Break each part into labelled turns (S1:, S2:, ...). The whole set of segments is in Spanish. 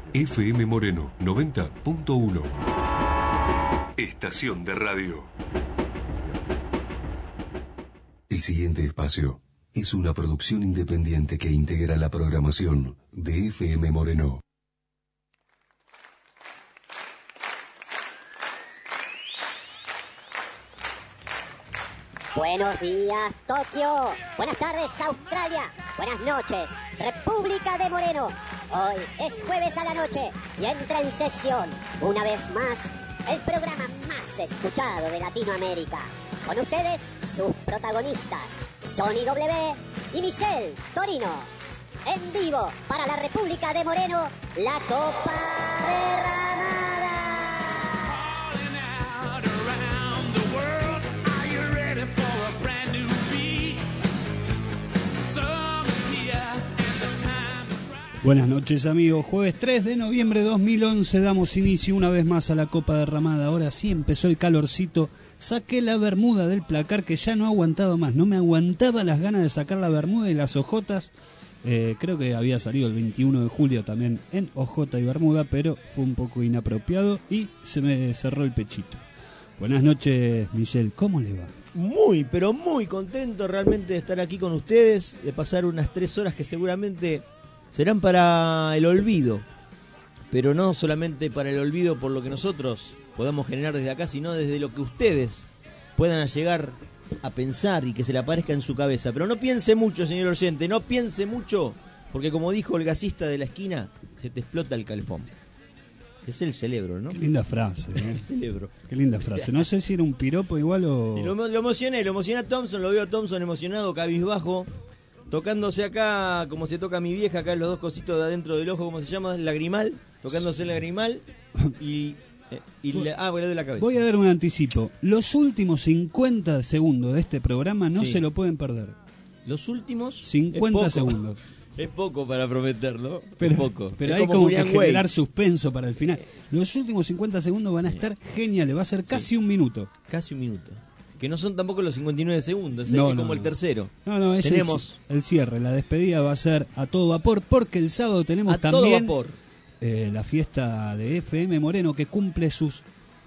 S1: FM Moreno 90.1. Estación de radio. El siguiente espacio es una producción independiente que integra la programación de FM Moreno.
S2: Buenos días, Tokio. Buenas tardes, Australia. Buenas noches, República de Moreno. Hoy es jueves a la noche y entra en sesión, una vez más, el programa más escuchado de Latinoamérica. Con ustedes, sus protagonistas, Johnny W. y Michelle Torino. En vivo, para la República de Moreno, la Copa Derramada.
S3: Buenas noches, amigos. Jueves 3 de noviembre de 2011 damos inicio una vez más a la Copa Derramada. Ahora sí empezó el calorcito. Saqué la bermuda del placar que ya no aguantaba más. No me aguantaba las ganas de sacar la bermuda y las ojotas. Creo que había salido el 21 de julio también en ojota y bermuda, pero fue un poco inapropiado y se me cerró el pechito. Buenas noches, Michelle. ¿Cómo le va?
S4: Muy, pero muy contento realmente de estar aquí con ustedes, de pasar unas 3 horas que seguramente serán para el olvido, pero no solamente para el olvido por lo que nosotros podamos generar desde acá, sino desde lo que ustedes puedan llegar a pensar y que se le aparezca en su cabeza. Pero no piense mucho, señor oyente, no piense mucho, porque como dijo el gasista de la esquina, se te explota el calefón. Es el cerebro, ¿no?
S3: Qué linda frase, ¿eh?
S4: El cerebro.
S3: Qué linda frase. No sé si era un piropo igual o...
S4: Sí, lo emocioné a Thompson, lo veo a Thompson emocionado, cabizbajo, tocándose acá, como se toca mi vieja, acá en los dos cositos de adentro del ojo, ¿cómo se llama? El lagrimal, tocándose el lagrimal porque le doy la cabeza.
S3: Voy a dar un anticipo. Los últimos 50 segundos de este programa no se lo pueden perder.
S4: Los últimos
S3: 50 segundos.
S4: Es poco para prometerlo,
S3: pero,
S4: es poco.
S3: Pero
S4: es
S3: hay como que
S4: generar
S3: generar suspenso para el final. Los últimos 50 segundos van a estar geniales, va a ser casi un minuto.
S4: Casi un minuto. Que no son tampoco los 59 segundos, es como el tercero.
S3: No, es
S4: tenemos
S3: el cierre, la despedida va a ser a todo vapor, porque el sábado tenemos
S4: a
S3: también
S4: todo vapor.
S3: La fiesta de FM Moreno, que cumple sus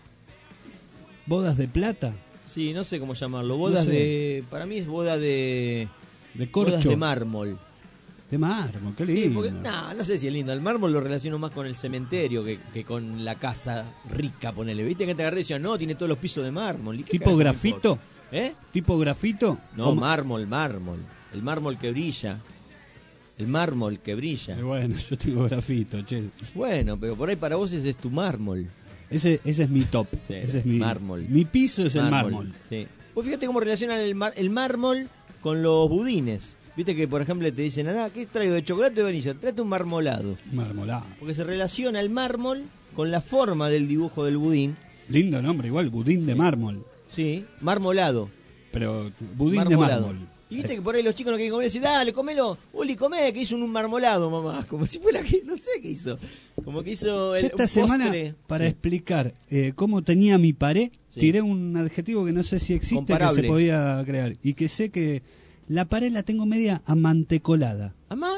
S3: bodas de plata.
S4: Sí, no sé cómo llamarlo, bodas de... Para mí es boda de
S3: corcho.
S4: Bodas de mármol.
S3: De mármol, qué lindo.
S4: Sí, porque, no sé si es lindo. El mármol lo relaciono más con el cementerio que con la casa rica, ponele. ¿Viste que te agarré y decían, no, tiene todos los pisos de mármol?
S3: ¿Tipo grafito? ¿Tipo grafito?
S4: No, mármol. El mármol que brilla. El mármol que brilla.
S3: Bueno, yo tengo grafito, che.
S4: Bueno, pero por ahí para vos ese es tu mármol.
S3: Ese es mi top.
S4: Sí,
S3: ese es mi
S4: mármol.
S3: Mi piso es el mármol.
S4: Sí. Vos fíjate cómo relacionan el mármol con los budines. Viste que, por ejemplo, te dicen, ¿qué traigo de chocolate o de vainilla? Tráete un marmolado.
S3: Marmolado.
S4: Porque se relaciona el mármol con la forma del dibujo del budín.
S3: Lindo nombre, igual, budín de mármol.
S4: Sí, marmolado.
S3: Pero budín de mármol.
S4: Y viste que por ahí los chicos no quieren comer y dicen, dale, comelo, Uli, comé, que hizo un marmolado, mamá. Como si fuera que, no sé qué hizo. Como que hizo el
S3: esta semana, para explicar cómo tenía mi pared, tiré un adjetivo que no sé si existe, comparable, que se podía crear. Y que sé que la pared la tengo media amantecolada.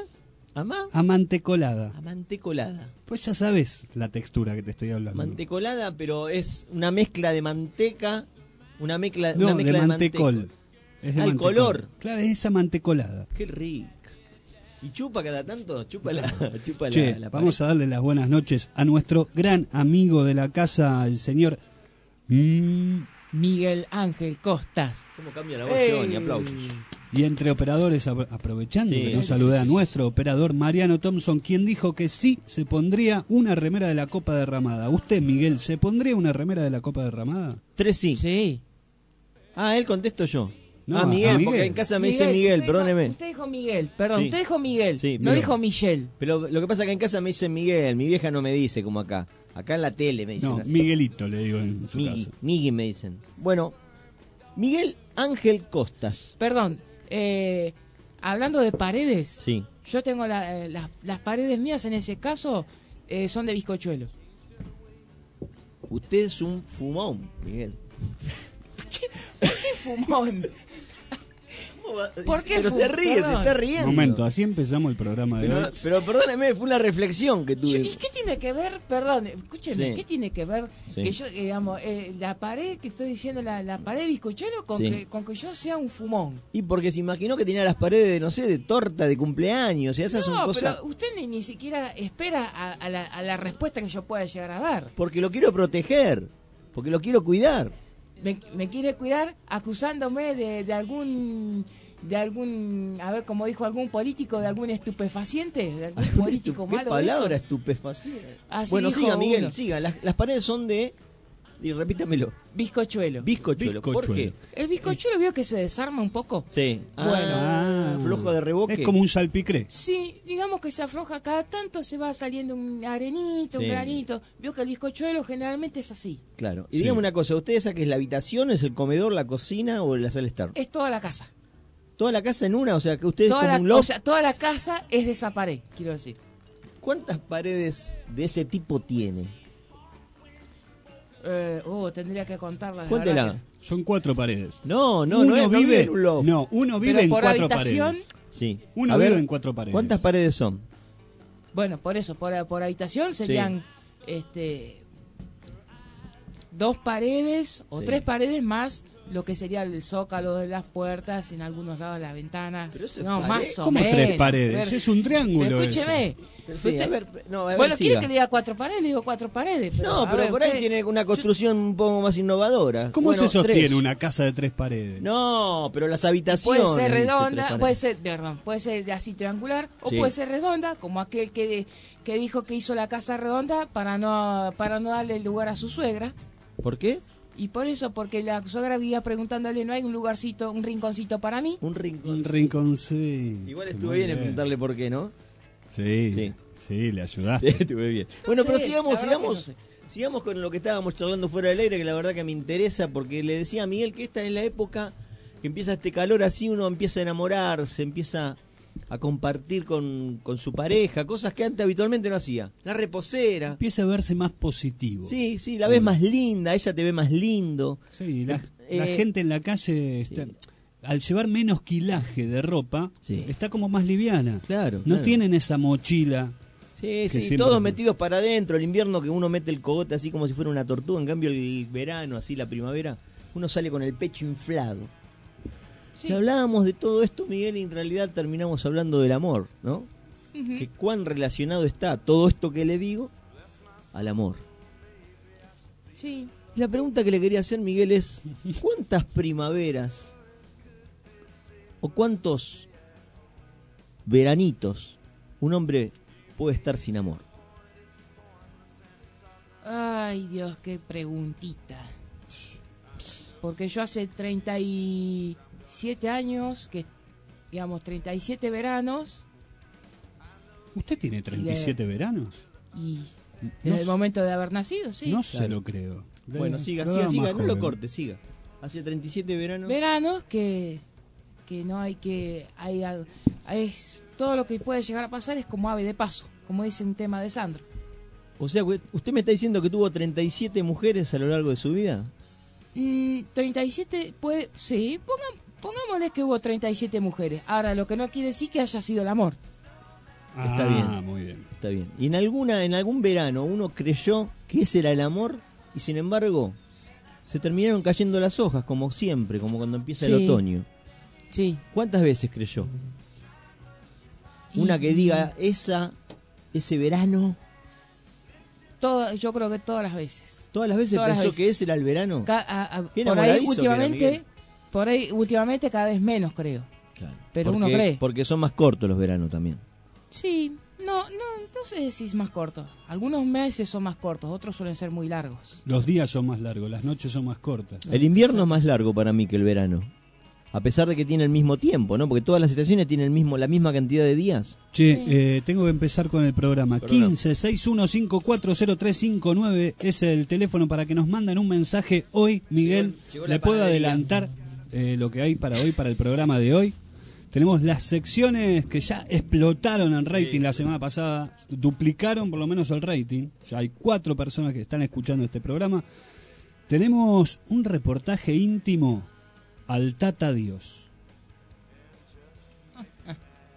S3: Amantecolada. Pues ya sabes la textura que te estoy hablando.
S4: Mantecolada, pero es una mezcla de manteca, una mezcla
S3: de mantecol.
S4: Es de mantecol. Color.
S3: Claro, es esa mantecolada.
S4: Qué rico. ¿Y chupa cada tanto? Chupa la
S3: vamos a darle las buenas noches a nuestro gran amigo de la casa, el señor
S5: Miguel Ángel Costas.
S4: ¿Cómo cambia la voz, Johnny? Aplausos.
S3: Y entre operadores, aprovechando que nos saludé a nuestro operador Mariano Thompson, quien dijo que sí se pondría una remera de la Copa Derramada. ¿Usted, Miguel, se pondría una remera de la Copa Derramada?
S4: 3 sí.
S5: Sí.
S4: Él contesto yo.
S3: No,
S4: Miguel, porque en casa me dice Miguel, perdóneme.
S5: Usted dijo Miguel, perdón, usted dijo Miguel,
S4: sí,
S5: no dijo Michelle.
S4: Pero lo que pasa es que en casa me dice Miguel, mi vieja no me dice como acá. Acá en la tele me dicen
S3: no,
S4: así.
S3: Miguelito le digo en su casa.
S4: Migui me dicen. Bueno, Miguel Ángel Costas.
S5: Perdón, hablando de paredes,
S4: sí.
S5: Yo tengo las paredes mías en ese caso son de bizcochuelo.
S4: Usted es un fumón, Miguel.
S5: ¿Qué fumón? ¿Por qué
S4: Pero se ríe,
S5: Perdón.
S4: se está riendo.
S3: Momento, así empezamos el programa de hoy.
S4: Pero perdóneme, fue una reflexión que tuve.
S5: ¿Y qué tiene que ver, perdón, escúcheme,
S4: Sí.
S5: ¿qué tiene que ver
S4: Sí.
S5: que yo, digamos, la pared que estoy diciendo, la pared de bizcochuelo con,
S4: Sí.
S5: con que yo sea un fumón?
S4: Y porque se imaginó que tenía las paredes, no sé, de torta, de cumpleaños, y esas son
S5: No,
S4: cosas...
S5: pero usted ni siquiera espera a la respuesta que yo pueda llegar a dar.
S4: Porque lo quiero proteger, porque lo quiero cuidar.
S5: Me quiere cuidar acusándome de algún, a ver, como dijo algún político, de algún estupefaciente, de algún político
S4: ¿Qué
S5: malo.
S4: palabra
S5: de esos.
S4: estupefaciente?
S5: Así
S4: Bueno,
S5: dijo
S4: siga, Miguel,
S5: uno.
S4: siga. Las paredes son de... Y repítamelo.
S5: Bizcochuelo.
S4: Bizcochuelo. ¿Por qué?
S5: El bizcochuelo vio que se desarma un poco.
S4: Sí.
S3: Ah,
S4: flojo de reboque.
S3: Es como un salpicré.
S5: Sí, digamos que se afloja cada tanto, se va saliendo un arenito,
S4: Sí.
S5: un granito. Vio que el bizcochuelo generalmente es así.
S4: Claro. Y
S3: Sí.
S4: dígame una cosa, ¿usted esa que es la habitación, es el comedor, la cocina o la sala externa?
S5: Es toda la casa.
S4: ¿Toda la casa en una? O sea, que usted es
S5: Toda
S4: como
S5: la,
S4: un loft.
S5: o sea, toda la casa es de esa pared, quiero decir.
S4: ¿Cuántas paredes de ese tipo tiene?
S5: Tendría que contarla.
S4: Cuéntela.
S3: Son 4 paredes.
S4: No, no
S3: uno
S4: vive
S3: vive,
S4: en un loft.
S3: no, uno vive
S5: Pero
S3: en
S5: por
S3: 4
S5: habitación,
S3: paredes.
S4: Sí.
S3: Uno
S4: A ver,
S3: vive en 4 paredes.
S4: ¿cuántas paredes son?
S5: Bueno, por eso, por habitación serían 2 paredes o
S4: Sí.
S5: 3 paredes más lo que sería el zócalo de las puertas, en algunos lados la ventana.
S4: Pero eso es
S5: No,
S4: pared.
S5: más o
S3: ¿Cómo
S5: menos.
S3: 3 paredes?
S5: A ver,
S3: Es un triángulo.
S5: pero
S3: eso.
S5: escúcheme.
S4: Sí,
S5: Usted-
S4: a ver,
S5: bueno, ¿quiere
S4: siga.
S5: que le diga 4 paredes? Le digo 4 paredes. Pero,
S4: No,
S5: a
S4: pero
S5: ver,
S4: por ahí
S5: usted-
S4: tiene una construcción un poco más innovadora.
S3: ¿Cómo
S4: Bueno,
S3: se sostiene
S4: 3.
S3: una casa de 3 paredes?
S4: No, pero las habitaciones...
S5: Puede ser
S4: dice, 3
S5: redonda,
S4: paredes.
S5: puede ser así triangular o
S4: Sí.
S5: puede ser redonda, como aquel que dijo que hizo la casa redonda para no darle lugar a su suegra.
S4: ¿Por qué?
S5: Y por eso, porque la suegra vivía preguntándole, ¿no hay un lugarcito, un rinconcito para mí?
S4: Un rincón.
S3: Un rinconcito.
S4: Igual estuve
S3: Muy
S4: bien en preguntarle por qué, ¿no?
S3: Sí,
S4: Sí.
S3: sí, le ayudaste.
S4: Sí, estuve bien. Bueno,
S5: sé,
S4: pero
S5: la
S4: sigamos,
S5: verdad que no sé.
S4: sigamos con lo que estábamos charlando fuera del aire, que la verdad que me interesa, porque le decía a Miguel que esta es la época que empieza este calor así, uno empieza a enamorarse, empieza a compartir con su pareja, cosas que antes habitualmente no hacía. La reposera.
S3: Empieza a verse más positivo.
S4: Sí, sí, la ves más linda, ella te ve más lindo.
S3: Sí, la
S4: Eh,
S3: gente en la calle está, al llevar menos quilaje de ropa,
S4: Sí.
S3: está como más liviana.
S4: Claro,
S3: No
S4: claro.
S3: tienen esa mochila.
S4: Sí,
S3: que
S4: sí,
S3: siempre
S4: todos
S3: fue.
S4: metidos para adentro, el invierno que uno mete el cogote así como si fuera una tortuga, en cambio el verano, así la primavera, uno sale con el pecho inflado.
S5: Sí.
S4: Y hablábamos de todo esto, Miguel, y en realidad terminamos hablando del amor, ¿no?
S5: Ujú.
S4: Que cuán relacionado está todo esto que le digo al amor.
S5: Sí.
S4: Y la pregunta que le quería hacer, Miguel, es ¿cuántas primaveras o cuántos veranitos un hombre puede estar sin amor?
S5: Ay, Dios, qué preguntita. Porque yo hace 37 años, que digamos 37 veranos,
S3: ¿Usted tiene 37 veranos?
S5: y
S3: No
S5: desde
S3: sé.
S5: el momento de haber nacido, sí.
S3: No se
S4: Claro.
S3: lo creo.
S4: Bueno, siga,
S3: Lo
S4: siga,
S3: veo
S4: siga,
S3: más
S4: no lo
S3: joven.
S4: corte, siga. Hace 37 veranos.
S5: Veranos que no hay que... es todo lo que puede llegar a pasar es como ave de paso, como dice un tema de Sandro.
S4: O sea, ¿usted me está diciendo que tuvo 37 mujeres a lo largo de su vida?
S5: 37 puede... Sí, pongámosle que hubo 37 mujeres. Ahora, lo que no quiere decir que haya sido el amor.
S4: Está bien.
S3: Muy bien.
S4: Está bien. Y en algún verano uno creyó que ese era el amor y sin embargo se terminaron cayendo las hojas, como siempre, como cuando empieza el
S5: Sí.
S4: otoño.
S5: Sí.
S4: ¿Cuántas veces creyó?
S5: Y-
S4: Una que diga ese verano,
S5: Yo creo que todas las veces.
S4: todas las veces
S5: Todas las
S4: pensó
S5: veces.
S4: que ese era el verano. Qué
S5: Por ahí
S4: enamoradizo que era, Miguel.
S5: últimamente cada vez menos creo.
S4: Claro.
S5: Pero
S4: Porque-
S5: uno cree.
S4: Porque son más cortos los veranos también.
S5: Sí, no sé si es más corto. Algunos meses son más cortos, otros suelen ser muy largos.
S3: Los días son más largos, las noches son más cortas.
S4: El invierno es más largo para mí que el verano. A pesar de que tiene el mismo tiempo, ¿no? Porque todas las estaciones tienen la misma cantidad de días.
S3: Che, tengo que empezar con el programa.
S4: Perdón.
S3: 1561540359 es el teléfono para que nos manden un mensaje hoy. Miguel,
S4: Llegó la
S3: le puedo
S4: panadería.
S3: adelantar lo que hay para hoy, para el programa de hoy. Tenemos las secciones que ya explotaron en rating la semana pasada, duplicaron por lo menos el rating. Ya hay 4 personas que están escuchando este programa. Tenemos un reportaje íntimo al Tata Dios.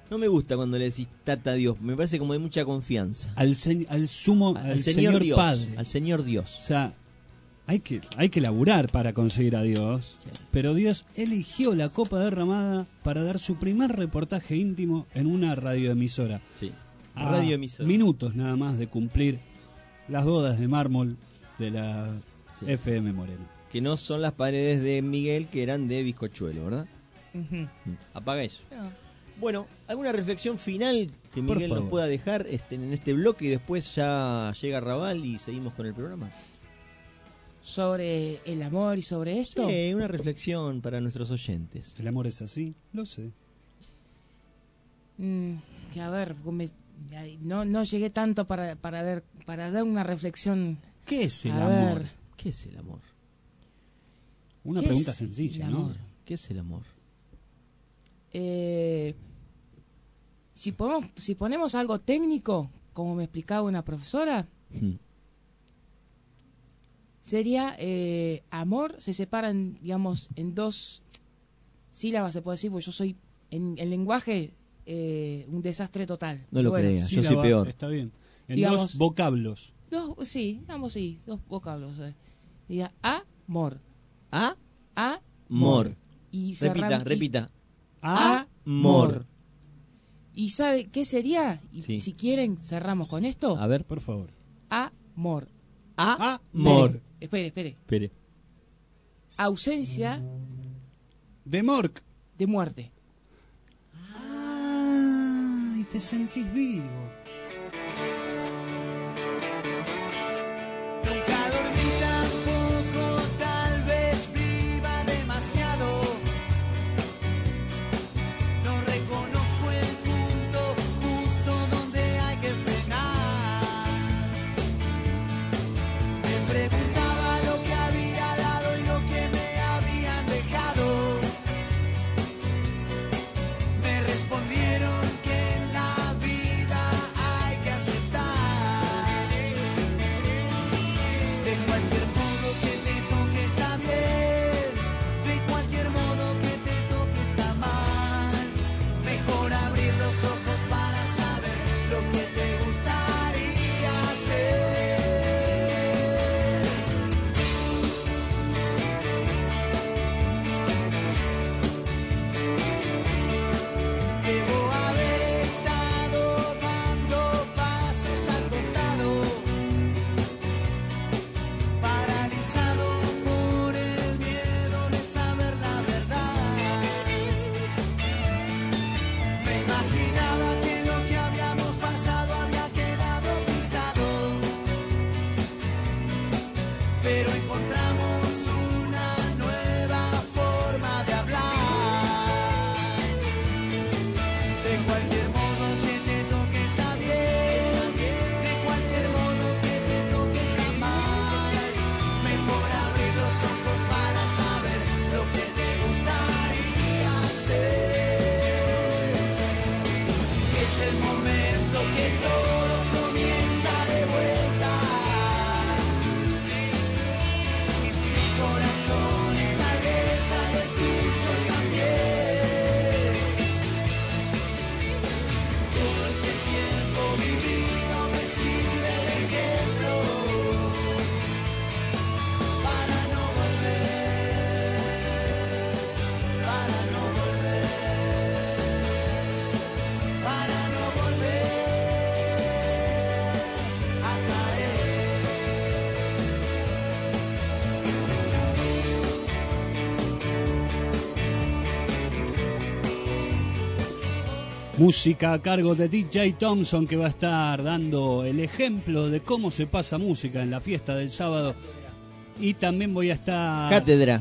S4: No me gusta cuando le decís Tata Dios, me parece como de mucha confianza.
S3: Al Señor
S4: Dios,
S3: Padre.
S4: al Señor Dios.
S3: O sea, hay que laburar para conseguir a Dios,
S4: Sí.
S3: pero Dios eligió la copa derramada para dar su primer reportaje íntimo en una radioemisora.
S4: Sí.
S3: A
S4: Radioemisora.
S3: minutos nada más de cumplir las bodas de mármol de la
S4: Sí.
S3: FM Moreno.
S4: Que no son las paredes de Miguel, que eran de bizcochuelo, ¿verdad?
S5: Ujú.
S4: Apaga eso.
S5: No.
S4: Bueno, ¿alguna reflexión final que
S3: Por
S4: Miguel nos
S3: favor.
S4: pueda dejar en este bloque y después ya llega Raval y seguimos con el programa?
S5: Sobre el amor y sobre esto.
S4: Sí, una reflexión para nuestros oyentes.
S3: El amor es así, lo sé.
S5: Que a ver, no llegué tanto para dar una reflexión.
S3: ¿Qué es el
S5: A
S3: amor?
S5: ver.
S4: ¿Qué es el amor?
S3: Una
S5: ¿Qué
S3: pregunta
S5: es
S3: sencilla,
S5: el
S3: ¿no?
S5: amor?
S4: ¿Qué es el amor?
S5: Si ponemos algo técnico, como me explicaba una profesora, sería amor, se separan, digamos, en dos sílabas, se puede decir, porque yo soy en el lenguaje un desastre total.
S4: No lo
S5: Bueno,
S4: creas, yo soy
S3: Sílaba,
S4: peor.
S3: Está bien. En
S5: Digamos-
S3: dos vocablos.
S5: dos vocablos. Diga amor.
S4: Amor.
S5: Amor. Y
S4: Repita.
S5: Amor. ¿Y sabe qué sería? Y
S4: Sí.
S5: si quieren, cerramos con esto.
S4: A ver.
S3: Por favor.
S5: Amor.
S4: Amor.
S5: Espere.
S4: Espere.
S5: Ausencia
S3: De Mork.
S5: de muerte.
S3: Ah, y te sentís vivo.
S6: Nunca dormí tampoco, tal vez viva demasiado. No reconozco el punto justo donde hay que frenar. Me preguntaba lo que había dado y lo que me habían dejado. Me respondieron que en la vida hay que aceptar. De cualquier modo que te toque está bien, de cualquier modo que te toque está mal. Mejor abrir los ojos para saber lo que te gustaría hacer. Debo haber estado dando pasos al costado, paralizado por el miedo de saber la verdad. Me imaginaba que lo que habíamos pasado había quedado pisado, pero encontramos una nueva forma de hablar. De cualquier modo que te toque está bien, de cualquier modo que te toque está mal. Mejor abrir los ojos para saber lo que te gustaría hacer. Es el momento que todo comienza de vuelta. Mi corazón está alerta y el tuyo también. Todo este tiempo vivido me sirve de ejemplo para no volver, para no volver, para no volver a caer.
S3: Música a cargo de DJ Thompson, que va a estar dando el ejemplo de cómo se pasa música en la fiesta del sábado. Y también voy a estar
S4: Cátedra.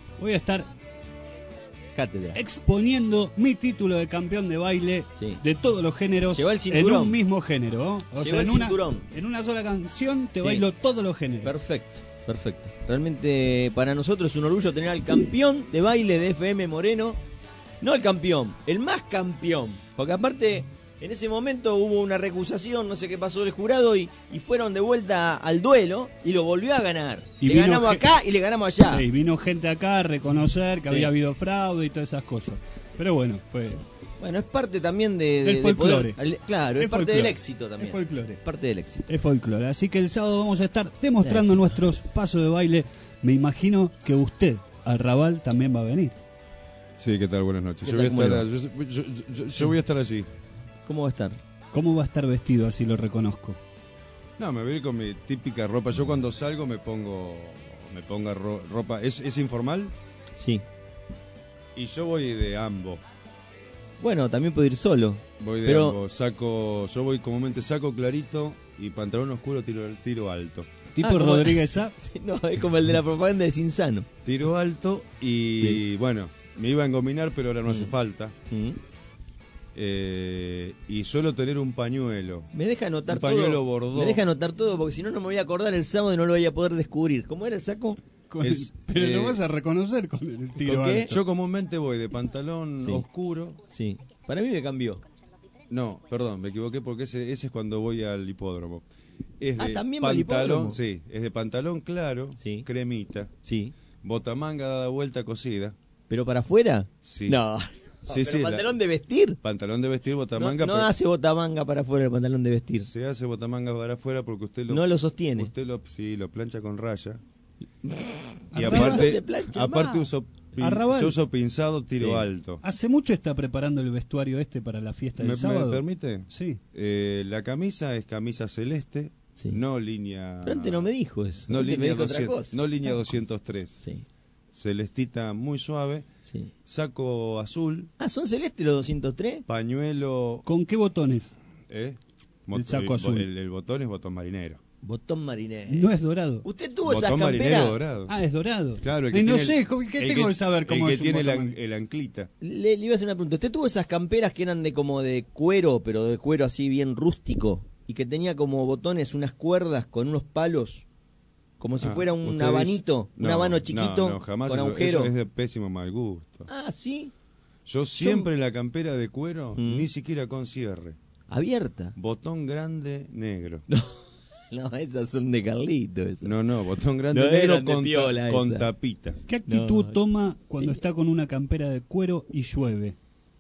S3: exponiendo mi título de campeón de baile
S4: Sí.
S3: de todos los géneros
S4: Lleva el
S3: en
S4: cinturón.
S3: un mismo género. O
S4: Lleva
S3: sea,
S4: el cinturón.
S3: en una sola canción te
S4: Sí.
S3: bailo todos los géneros.
S4: Perfecto. Realmente para nosotros es un orgullo tener al campeón de baile de FM Moreno. No el campeón, el más campeón. Porque aparte, en ese momento hubo una recusación, no sé qué pasó del jurado, y fueron de vuelta al duelo y lo volvió a ganar.
S3: Y
S4: le
S3: vino
S4: ganamos
S3: ge-
S4: acá y le ganamos allá.
S3: Sí, vino gente acá a reconocer que
S4: Sí.
S3: había habido fraude y todas esas cosas. Pero bueno, fue
S4: Bueno, es parte también
S3: Del folclore.
S4: Claro, es parte del éxito también.
S3: Es folclore.
S4: Parte del éxito.
S3: Es folclore. Así que el sábado vamos a estar demostrando nuestros pasos de baile. Me imagino que usted, al Raval, también va a venir.
S7: Sí, ¿qué tal? Buenas noches.
S4: ¿Qué
S7: Yo voy,
S4: tal?
S7: a
S4: ¿Cómo
S7: estar, yo voy a estar así.
S4: ¿Cómo va a estar?
S3: ¿Cómo va a estar vestido? Así lo reconozco.
S7: No, me voy a ir con mi típica ropa. Yo cuando salgo me pongo ropa. ¿Es informal?
S4: Sí.
S7: Y yo voy de ambo.
S4: Bueno, también puedo ir solo.
S7: Voy de
S4: Pero-
S7: ambo. Yo voy comúnmente saco clarito y pantalón oscuro, tiro alto.
S3: Tipo
S4: como-
S3: Rodríguez A.
S4: No, es como el de la propaganda de Cinzano.
S7: Tiro alto y
S4: Sí.
S7: bueno, me iba a engominar, pero ahora no hace falta.
S4: Mm.
S7: Y suelo tener un pañuelo.
S4: Me deja anotar
S7: Un pañuelo
S4: todo.
S7: bordó.
S4: Me deja anotar todo porque si no, no me voy a acordar el sábado y no lo voy a poder descubrir. ¿Cómo era el saco?
S3: Pero lo vas a reconocer con el tiro
S4: ¿Con qué?
S3: alto.
S7: Yo comúnmente voy de pantalón
S4: Sí.
S7: oscuro.
S4: Sí. Para mí me cambió.
S7: No, perdón, me equivoqué porque ese es cuando voy al hipódromo. Es de
S4: ¿también va al
S7: pantalón,
S4: hipódromo?
S7: sí, es de pantalón claro,
S4: Sí.
S7: cremita,
S4: Sí.
S7: botamanga dada vuelta cosida.
S4: ¿Pero para afuera?
S7: Sí.
S4: No.
S7: Sí,
S4: Pero
S7: sí,
S4: pantalón de vestir.
S7: Pantalón de vestir,
S4: No,
S7: botamanga,
S4: no
S7: pero
S4: hace botamanga para afuera el pantalón de vestir.
S7: se hace botamanga para afuera porque usted lo
S4: No lo sostiene.
S7: Usted lo plancha con raya. Y
S3: Arrabal
S7: aparte,
S4: se plancha
S7: aparte
S4: más.
S3: Arrabal.
S7: yo uso pinzado, tiro
S4: Sí.
S7: alto.
S3: ¿Hace mucho está preparando el vestuario para la fiesta del
S7: ¿Me
S3: sábado?
S7: permite?
S3: Sí.
S7: La camisa es camisa celeste,
S4: Sí.
S7: no línea.
S4: Pero antes no me dijo eso.
S7: No
S4: Antes me
S7: línea,
S4: dijo otra
S7: 200,
S4: cosa.
S7: no línea 203.
S4: Sí,
S7: Celestita muy suave.
S4: sí.
S7: Saco azul,
S4: Ah, ¿son celestes los 203?
S7: pañuelo.
S3: ¿Con qué botones?
S7: ¿eh?
S3: El saco azul.
S7: El botón es botón marinero.
S4: Botón marinero.
S3: No es dorado.
S4: ¿Usted tuvo esas
S7: Botón marinero
S4: camperas?
S7: dorado.
S3: Ah, es dorado.
S7: Claro,
S3: no sé, ¿qué tengo que saber cómo
S7: el
S3: es
S7: que
S3: un
S7: tiene
S3: botón?
S7: el anclita.
S4: Le iba a hacer una pregunta. ¿Usted tuvo esas camperas que eran de como de cuero, pero de cuero así bien rústico? Y que tenía como botones, unas cuerdas con unos palos, como si fuera un
S7: ¿ustedes?
S4: abanito, un
S7: No,
S4: habano chiquito
S7: no, jamás
S4: con
S7: eso
S4: agujero.
S7: es de pésimo mal gusto.
S4: Ah, ¿sí?
S7: Yo siempre la campera de cuero, ni siquiera con cierre.
S4: Abierta.
S7: Botón grande negro.
S4: No, esas son de Carlito. Esas.
S7: No, botón grande
S4: No
S7: negro
S4: eran de piola
S7: con
S4: esa.
S7: tapita.
S3: ¿Qué actitud
S4: No.
S3: toma cuando está con una campera de cuero y llueve?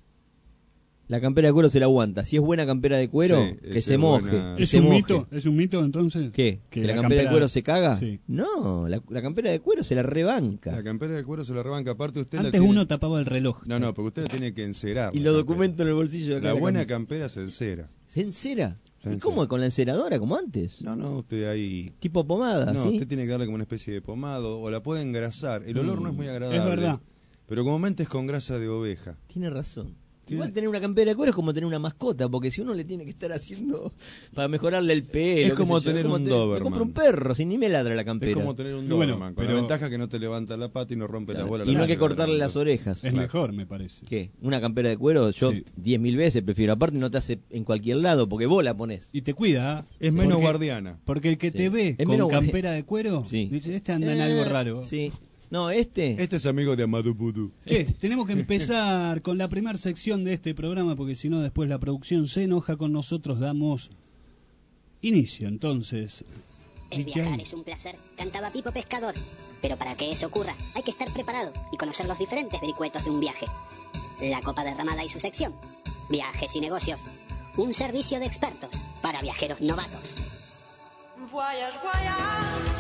S4: La campera de cuero se la aguanta. Si es buena campera de cuero,
S7: Sí,
S4: que
S7: esa
S4: se
S7: es
S4: moje.
S7: buena.
S4: que
S3: ¿Es
S4: se
S3: un
S4: moje.
S3: mito? ¿Es un mito entonces?
S4: ¿Qué? ¿Que la campera de cuero se caga?
S3: Sí.
S4: No, la campera de cuero se la rebanca.
S7: La campera de cuero se la rebanca. Aparte usted
S3: Antes
S7: la tiene...
S3: uno tapaba el reloj.
S7: No, porque usted la tiene que encerar.
S4: Y
S7: la
S4: lo
S7: campera.
S4: documento en el bolsillo de acá.
S7: La
S4: de
S7: buena
S4: camisa.
S7: campera se encera.
S4: ¿Se encera?
S7: Se
S4: ¿Y
S7: encera.
S4: cómo? ¿Con la enceradora como antes?
S7: No, usted ahí...
S4: Tipo pomada,
S7: No,
S4: ¿sí?
S7: usted tiene que darle como una especie de pomado o la puede engrasar. El olor no es muy agradable.
S3: Es verdad.
S7: Pero comúnmente es con grasa de oveja.
S4: Tiene razón. Igual tener una campera de cuero es como tener una mascota, porque si uno le tiene que estar haciendo para mejorarle el pelo.
S7: Es
S4: qué
S7: como
S4: sé yo,
S7: tener un
S4: me
S7: Doberman.
S4: compro un perro, si ni me ladra la campera.
S7: Es como tener un
S3: Y bueno,
S7: Doberman, con
S3: pero-
S7: la ventaja que no te levanta la pata y no rompe las bolas.
S4: Y no hay que
S7: la
S4: cortarle
S7: la
S4: las orejas.
S3: Es mejor, me parece.
S4: ¿Qué? ¿Una campera de cuero? Yo
S3: Sí.
S4: 10.000 veces prefiero. Aparte no te hace en cualquier lado, porque vos la ponés.
S3: Y te cuida. ¿ah?
S7: Es menos
S3: Porque-
S7: guardiana.
S3: Porque el que
S4: Sí.
S3: te ve
S4: Es
S3: con
S4: menos guardiana.
S3: campera de cuero,
S4: Sí.
S3: dice, este anda en algo raro.
S4: Sí. No, este...
S7: Este es amigo de Amadou Boudou.
S3: Che, tenemos que empezar con la primera sección de este programa porque si no después la producción se enoja con nosotros. Damos inicio, entonces.
S2: El
S3: DJ.
S2: viajar es un placer, cantaba Pipo Pescador. Pero para que eso ocurra, hay que estar preparado y conocer los diferentes vericuetos de un viaje. La Copa Derramada y su sección. Viajes y negocios. Un servicio de expertos para viajeros novatos.
S6: Voyage, voyage.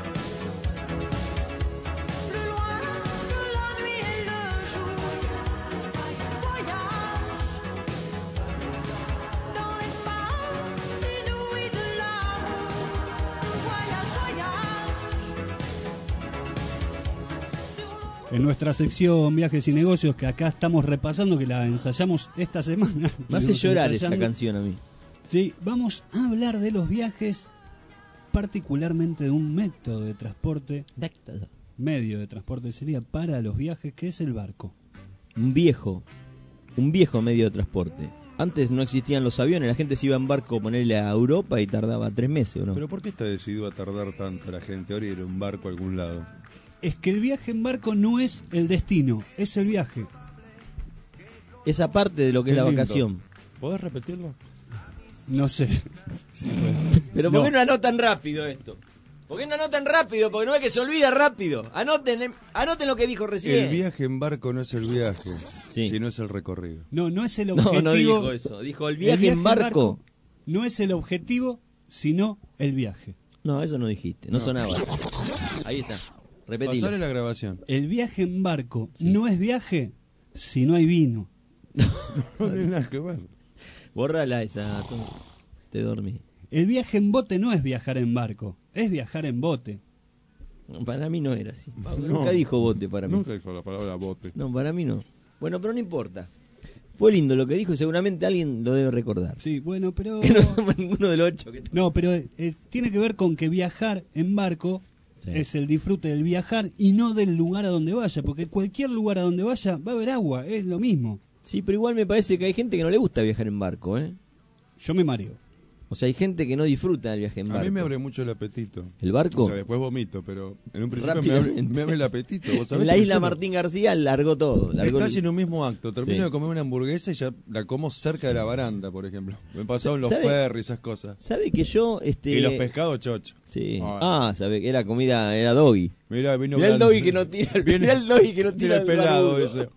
S6: Plus loin que la nuit et le jour. Voyage. Dans l'espace inouï de l'amour. Voyage, voyage.
S3: En nuestra sección Viajes y Negocios, que acá estamos repasando, que la ensayamos esta semana.
S4: Me hace
S3: Estuvimos
S4: llorar esa
S3: ensayando.
S4: canción a mí.
S3: Sí, vamos a hablar de los viajes, particularmente de un método de transporte, medio de transporte sería para los viajes, que es el barco.
S4: Un viejo medio de transporte. Antes no existían los aviones, la gente se iba en barco, ponerle a Europa y tardaba 3 meses, ¿o no?
S7: Pero ¿por qué está decidido a tardar tanto la gente ahora ir a un barco a algún lado?
S3: Es que el viaje en barco no es el destino, es el viaje.
S4: Esa parte de lo que es
S7: Qué
S4: la
S7: lindo.
S4: vacación.
S7: ¿Podés repetirlo?
S3: No sé.
S4: Pero ¿por qué no anotan rápido esto? ¿Por qué no anotan rápido? Porque no es que se olvida rápido. Anoten lo que dijo recién.
S7: El viaje en barco no es el viaje.
S4: Sí.
S7: si no es el recorrido.
S3: No es el objetivo.
S4: No dijo eso. Dijo el viaje en barco.
S3: No es el objetivo, sino el viaje.
S4: No, eso no dijiste. No sonaba. Ahí está. Repetilo.
S7: Pasale la grabación.
S3: El viaje en barco no es viaje si no hay vino.
S7: No tiene nada que ver.
S4: Bórrala esa. Te dormí.
S3: El viaje en bote no es viajar en barco, es viajar en bote.
S4: Para mí no era así.
S7: No.
S4: Nunca dijo bote para mí.
S7: Nunca dijo la palabra bote.
S4: No, para mí no. Bueno, pero no importa. Fue lindo lo que dijo y seguramente alguien lo debe recordar.
S3: Sí, bueno, pero...
S4: Que no somos ninguno de los 8 que
S3: No, pero tiene que ver con que viajar en barco
S4: Sí.
S3: es el disfrute del viajar y no del lugar a donde vaya, porque cualquier lugar a donde vaya va a haber agua, es lo mismo.
S4: Sí, pero igual me parece que hay gente que no le gusta viajar en barco, ¿eh?
S3: Yo me mareo.
S4: O sea, hay gente que no disfruta del viaje en barco.
S7: A mí me abre mucho el apetito.
S4: ¿El barco?
S7: O sea, después vomito, pero en un principio
S4: Rápidamente.
S7: me abre el apetito. ¿Vos sabés
S4: En la
S7: que
S4: isla
S7: yo
S4: Martín García largó todo.
S7: Estás en un mismo acto. Termino
S4: Sí.
S7: de comer una hamburguesa y ya la como cerca de la baranda, por ejemplo. Me he pasado en los
S4: ¿Sabe?
S7: ferries, esas cosas.
S4: ¿Sabe que yo...
S7: Y los pescados chocho.
S4: Sí.
S7: Ah.
S4: Sabe que era comida, era doggy.
S7: Mirá, vino
S4: Mirá el
S7: blando.
S4: doggy que no tira, mirá el doggy que no tira
S7: el pelado
S4: barbudo.
S7: ese.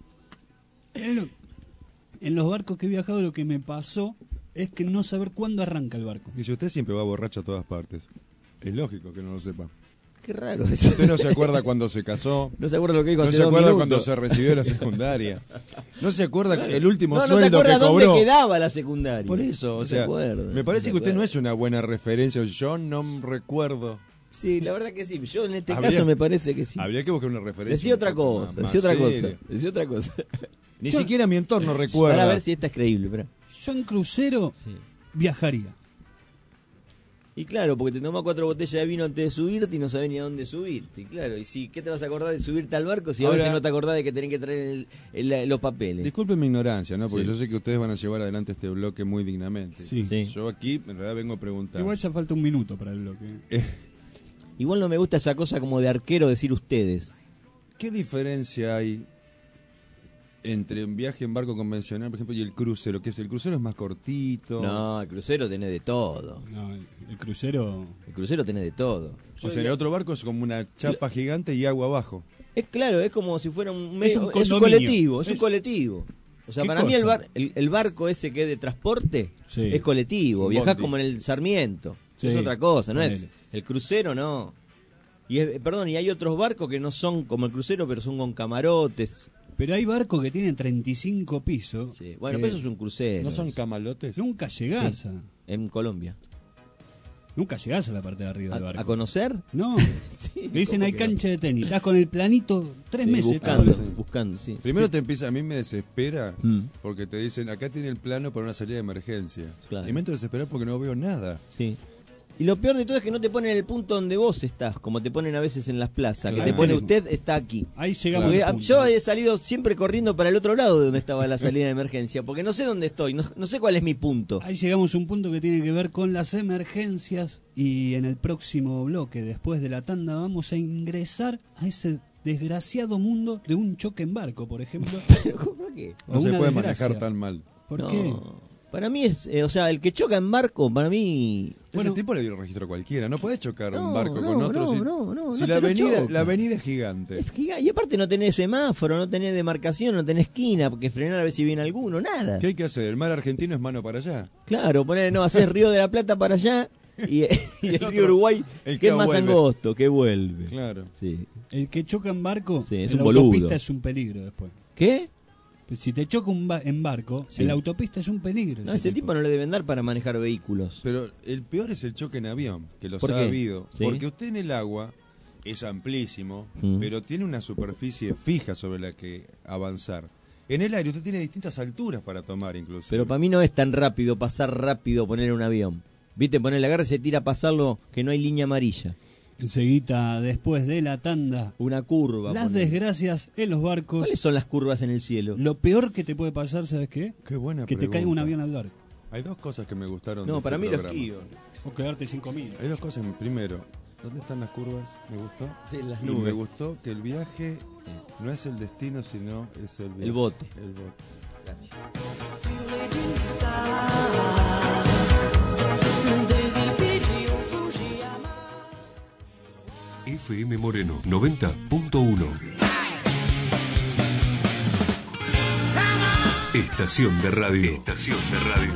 S3: En los barcos que he viajado lo que me pasó es que no saber cuándo arranca el barco.
S7: Dice, usted siempre va borracho a todas partes. Es lógico que no lo sepa.
S4: Qué raro eso.
S7: Usted no se acuerda cuando se casó.
S4: No se acuerda lo que dijo
S7: No
S4: hace
S7: se
S4: 2
S7: acuerda
S4: minutos.
S7: cuando se recibió de la secundaria. No se acuerda el último
S4: No se
S7: sueldo
S4: acuerda
S7: que
S4: dónde
S7: cobró.
S4: quedaba la secundaria.
S7: Por eso, o
S4: No se
S7: sea,
S4: acuerda,
S7: me parece
S4: no se
S7: que usted no
S4: acuerda.
S7: es una buena referencia. Yo no recuerdo.
S4: Sí, la verdad que sí. Yo en este
S7: Habría-
S4: caso me parece que sí.
S7: Habría que buscar una referencia.
S4: Decía otra
S7: un poco
S4: cosa,
S7: más
S4: decía otra cosa,
S7: seria.
S4: decía otra cosa.
S7: Ni siquiera mi entorno recuerda.
S4: Para ver si esta es creíble, espera.
S3: Yo en crucero viajaría.
S4: Y claro, porque te tomas 4 botellas de vino antes de subirte y no sabes ni a dónde subirte. Y claro, y sí, ¿qué te vas a acordar de subirte al barco si a
S7: Ahora-
S4: veces no te acordás de que tenés que traer los papeles?
S7: Disculpen mi ignorancia, ¿no? Porque
S4: Sí.
S7: yo sé que ustedes van a llevar adelante este bloque muy dignamente.
S3: Sí.
S4: Sí.
S7: Yo aquí en realidad vengo a preguntar.
S3: Igual ya falta un minuto para el bloque.
S4: Igual no me gusta esa cosa como de arquero decir ustedes.
S7: ¿Qué diferencia hay entre un viaje en barco convencional, por ejemplo, y el crucero? ¿Qué es? El crucero es más cortito.
S4: No, el crucero tenés de todo.
S3: No, el crucero...
S4: El crucero tenés de todo.
S7: O sea, en el otro barco es como una chapa gigante y agua abajo.
S4: Es claro, es como si fuera un,
S3: Es un
S4: es un
S3: condominio.
S4: colectivo, es un
S3: Es-
S4: colectivo. O sea,
S3: ¿Qué
S4: para mí el,
S3: cosa?
S4: el barco ese que es de transporte
S3: Sí.
S4: es colectivo.
S7: Un
S4: Viajás
S7: bondi.
S4: como en el Sarmiento.
S3: Sí.
S4: Es otra cosa, no es
S3: Ponele.
S4: el crucero, no. Y perdón, y hay otros barcos que no son como el crucero, pero son con camarotes.
S3: Pero hay barcos que tienen 35 pisos.
S4: Sí. Bueno,
S3: que
S4: pero eso es un crucero.
S7: ¿No son camalotes?
S3: Nunca llegás
S4: Sí.
S3: a...
S4: En Colombia.
S3: Nunca llegás a la parte de arriba del
S4: ¿A
S3: barco.
S4: conocer?
S3: No,
S4: Sí,
S3: le dicen
S4: ¿cómo
S3: hay
S4: que
S3: cancha de tenis. Estás con el planito 3
S4: Sí,
S3: meses.
S4: buscando,
S7: Sí.
S4: buscando, sí.
S7: Primero
S4: Sí.
S7: te empieza, a mí me desespera
S4: Mm.
S7: porque te dicen, acá tiene el plano para una salida de emergencia.
S4: Claro.
S7: Y me entro a desesperar porque no veo nada.
S4: Sí. Y lo peor de todo es que no te ponen el punto donde vos estás, como te ponen a veces en las plazas, que
S7: Claro.
S4: te pone usted está aquí.
S3: Ahí llegamos
S4: Porque
S3: al punto.
S4: yo he salido siempre corriendo para el otro lado de donde estaba la salida de emergencia, porque no sé dónde estoy, no sé cuál es mi punto.
S3: Ahí llegamos a un punto que tiene que ver con las emergencias y en el próximo bloque, después de la tanda, vamos a ingresar a ese desgraciado mundo de un choque en barco, por ejemplo.
S4: ¿Por qué?
S7: No
S3: O
S7: se
S3: una
S7: puede
S3: desgracia.
S7: manejar tan mal.
S3: ¿Por
S4: No,
S3: qué?
S4: Para mí es, o sea, el que choca en barco, para mí...
S3: Bueno.
S7: Ese tipo le dio el registro a cualquiera. No podés chocar
S4: No,
S7: un barco
S4: no,
S7: con otro.
S4: no,
S7: si
S4: no,
S7: si
S4: no
S7: la,
S4: te lo
S7: avenida,
S4: choca.
S7: la avenida es gigante.
S4: Es y aparte no tenés semáforo, no tenés demarcación, no tenés esquina, porque frenar a ver si viene alguno, nada.
S7: ¿Qué hay que hacer? El mar argentino es mano para allá.
S4: Claro, poner, no, hacer Río de la Plata para allá y el
S7: otro,
S4: Río Uruguay,
S7: el
S4: que
S7: que
S4: es más
S7: vuelve.
S4: angosto, que vuelve.
S7: Claro.
S4: Sí.
S3: El que choca en barco,
S4: Sí, es
S3: en
S4: un
S3: la
S4: boludo.
S3: autopista es un peligro después.
S4: ¿Qué?
S3: Pues si te choca en barco,
S4: Sí.
S3: en la autopista es un peligro.
S4: No, ese tipo no le deben dar para manejar vehículos.
S7: Pero el peor es el choque en avión, que los
S4: ¿Por
S7: ha
S4: qué?
S7: habido.
S4: Sí.
S7: Porque usted en el agua es amplísimo,
S4: Mm.
S7: pero tiene una superficie fija sobre la que avanzar. En el aire usted tiene distintas alturas para tomar incluso.
S4: Pero para mí no es tan rápido, pasar rápido, poner un avión. Viste, poner la garra y se tira a pasarlo que no hay línea amarilla.
S3: Enseguida, después de la tanda,
S4: Una curva.
S3: las
S4: ponele.
S3: desgracias en los barcos.
S4: ¿Cuáles son las curvas en el cielo?
S3: Lo peor que te puede pasar, ¿sabes qué?
S7: Qué buena
S3: Que te
S7: pregunta.
S3: caiga un avión al barco.
S7: Hay dos cosas que me gustaron.
S4: No,
S7: de
S4: para
S7: este
S4: mí los
S7: programa.
S4: esquío.
S3: O quedarte 5.000.
S7: Hay dos cosas. Primero, ¿dónde están las curvas? Me gustó.
S4: Sí, las
S7: Y
S4: nubes.
S7: me gustó que el viaje no es el destino, sino es el viaje.
S4: El bote.
S7: El bote.
S4: Gracias.
S1: FM Moreno 90.1. Estación de radio. Estación de radio.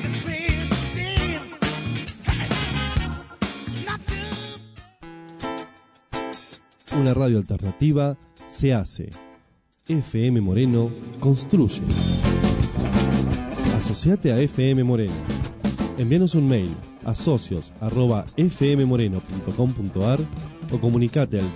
S8: Una radio alternativa se hace. FM Moreno construye. Asociate a FM Moreno. Envíanos un mail a socios@fmmoreno.com.ar o comunicate al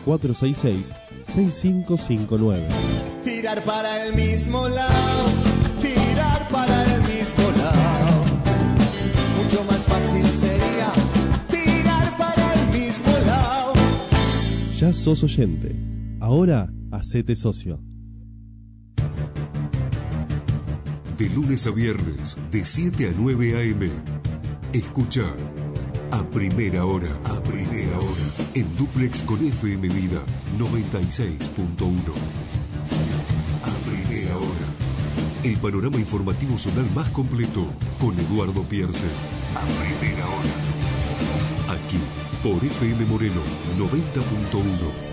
S8: 466-6559.
S6: Tirar para el mismo lado, tirar para el mismo lado. Mucho más fácil sería tirar para el mismo lado.
S8: Ya sos oyente. Ahora hacete socio.
S1: De lunes a viernes, de 7 a 9 a.m. Escucha a primera hora, en duplex con FM Vida 96.1. A primera hora, el panorama informativo zonal más completo con Eduardo Pierce. A primera hora, aquí por FM Moreno 90.1.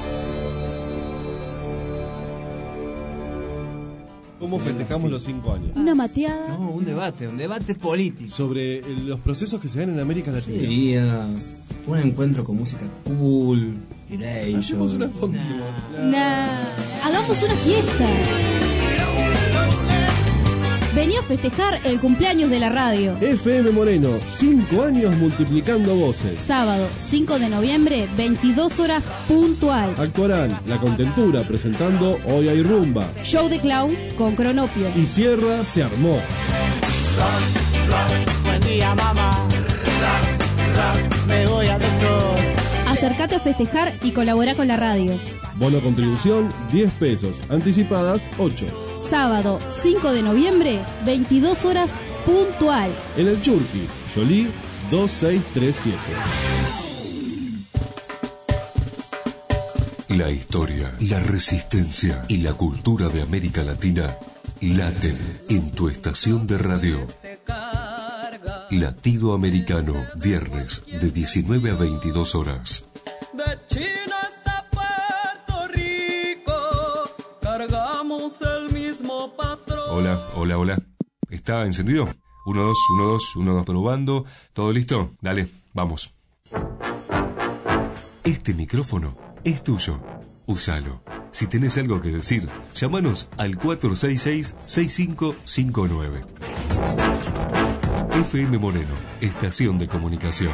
S8: ¿Cómo festejamos los 5 años?
S9: Una mateada.
S10: No, un debate político.
S8: Sobre los procesos que se dan en América Latina.
S10: Sería un encuentro con música cool,
S8: Hacemos una
S9: Hagamos una fiesta. Vení a festejar el cumpleaños de la radio.
S8: FM Moreno, 5 años multiplicando voces.
S9: Sábado 5 de noviembre, 22 horas puntual.
S8: Actuarán La Contentura presentando Hoy hay rumba.
S9: Show de clown con Cronopio.
S8: Y cierra Se armó.
S6: Buen día, mamá. Me voy a doctor.
S9: Acércate a festejar y colabora con la radio.
S8: Bono contribución, 10 pesos. Anticipadas, 8.
S9: Sábado 5 de noviembre, 22 horas puntual.
S8: En el Churqui, Jolie 2637.
S1: La historia, la resistencia y la cultura de América Latina laten en tu estación de radio. Latido Americano, viernes de 19 a 22 horas.
S6: De China hasta Puerto Rico, cargamos el mismo patrón.
S1: Hola. ¿Está encendido? 1, 2, 1, 2, 1, 2, probando. ¿Todo listo? Dale, vamos. Este micrófono es tuyo. Úsalo. Si tenés algo que decir, llámanos al 466-6559. FM Moreno, estación de comunicación.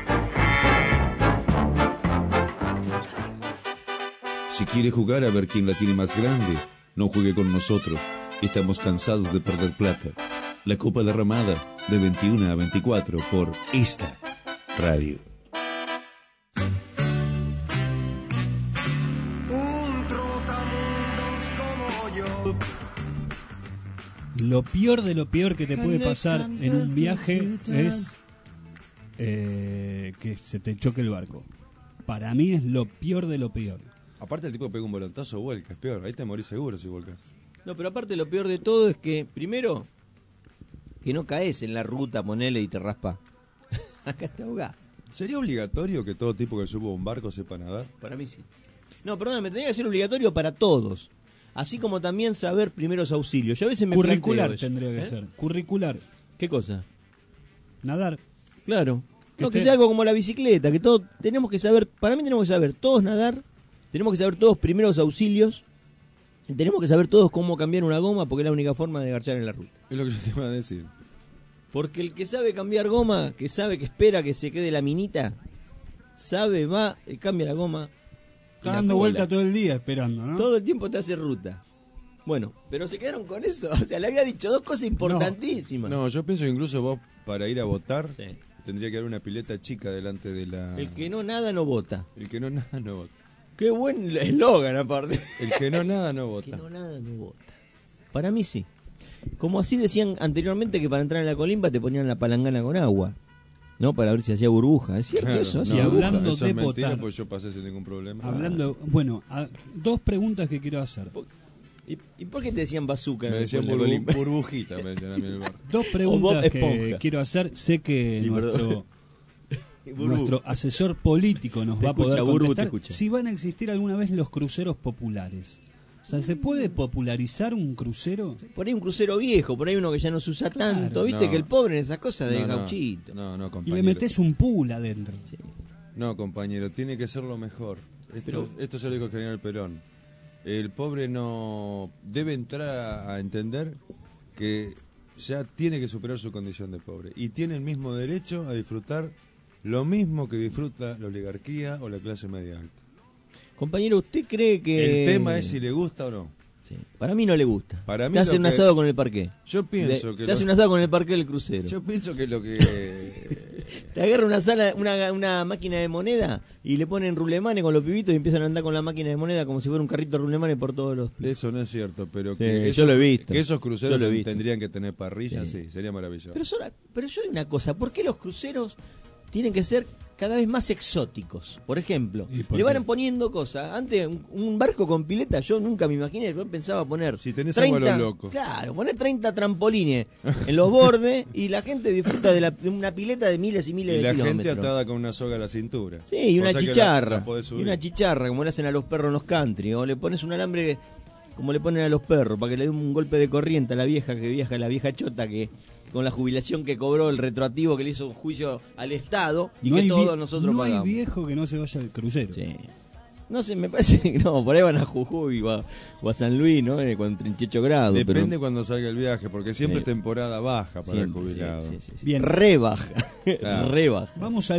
S7: Si quiere jugar a ver quién la tiene más grande, no juegue con nosotros. Estamos cansados de perder plata. La Copa Derramada, de 21 a 24 por esta radio.
S6: Un trotamundos como yo.
S3: Lo peor de lo peor que te puede pasar en un viaje es que se te choque el barco. Para mí es lo peor de lo peor.
S7: Aparte el tipo pega un volantazo, vuelca, es peor. Ahí te morís seguro si volcas.
S4: No, pero aparte lo peor de todo es que, primero, que no caes en la ruta, ponele y te raspa. Acá te ahogás.
S7: ¿Sería obligatorio que todo tipo que suba a un barco sepa nadar?
S4: Para mí sí. No, perdóname, tendría que ser obligatorio para todos. Así como también saber primeros auxilios. Yo a veces me
S3: Curricular
S4: planteo eso.
S3: tendría que ser. Curricular.
S4: ¿Qué cosa?
S3: Nadar.
S4: Claro. No, que
S3: Este-
S4: sea algo como la bicicleta, que todos tenemos que saber, para mí tenemos que saber todos nadar, tenemos que saber todos primeros auxilios, y tenemos que saber todos cómo cambiar una goma, porque es la única forma de garchar en la ruta.
S7: Es lo que yo te iba a decir.
S4: Porque el que sabe cambiar goma, que sabe que espera que se quede la minita, sabe, va, cambia la goma. y
S3: Está
S4: la
S3: dando
S4: cola.
S3: vuelta todo el día esperando, ¿no?
S4: Todo el tiempo te hace ruta. Bueno, pero se quedaron con eso. O sea, le había dicho dos cosas importantísimas.
S7: No, yo pienso que incluso vos para ir a votar
S4: Sí.
S7: tendría que haber una pileta chica delante de la...
S4: El que no nada no vota.
S7: El que no nada no vota.
S4: Qué buen eslogan aparte.
S7: El que no nada no
S4: Que
S7: vota.
S4: no nada no vota. Para mí sí. Como así decían anteriormente que para entrar en la colimba te ponían la palangana con agua. ¿No? Para ver si hacía burbuja. ¿Es cierto
S7: Claro,
S4: eso?
S3: no,
S4: ¿Hacía
S3: y
S4: burbuja?
S3: hablando
S7: eso
S3: de
S7: es mentira,
S3: votar.
S7: pues yo pasé sin ningún problema.
S3: Hablando, bueno, dos preguntas que quiero hacer.
S4: ¿Y por qué te decían bazooka?
S7: Me decían
S4: en la colimba?
S7: burbujita, me decían a mí en el bar.
S3: Dos
S4: Bob
S3: preguntas que
S4: Esponja.
S3: quiero hacer. Sé que
S4: Sí, perdón. Burbu.
S3: nuestro asesor político nos
S4: Te
S3: va a poder
S4: escucha, Burbu, te
S3: contestar
S4: escucha.
S3: si van a existir alguna vez los cruceros populares. sea, ¿se puede popularizar un crucero?
S4: Por ahí un crucero viejo, por ahí uno que ya no se usa tanto, viste que el pobre en esas cosas de gauchito.
S7: No,
S3: Y
S7: compañero.
S3: le metés un pool adentro.
S4: Sí.
S7: No, compañero, tiene que ser lo mejor. Esto se lo dijo el general Perón. El pobre no debe entrar a entender que ya tiene que superar su condición de pobre y tiene el mismo derecho a disfrutar lo mismo que disfruta la oligarquía o la clase media alta.
S4: Compañero, ¿usted cree que...?
S7: El tema es si le gusta o no.
S4: Sí. Para mí no le gusta.
S7: Para mí
S4: te hace
S7: lo
S4: un
S7: que-
S4: asado con el parqué.
S7: Yo pienso que
S4: te hace un asado con el parqué del crucero.
S7: Yo pienso que lo que
S4: Te agarra una máquina de moneda y le ponen rulemanes con los pibitos y empiezan a andar con la máquina de moneda como si fuera un carrito de rulemanes por todos los...
S7: eso no es cierto, pero
S4: Sí,
S7: que
S4: yo lo he visto.
S7: que esos cruceros
S4: Yo lo he visto.
S7: tendrían que tener parrillas,
S4: Sí.
S7: sí, sería maravilloso.
S4: Pero yo hay una cosa, ¿por qué los cruceros tienen que ser cada vez más exóticos? Por ejemplo,
S3: ¿Y por
S4: le van
S3: qué?
S4: poniendo cosas. Antes, un barco con pileta, yo nunca me imaginé, yo pensaba poner...
S7: Si tenés agua a lo loco.
S4: Claro, poner 30 trampolines en los bordes y la gente disfruta de una pileta de miles y miles
S7: Y
S4: de
S7: la
S4: kilómetros.
S7: gente atada con una soga a la cintura.
S4: Sí, y una
S7: O sea que
S4: chicharra.
S7: la podés
S4: Y
S7: subir.
S4: una chicharra, como le hacen a los perros en los country. O le pones un alambre como le ponen a los perros, para que le dé un golpe de corriente a la vieja que viaja, la vieja chota que con la jubilación que cobró, el retroactivo que le hizo un juicio al Estado y
S3: No
S4: que
S3: hay
S4: todos nosotros
S3: no
S4: pagamos.
S3: hay viejo que no se vaya al crucero.
S4: Sí. No sé, me parece que no, por ahí van a Jujuy o a San Luis, ¿no? Con 38 grados.
S7: Depende
S4: pero...
S7: cuando salga el viaje, porque siempre
S4: Sí.
S7: es temporada baja para
S4: Siempre,
S7: el jubilado.
S4: sí.
S3: Bien.
S4: Re baja.
S7: Claro.
S4: Re baja.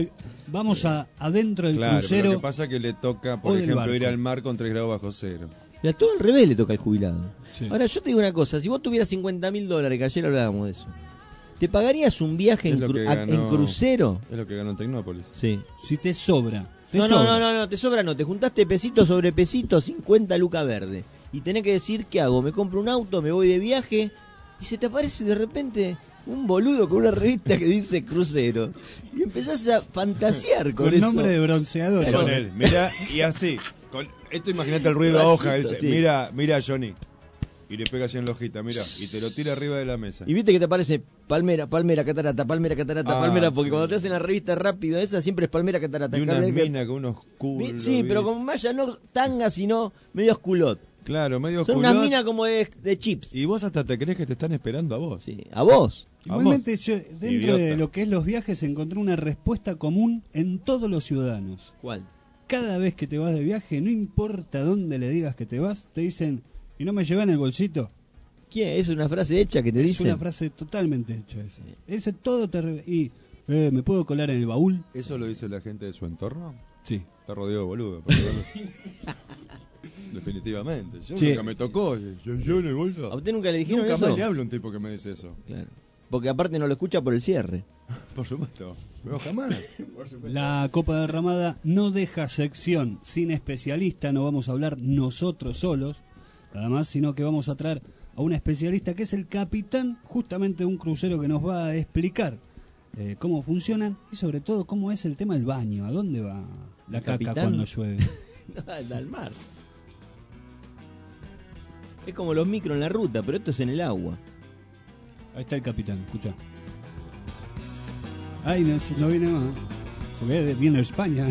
S3: Vamos a adentro del
S7: Claro, pero
S3: crucero.
S7: lo que pasa es que le toca, por
S3: o del
S7: ejemplo, ir
S3: barco.
S7: al mar con 3 grados bajo cero.
S4: Mira, todo al revés le toca al jubilado.
S3: Sí.
S4: Ahora, yo te digo una cosa, si vos tuvieras $50.000, que ayer hablábamos de eso, ¿te pagarías un viaje
S7: Es
S4: en,
S7: lo que
S4: en
S7: ganó-
S4: crucero?
S7: Es lo que ganó en Tecnópolis.
S4: Sí.
S3: Si te sobra.
S4: No, te sobra no, te juntaste pesito sobre pesito, 50 lucas verde. Y tenés que decir, ¿qué hago? Me compro un auto, me voy de viaje, y se te aparece de repente un boludo con una revista que dice crucero. Y empezás a fantasear con
S3: Con
S4: eso.
S3: nombre de bronceador.
S4: Claro.
S7: Con él, mira, y así. Esto imagínate el ruido a hoja. Dice,
S4: Sí.
S7: mira, Johnny. Y le pega así en la hojita, mira. Y te lo tira arriba de la mesa.
S4: Y viste que te aparece palmera, catarata, palmera, porque
S7: sí.
S4: cuando te hacen la revista rápido esa siempre es palmera, catarata.
S7: Y una
S4: Cada vez que-
S7: mina con unos culos.
S4: Sí, pero con malla no tanga, sino medio culot.
S7: Claro, medio
S4: Son
S7: culot.
S4: unas minas como de chips.
S7: Y vos hasta te crees que te están esperando a vos.
S4: Sí, a vos.
S3: Igualmente, yo, dentro
S7: Idiota.
S3: de lo que es los viajes, encontré una respuesta común en todos los ciudadanos.
S4: ¿Cuál?
S3: Cada vez que te vas de viaje, no importa dónde le digas que te vas, te dicen, ¿y no me llevan el bolsito?
S4: ¿Quién? ¿Es una frase hecha que te
S3: Es
S4: dice?
S3: una frase totalmente hecha esa. Ese todo te... Y, ¿me puedo colar en el baúl?
S7: ¿Eso lo dice la gente de su entorno?
S3: Sí.
S7: Está rodeado de boludo. pero bueno. Definitivamente. Yo
S3: Sí.
S7: nunca me tocó. Yo en el bolso.
S4: ¿A usted nunca le dijeron
S7: Nunca
S4: eso?
S7: más le hablo a un tipo que me dice eso.
S4: Claro. Porque aparte no lo escucha por el cierre.
S7: Por supuesto. Pero jamás.
S3: La Copa Derramada no deja sección sin especialista, no vamos a hablar nosotros solos, nada más, sino que vamos a traer a un especialista que es el capitán justamente de un crucero que nos va a explicar cómo funcionan y sobre todo cómo es el tema del baño, a dónde va la
S4: ¿El
S3: caca
S4: capitán?
S3: cuando llueve.
S4: Al mar. Es como los micros en la ruta, pero esto es en el agua.
S3: Ahí está el capitán, escucha. Ay, no viene más, porque viene de España,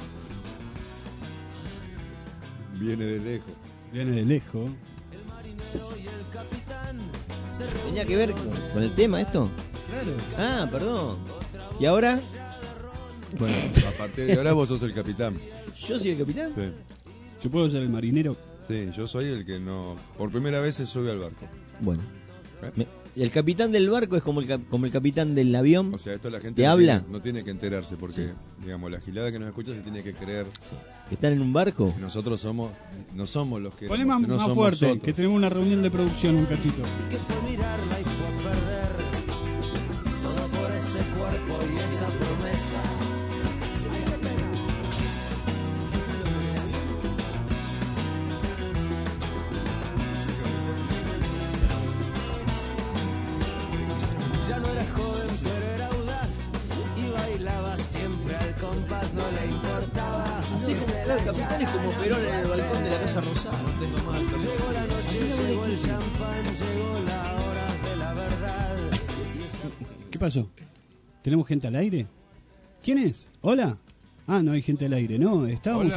S7: Viene de lejos.
S3: viene de lejos.
S4: ¿Tenía que ver con el tema esto? Ah, perdón. ¿Y ahora?
S7: Bueno, a partir de ahora vos sos el capitán.
S4: ¿Yo soy el capitán?
S7: Sí.
S3: ¿Yo puedo ser el marinero?
S7: Sí, yo soy el que no. Por primera vez se sube al barco.
S4: Bueno.
S7: ¿Eh?
S4: El capitán del barco es como el capitán del avión.
S7: O sea, esto la gente
S4: ¿Te
S7: no
S4: habla?
S7: Tiene, no tiene que enterarse porque, digamos, la gilada que nos escucha se tiene que creer.
S4: ¿Que están en un barco?
S7: Que nosotros no somos los que.
S3: Poné más,
S7: no
S3: más
S7: somos
S3: fuerte,
S7: nosotros.
S3: que tenemos una reunión de producción un cachito.
S6: Que fue mirarla y fue a perder todo por ese cuerpo y esa promesa. Ya no era joven pero era audaz y bailaba siempre al compás, no le importaba.
S4: Así como el capitán es como Perón en el balcón de la Casa Rosada.
S6: Llegó la noche, llegó el champán, llegó la hora de la verdad.
S3: ¿Qué pasó? ¿Tenemos gente al aire? ¿Quién es? ¿Hola? Ah, no hay gente al aire, no. Estábamos
S7: Hola.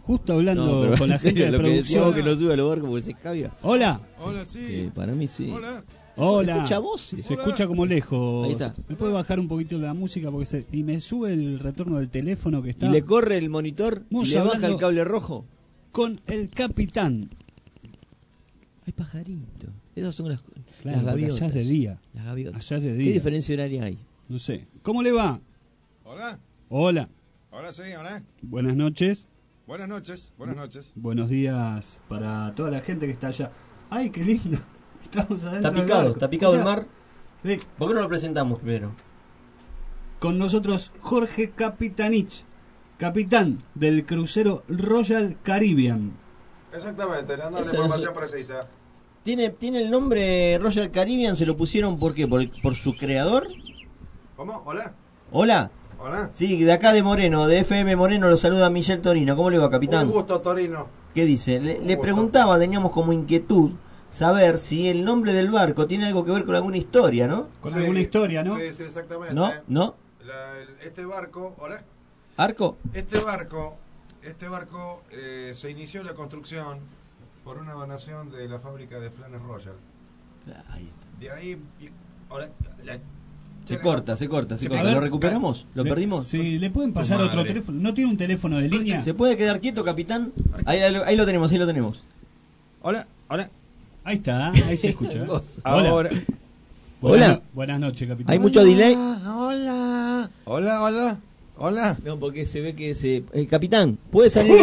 S3: Justo hablando
S4: No, pero
S3: con la
S4: en
S3: gente
S4: serio,
S3: de
S4: lo que
S3: producción.
S4: decíamos que no sube a los barcos porque se escabia.
S3: Hola.
S11: Hola, sí.
S4: Sí, para mí sí.
S3: Hola.
S4: Escucha voces.
S3: Se escucha como lejos.
S4: Ahí está.
S3: ¿Me puede bajar un poquito la música? Porque y me sube el retorno del teléfono que está.
S4: Y le corre el monitor y le baja el cable rojo.
S3: Con el capitán.
S4: Hay pajaritos. Esas son las
S3: Claro, porque
S4: gaviotas.
S3: allá es de día.
S4: Las gaviotas.
S3: Allá es de día.
S4: ¿Qué diferencia horaria hay?
S3: No sé. ¿Cómo le va?
S11: Hola.
S3: Hola.
S11: Hola, sí, hola.
S3: Buenas noches.
S11: Buenas noches, buenas noches.
S3: Buenos días para toda la gente que está allá. ¡Ay, qué lindo! Estamos adentro del barco.
S4: Está picado el
S3: Mirá.
S4: mar.
S3: Sí.
S4: ¿Por qué no lo presentamos primero?
S3: Con nosotros Jorge Capitanich, capitán del crucero Royal Caribbean.
S11: Exactamente, dando la
S4: Eso,
S11: información
S4: eso.
S11: precisa.
S4: ¿Tiene el nombre Royal Caribbean? ¿Se lo pusieron por qué? ¿Por su creador?
S11: ¿Cómo? Hola.
S4: Hola.
S11: Hola.
S4: Sí, de acá de Moreno, de FM Moreno, lo saluda Michel Torino. ¿Cómo le va, capitán?
S11: Un gusto, Torino.
S4: ¿Qué dice? Le
S11: gusto.
S4: preguntaba, teníamos como inquietud saber si el nombre del barco tiene algo que ver con alguna historia, ¿no?
S3: Con alguna historia, ¿no?
S11: Sí, sí, exactamente.
S4: ¿No? ¿No?
S11: Este barco, hola.
S4: ¿Arco?
S11: Este barco se inició la construcción por una donación de la fábrica de Flanes Royal.
S4: Ahí está.
S11: De ahí, hola.
S4: Se corta.
S3: A ver,
S4: ¿Lo recuperamos? ¿Lo perdimos?
S3: Sí, ¿le pueden pasar
S11: Tu
S3: otro
S11: madre.
S3: teléfono? ¿No tiene un teléfono de línea?
S4: ¿Se puede quedar quieto, capitán? Ahí lo tenemos,
S11: Hola.
S3: Ahí está, ahí se escucha.
S11: Ahora.
S4: Hola.
S3: Buenas noches, capitán.
S4: ¿Hay mucho delay?
S11: Hola.
S4: No, porque se ve que se... capitán, ¿puede salir?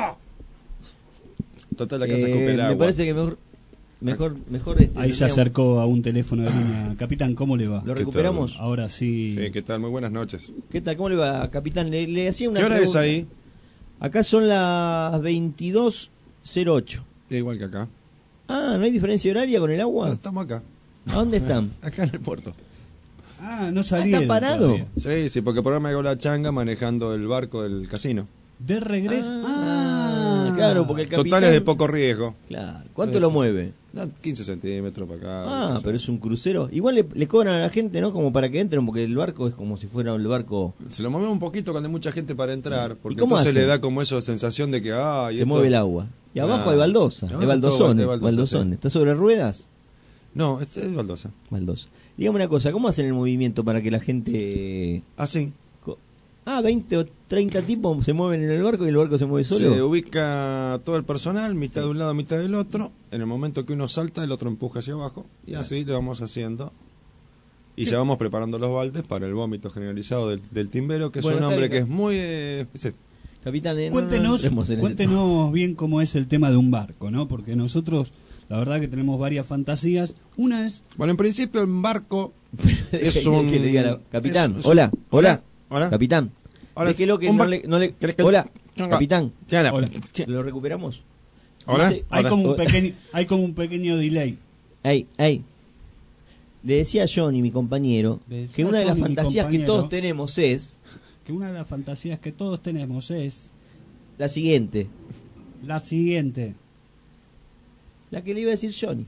S11: Total, la casa escupe el agua.
S4: Me parece que mejor
S3: Ahí se acercó a un teléfono de línea. Capitán, ¿cómo le va?
S4: ¿Lo recuperamos?
S3: Ahora sí.
S11: Sí, ¿qué tal? Muy buenas noches.
S4: ¿Qué tal? ¿Cómo le va, capitán? Le hacía una
S11: ¿Qué hora
S4: pregunta.
S11: es ahí?
S4: Acá son las 22:08.
S11: Igual que acá.
S4: Ah, ¿no hay diferencia horaria con el agua?
S11: Estamos acá.
S4: ¿A dónde están?
S11: Acá en el puerto.
S3: Ah, no salí.
S4: ¿Está parado?
S11: Sí, porque por ahora me hago la changa manejando el barco del casino.
S3: De regreso.
S4: Claro, porque el capitán...
S11: Total es de poco riesgo.
S4: Claro. ¿Cuánto lo mueve?
S11: 15 centímetros para acá.
S4: Ah, pero es un crucero. Igual le cobran a la gente, ¿no? Como para que entren, porque el barco es como si fuera el barco...
S11: Se lo movemos un poquito cuando hay mucha gente para entrar, porque
S4: ¿Y cómo
S11: entonces
S4: hacen?
S11: le da como esa sensación de que...
S4: Se mueve el agua. Y abajo hay baldosa,
S11: Abajo
S4: hay baldosones.
S11: todo baldosa, sí.
S4: ¿Está sobre ruedas?
S11: No, este es baldosa.
S4: Baldosa. Dígame una cosa, ¿cómo hacen el movimiento para que la gente...
S11: Así.
S4: 20 o 30 tipos se mueven en el barco y el barco se mueve solo?
S11: Se ubica todo el personal, mitad de un lado, mitad del otro. En el momento que uno salta, el otro empuja hacia abajo. Y así le vamos haciendo. Y ya vamos preparando los baldes para el vómito generalizado del timbero, que es un hombre que es muy... sí.
S4: Capitán,
S3: Cuéntenos bien cómo es el tema de un barco, ¿no? Porque nosotros, la verdad que tenemos varias fantasías. Una es...
S11: Bueno, en principio un barco es un...
S4: que le diga la... Capitán,
S11: es-
S4: hola.
S11: Hola.
S4: Capitán.
S11: Hola.
S4: Déjelo que
S11: Un
S4: no
S11: bar-
S4: le... Hola, capitán. ¿Lo recuperamos?
S11: Hola.
S4: Dice-
S3: Hay como un pequeño delay.
S4: Ey. Le decía a Johnny, mi compañero, que una de las fantasías que todos tenemos es...
S3: Que una de las fantasías que todos tenemos es...
S4: La siguiente.
S3: La siguiente.
S4: La que le iba a decir Johnny.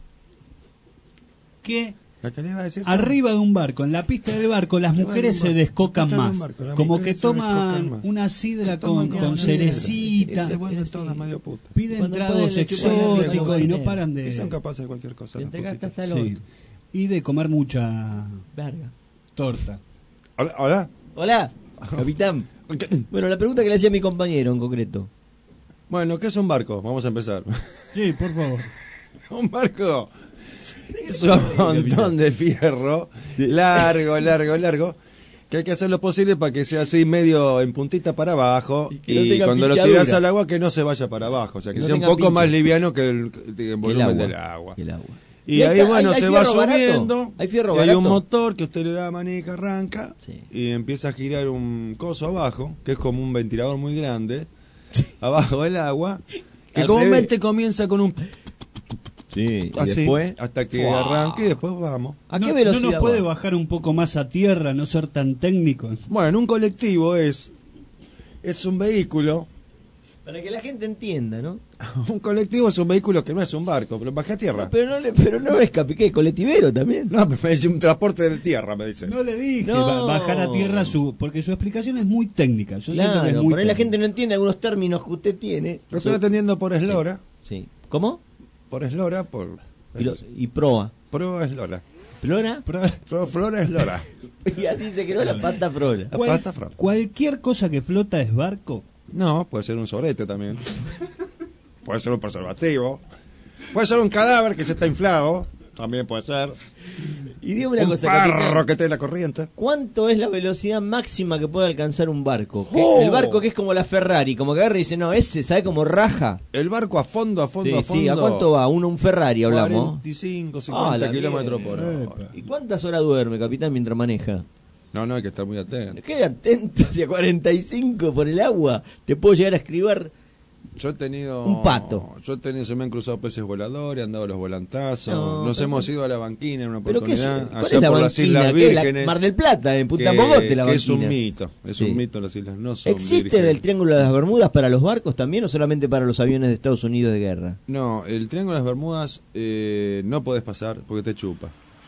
S3: Que
S11: La que le iba a decir...
S3: arriba de un barco, en la pista del barco, las mujeres se descocan más. Como que toman una sidra con cerecita.
S11: Se vuelven todas medio putas.
S3: Piden
S4: Cuando
S3: tragos
S4: pueden, le chupan
S3: exóticos
S4: el
S3: y no
S4: dedo.
S3: paran
S11: Y
S3: de...
S11: son capaces de cualquier cosa.
S4: Te
S11: las
S4: entregaste
S11: putitas.
S4: hasta el
S3: Sí. Y de comer mucha
S4: Verga.
S3: torta.
S11: Hola.
S4: Hola, capitán. Bueno, la pregunta que le hacía a mi compañero en concreto.
S11: Bueno, ¿qué es un barco? Vamos a empezar.
S3: Sí, por favor.
S11: Un barco es un montón de fierro, largo, que hay que hacer lo posible para que sea así medio en puntita para abajo
S4: que no
S11: y
S4: tenga
S11: cuando lo
S4: pinchadura.
S11: tiras al agua que no se vaya para abajo, o sea que
S4: no
S11: sea un
S4: tenga
S11: poco
S4: pincho.
S11: más liviano que el volumen del agua.
S4: El agua.
S11: Y ahí, bueno,
S4: hay
S11: se va
S4: fierro barato.
S11: subiendo.
S4: Hay fierro
S11: y hay
S4: barato.
S11: un motor que usted le da manija, arranca
S4: Sí.
S11: y empieza a girar un coso abajo, que es como un ventilador muy grande, abajo del agua, que
S4: Al
S11: comúnmente comienza con un...
S4: Sí, y
S11: así,
S4: después...
S11: hasta que
S4: ¡Fua!
S11: arranque y después vamos.
S4: ¿A qué
S3: ¿No
S4: velocidad
S3: nos puede
S4: va?
S3: bajar un poco más a tierra, no ser tan técnicos?
S11: Bueno, un colectivo es un vehículo
S4: Para que la gente entienda, ¿no?
S11: Un colectivo es un vehículo que no es un barco, pero baja a tierra.
S4: No, pero no es ¿qué? ¿Colectivero también?
S11: No, me dice un transporte de tierra, me dice.
S3: No le dije
S4: No.
S3: bajar a tierra porque su explicación es muy técnica. Yo siento que es
S4: Claro,
S3: muy
S4: por ahí la
S3: técnica.
S4: gente no entiende algunos términos que usted tiene.
S11: Lo estoy atendiendo por eslora.
S4: Sí. ¿Cómo?
S11: Por eslora, por...
S4: Y proa.
S11: Pro eslora.
S4: ¿Flora?
S11: Flora eslora.
S4: Y así se creó la pasta flora.
S11: La pasta flora.
S3: Cualquier cosa que flota es barco.
S11: No, puede ser un sorete también. Puede ser un preservativo. Puede ser un cadáver que se está inflado. También puede ser.
S4: Y dígame una
S11: un
S4: cosa,
S11: parro
S4: capitán.
S11: que tiene la corriente.
S4: ¿Cuánto es la velocidad máxima que puede alcanzar un barco?
S11: ¡Oh!
S4: El barco que es como la Ferrari, como que agarra y dice, no, ese, ¿sabe cómo raja?
S11: El barco a fondo,
S4: Sí, sí, ¿a cuánto va? Un Ferrari hablamos.
S11: 45,
S4: Ah,
S11: 50
S4: la
S11: kilómetros
S4: mierda.
S11: por hora.
S4: ¿Y cuántas horas duerme, capitán, mientras maneja?
S11: No, hay que estar muy atento.
S4: Quede atento, si a 45 por el agua te puedo llegar a escribir.
S11: Yo he tenido...
S4: Un pato.
S11: Se me han cruzado peces voladores, han dado los volantazos.
S4: No,
S11: Nos
S4: pero-
S11: hemos ido a la banquina en una
S4: ¿Pero qué es?
S11: oportunidad.
S4: ¿Cuál
S11: Allá
S4: es la
S11: por las
S4: banquina?
S11: Islas
S4: ¿Qué es la-
S11: Vírgenes.
S4: Mar del Plata, en Punta
S11: que-
S4: Mogote, la
S11: que es un
S4: banquina.
S11: mito. Es
S4: Sí.
S11: un mito, las islas no son
S4: ¿Existe
S11: vírgenes.
S4: el Triángulo de las Bermudas para los barcos también o solamente para los aviones de Estados Unidos de guerra?
S11: No, el Triángulo de las Bermudas no podés pasar porque te chupa.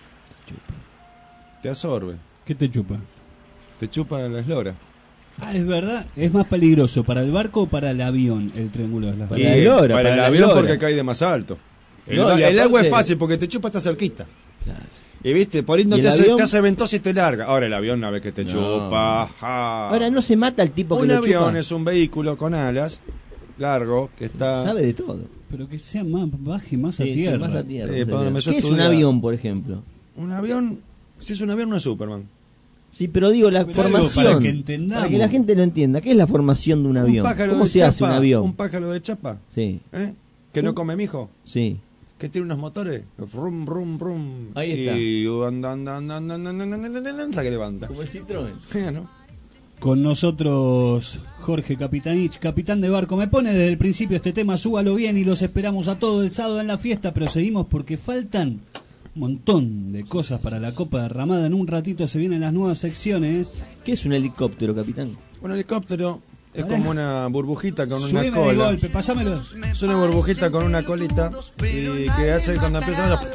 S11: Te absorbe.
S3: ¿Qué te chupa?
S11: Te chupa la eslora.
S3: Ah, es verdad. ¿Es más peligroso para el barco o para el avión el triángulo de las
S11: Y
S3: Bermudas?
S11: para el avión porque cae de más alto. El,
S4: No, y
S11: el agua
S4: aparte-
S11: es fácil porque te chupa, está cerquita. Y viste, por ahí no
S4: ¿Y
S11: te
S4: el
S11: hace,
S4: avión?
S11: te hace ventosa y te larga. Ahora el avión una vez que te chupa. ja.
S4: Ahora no se mata el tipo que
S11: Un
S4: lo
S11: avión
S4: chupa.
S11: es un vehículo con alas largo que está...
S4: Sabe de todo.
S3: Pero que sea más baje, más a
S4: Sí, sí,
S3: tierra.
S4: más a tierra.
S11: Sí,
S4: más a
S11: perdóname,
S4: tierra.
S11: yo
S4: ¿Qué es un
S11: estudié-
S4: avión, por ejemplo?
S11: Un avión, si es un avión no es Superman.
S4: Sí, pero digo la
S3: Pero algo
S4: formación.
S3: para que entendamos.
S4: Para que la gente lo entienda. ¿Qué es la formación de un avión?
S11: Un pájaro
S4: ¿Cómo
S11: de
S4: se
S11: chapa,
S4: hace un avión?
S11: Un pájaro de chapa,
S4: Sí,
S11: ¿eh? Que no come mijo,
S4: sí.
S11: que tiene unos motores, rum, rum, rum.
S4: Ahí está.
S11: Y anda que levanta.
S4: Como el Citroën.
S11: ¿No?
S3: Con nosotros Jorge Capitanich, capitán de barco. Me pone desde el principio este tema, súbalo bien y los esperamos a todos el sábado en la fiesta, pero seguimos porque faltan un montón de cosas para la Copa de Ramada. En un ratito se vienen las nuevas secciones.
S4: ¿Qué es un helicóptero, capitán?
S11: Un helicóptero es como una burbujita con una
S3: Subime de
S11: cola.
S3: golpe, pasámelo.
S11: Es una burbujita con una colita y que hace cuando empiezan los...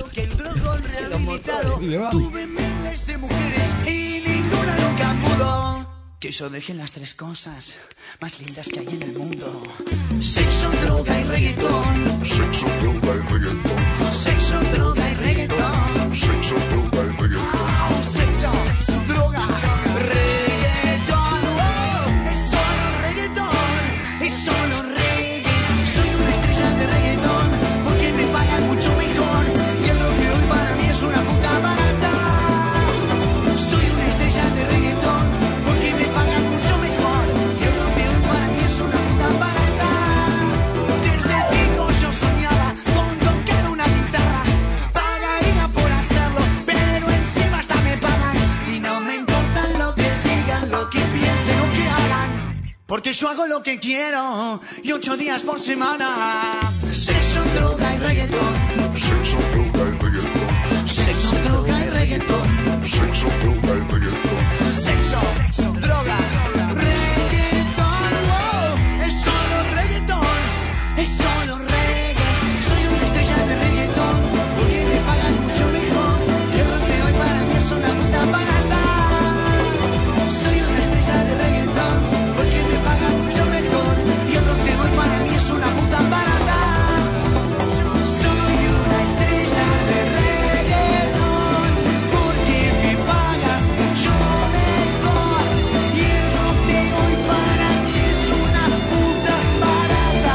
S11: Y le va.
S6: Tuve miles de mujeres y ninguna nunca pudo que yo deje las tres cosas más lindas que hay en el mundo: sexo, droga y reggaetón. Sexo, droga y reggaetón. Sexo, droga y reggaetón. Sexo, droga y reggaetón. Sexo, droga, reggaetón. Oh, es solo reggaetón, es solo reggaetón. Soy una estrella de reggaetón porque me pagan mucho mejor y el rock de hoy para mí es una puta barata. Soy una estrella de reggaetón porque me pagan mucho mejor y el rock de hoy para mí es una puta barata. Desde chico yo soñaba con tocar una guitarra, pagaría por hacerlo, pero encima hasta me pagan y no me importa lo que digan, lo que piensen o que hagan, porque yo hago lo que quiero y 8 días por semana. Sexo, droga y reggaetón. Sexo, droga y reggaetón. Sexo, droga y reggaetón. Sexo, droga y reggaetón. Sexo, droga, reggaetón. Wow, es solo reggaetón, es solo reggaetón. Soy una estrella de reggaetón porque me pagan mucho mejor y el rock de hoy para mí es una puta barata. Soy una estrella de reggaetón porque me pagan mucho mejor y el rock de hoy para mí es una puta barata. Soy una estrella de reggaetón porque me pagan mucho mejor y el rock de hoy para mí es una puta barata.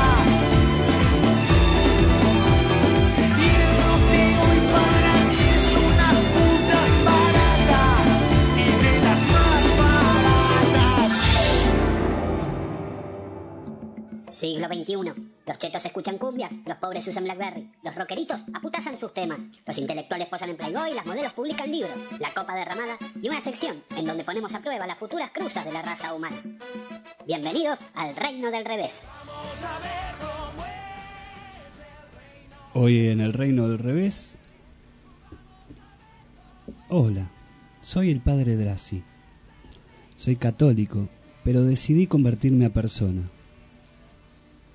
S6: Y el rock de hoy para mí es una puta barata y de las más baratas.
S2: Siglo XXI. Los chetos escuchan cumbias, los pobres usan Blackberry, los rockeritos aputazan sus temas, los intelectuales posan en Playboy, las modelos publican libros, la copa derramada y una sección en donde ponemos a prueba las futuras cruzas de la raza humana. Bienvenidos al reino del revés.
S3: Hoy en el Reino del Revés. Hola, soy el padre Drassi. Soy católico, pero decidí convertirme a persona.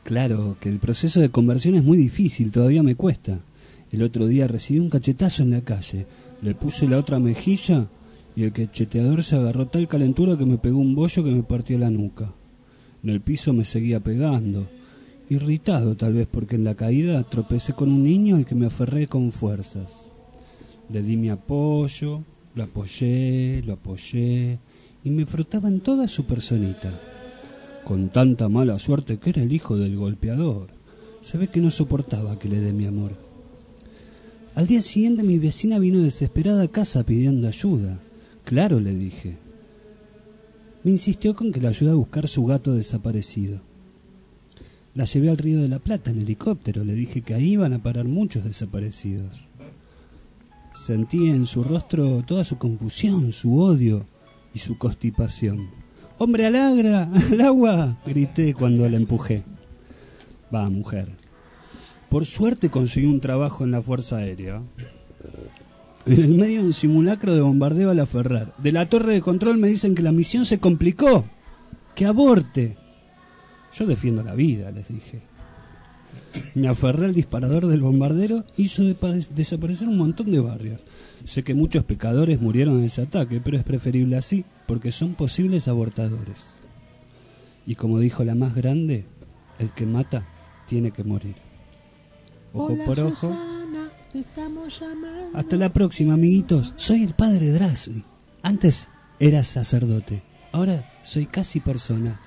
S3: Claro, que el proceso de conversión es muy difícil, todavía me cuesta. El otro día recibí un cachetazo en la calle, le puse la otra mejilla y el cacheteador se agarró tal calentura que me pegó un bollo que me partió la nuca. En el piso me seguía pegando, irritado tal vez porque en la caída tropecé con un niño al que me aferré con fuerzas. Le di mi apoyo, lo apoyé y me frotaba en toda su personita. Con tanta mala suerte que era el hijo del golpeador. Se ve que no soportaba que le dé mi amor. Al día siguiente mi vecina vino desesperada a casa pidiendo ayuda. Claro, le dije. Me insistió con que la ayude a buscar su gato desaparecido. La llevé al Río de la Plata en helicóptero. Le dije que ahí iban a parar muchos desaparecidos. Sentí en su rostro toda su confusión, su odio y su constipación. ¡Hombre, al agua! Grité cuando la empujé. Va, mujer. Por suerte conseguí un trabajo en la Fuerza Aérea. En el medio de un simulacro de bombardeo a la Ferrar. De la torre de control me dicen que la misión se complicó. ¡Que aborte! Yo defiendo la vida, les dije. Me aferré al disparador del bombardero y hizo desaparecer un montón de barrios. Sé que muchos pecadores murieron en ese ataque, pero es preferible así, porque son posibles abortadores. Y como dijo la más grande, el que mata tiene que morir. Ojo por ojo.
S6: Susana, te estamos llamando.
S3: Hasta la próxima, amiguitos. Soy el padre Drassi. Antes era sacerdote, ahora soy casi persona.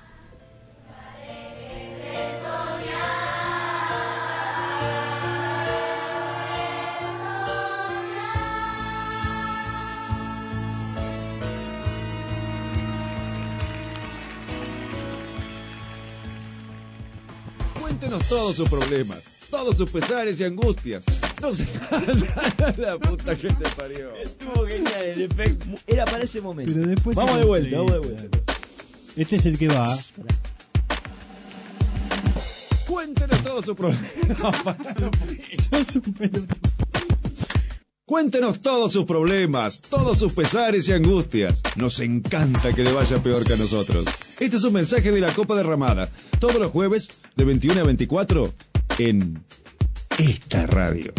S7: Cuéntenos todos sus problemas, todos sus pesares y angustias. No se la puta que te parió.
S4: Estuvo genial el efecto. Era para ese momento.
S3: Pero después
S4: vamos de vuelta.
S3: Este es el que va.
S7: Cuéntenos todos sus problemas.
S3: Sos un pelotudo.
S7: Cuéntenos todos sus problemas, todos sus pesares y angustias. Nos encanta que le vaya peor que a nosotros. Este es un mensaje de la Copa Derramada. Todos los jueves, de 21 a 24, en esta radio.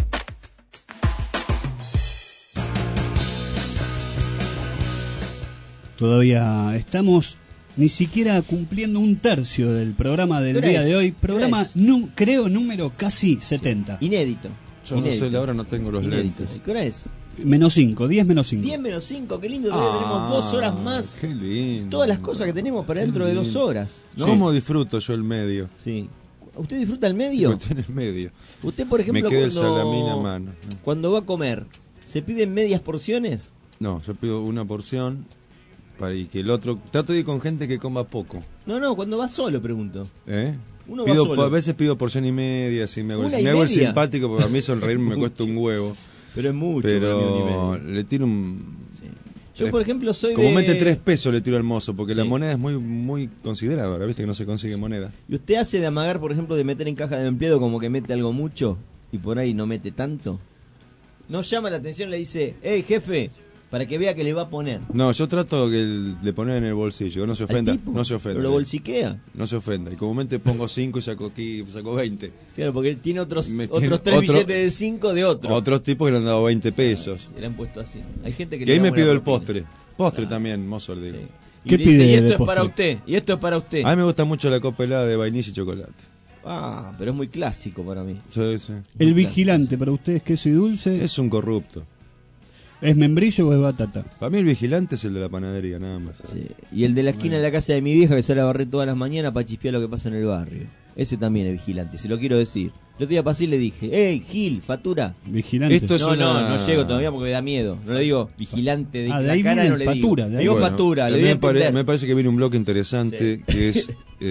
S3: Todavía estamos ni siquiera cumpliendo un tercio del programa del día de hoy. Programa, creo, número casi 70.
S4: Sí. Inédito.
S11: Yo no sé, ahora no tengo los lentes.
S4: ¿Qué hora es?
S3: Menos 5, 10 menos 5.
S4: 10 menos 5, qué lindo. Todavía tenemos 2 horas más.
S11: Qué lindo.
S4: Todas las cosas que tenemos para dentro de 2 horas.
S11: ¿No? ¿Cómo disfruto yo el medio?
S4: Sí. ¿Usted disfruta el medio?
S11: Porque tiene el medio.
S4: Usted, por ejemplo,
S11: me queda el salamín a mano.
S4: Cuando va a comer, ¿se piden medias porciones?
S11: No, yo pido una porción y que el otro... Trato de ir con gente que coma poco.
S4: No, cuando va solo, pregunto. Uno
S11: pido,
S4: va solo.
S11: A veces pido porción y media, así me hago el simpático, porque a mí sonreírme me cuesta un huevo.
S4: Pero es mucho.
S11: Pero le tiro un...
S4: Sí. Yo, por ejemplo, soy
S11: Comúnmente 3 pesos le tiro al mozo, porque la moneda es muy considerada ahora, viste que no se consigue moneda.
S4: ¿Y usted hace de amagar, por ejemplo, de meter en caja de empleado como que mete algo mucho y por ahí no mete tanto? ¿No llama la atención, le dice, hey, jefe, para que vea que le va a poner?
S11: No, yo trato de poner en el bolsillo, no se ofenda. No se ofenda.
S4: ¿Pero lo bolsiquea?
S11: No se ofenda. Y comúnmente pongo 5 y saco 20.
S4: Claro, porque él tiene otros 3 billetes de 5 de otro.
S11: Otros tipos que le han dado 20 pesos.
S4: Le han puesto así. Hay gente que
S11: y ahí me pido el
S4: propina.
S11: Postre también, mozo, le digo.
S4: Sí. ¿Qué pide? Dice, y esto es para usted, y esto es para usted.
S11: A mí me gusta mucho la copa helada de vainilla y chocolate.
S4: Ah, pero es muy clásico para mí.
S11: Sí.
S3: El vigilante, para ustedes, queso y dulce.
S11: Es un corrupto.
S3: ¿Es membrillo o es batata?
S11: Para mí el vigilante es el de la panadería, nada más.
S4: Sí. Y el de la esquina de la casa de mi vieja que sale a barrer todas las mañanas para chispear lo que pasa en el barrio. Ese también es vigilante, se lo quiero decir. El otro día pasé y le dije, hey, Gil, factura.
S3: Vigilante.
S11: Esto es
S4: no llego todavía porque me da miedo. No le digo vigilante de la cara, no le
S3: factura,
S4: digo. Digo factura, le digo
S11: me parece que viene un bloque interesante que es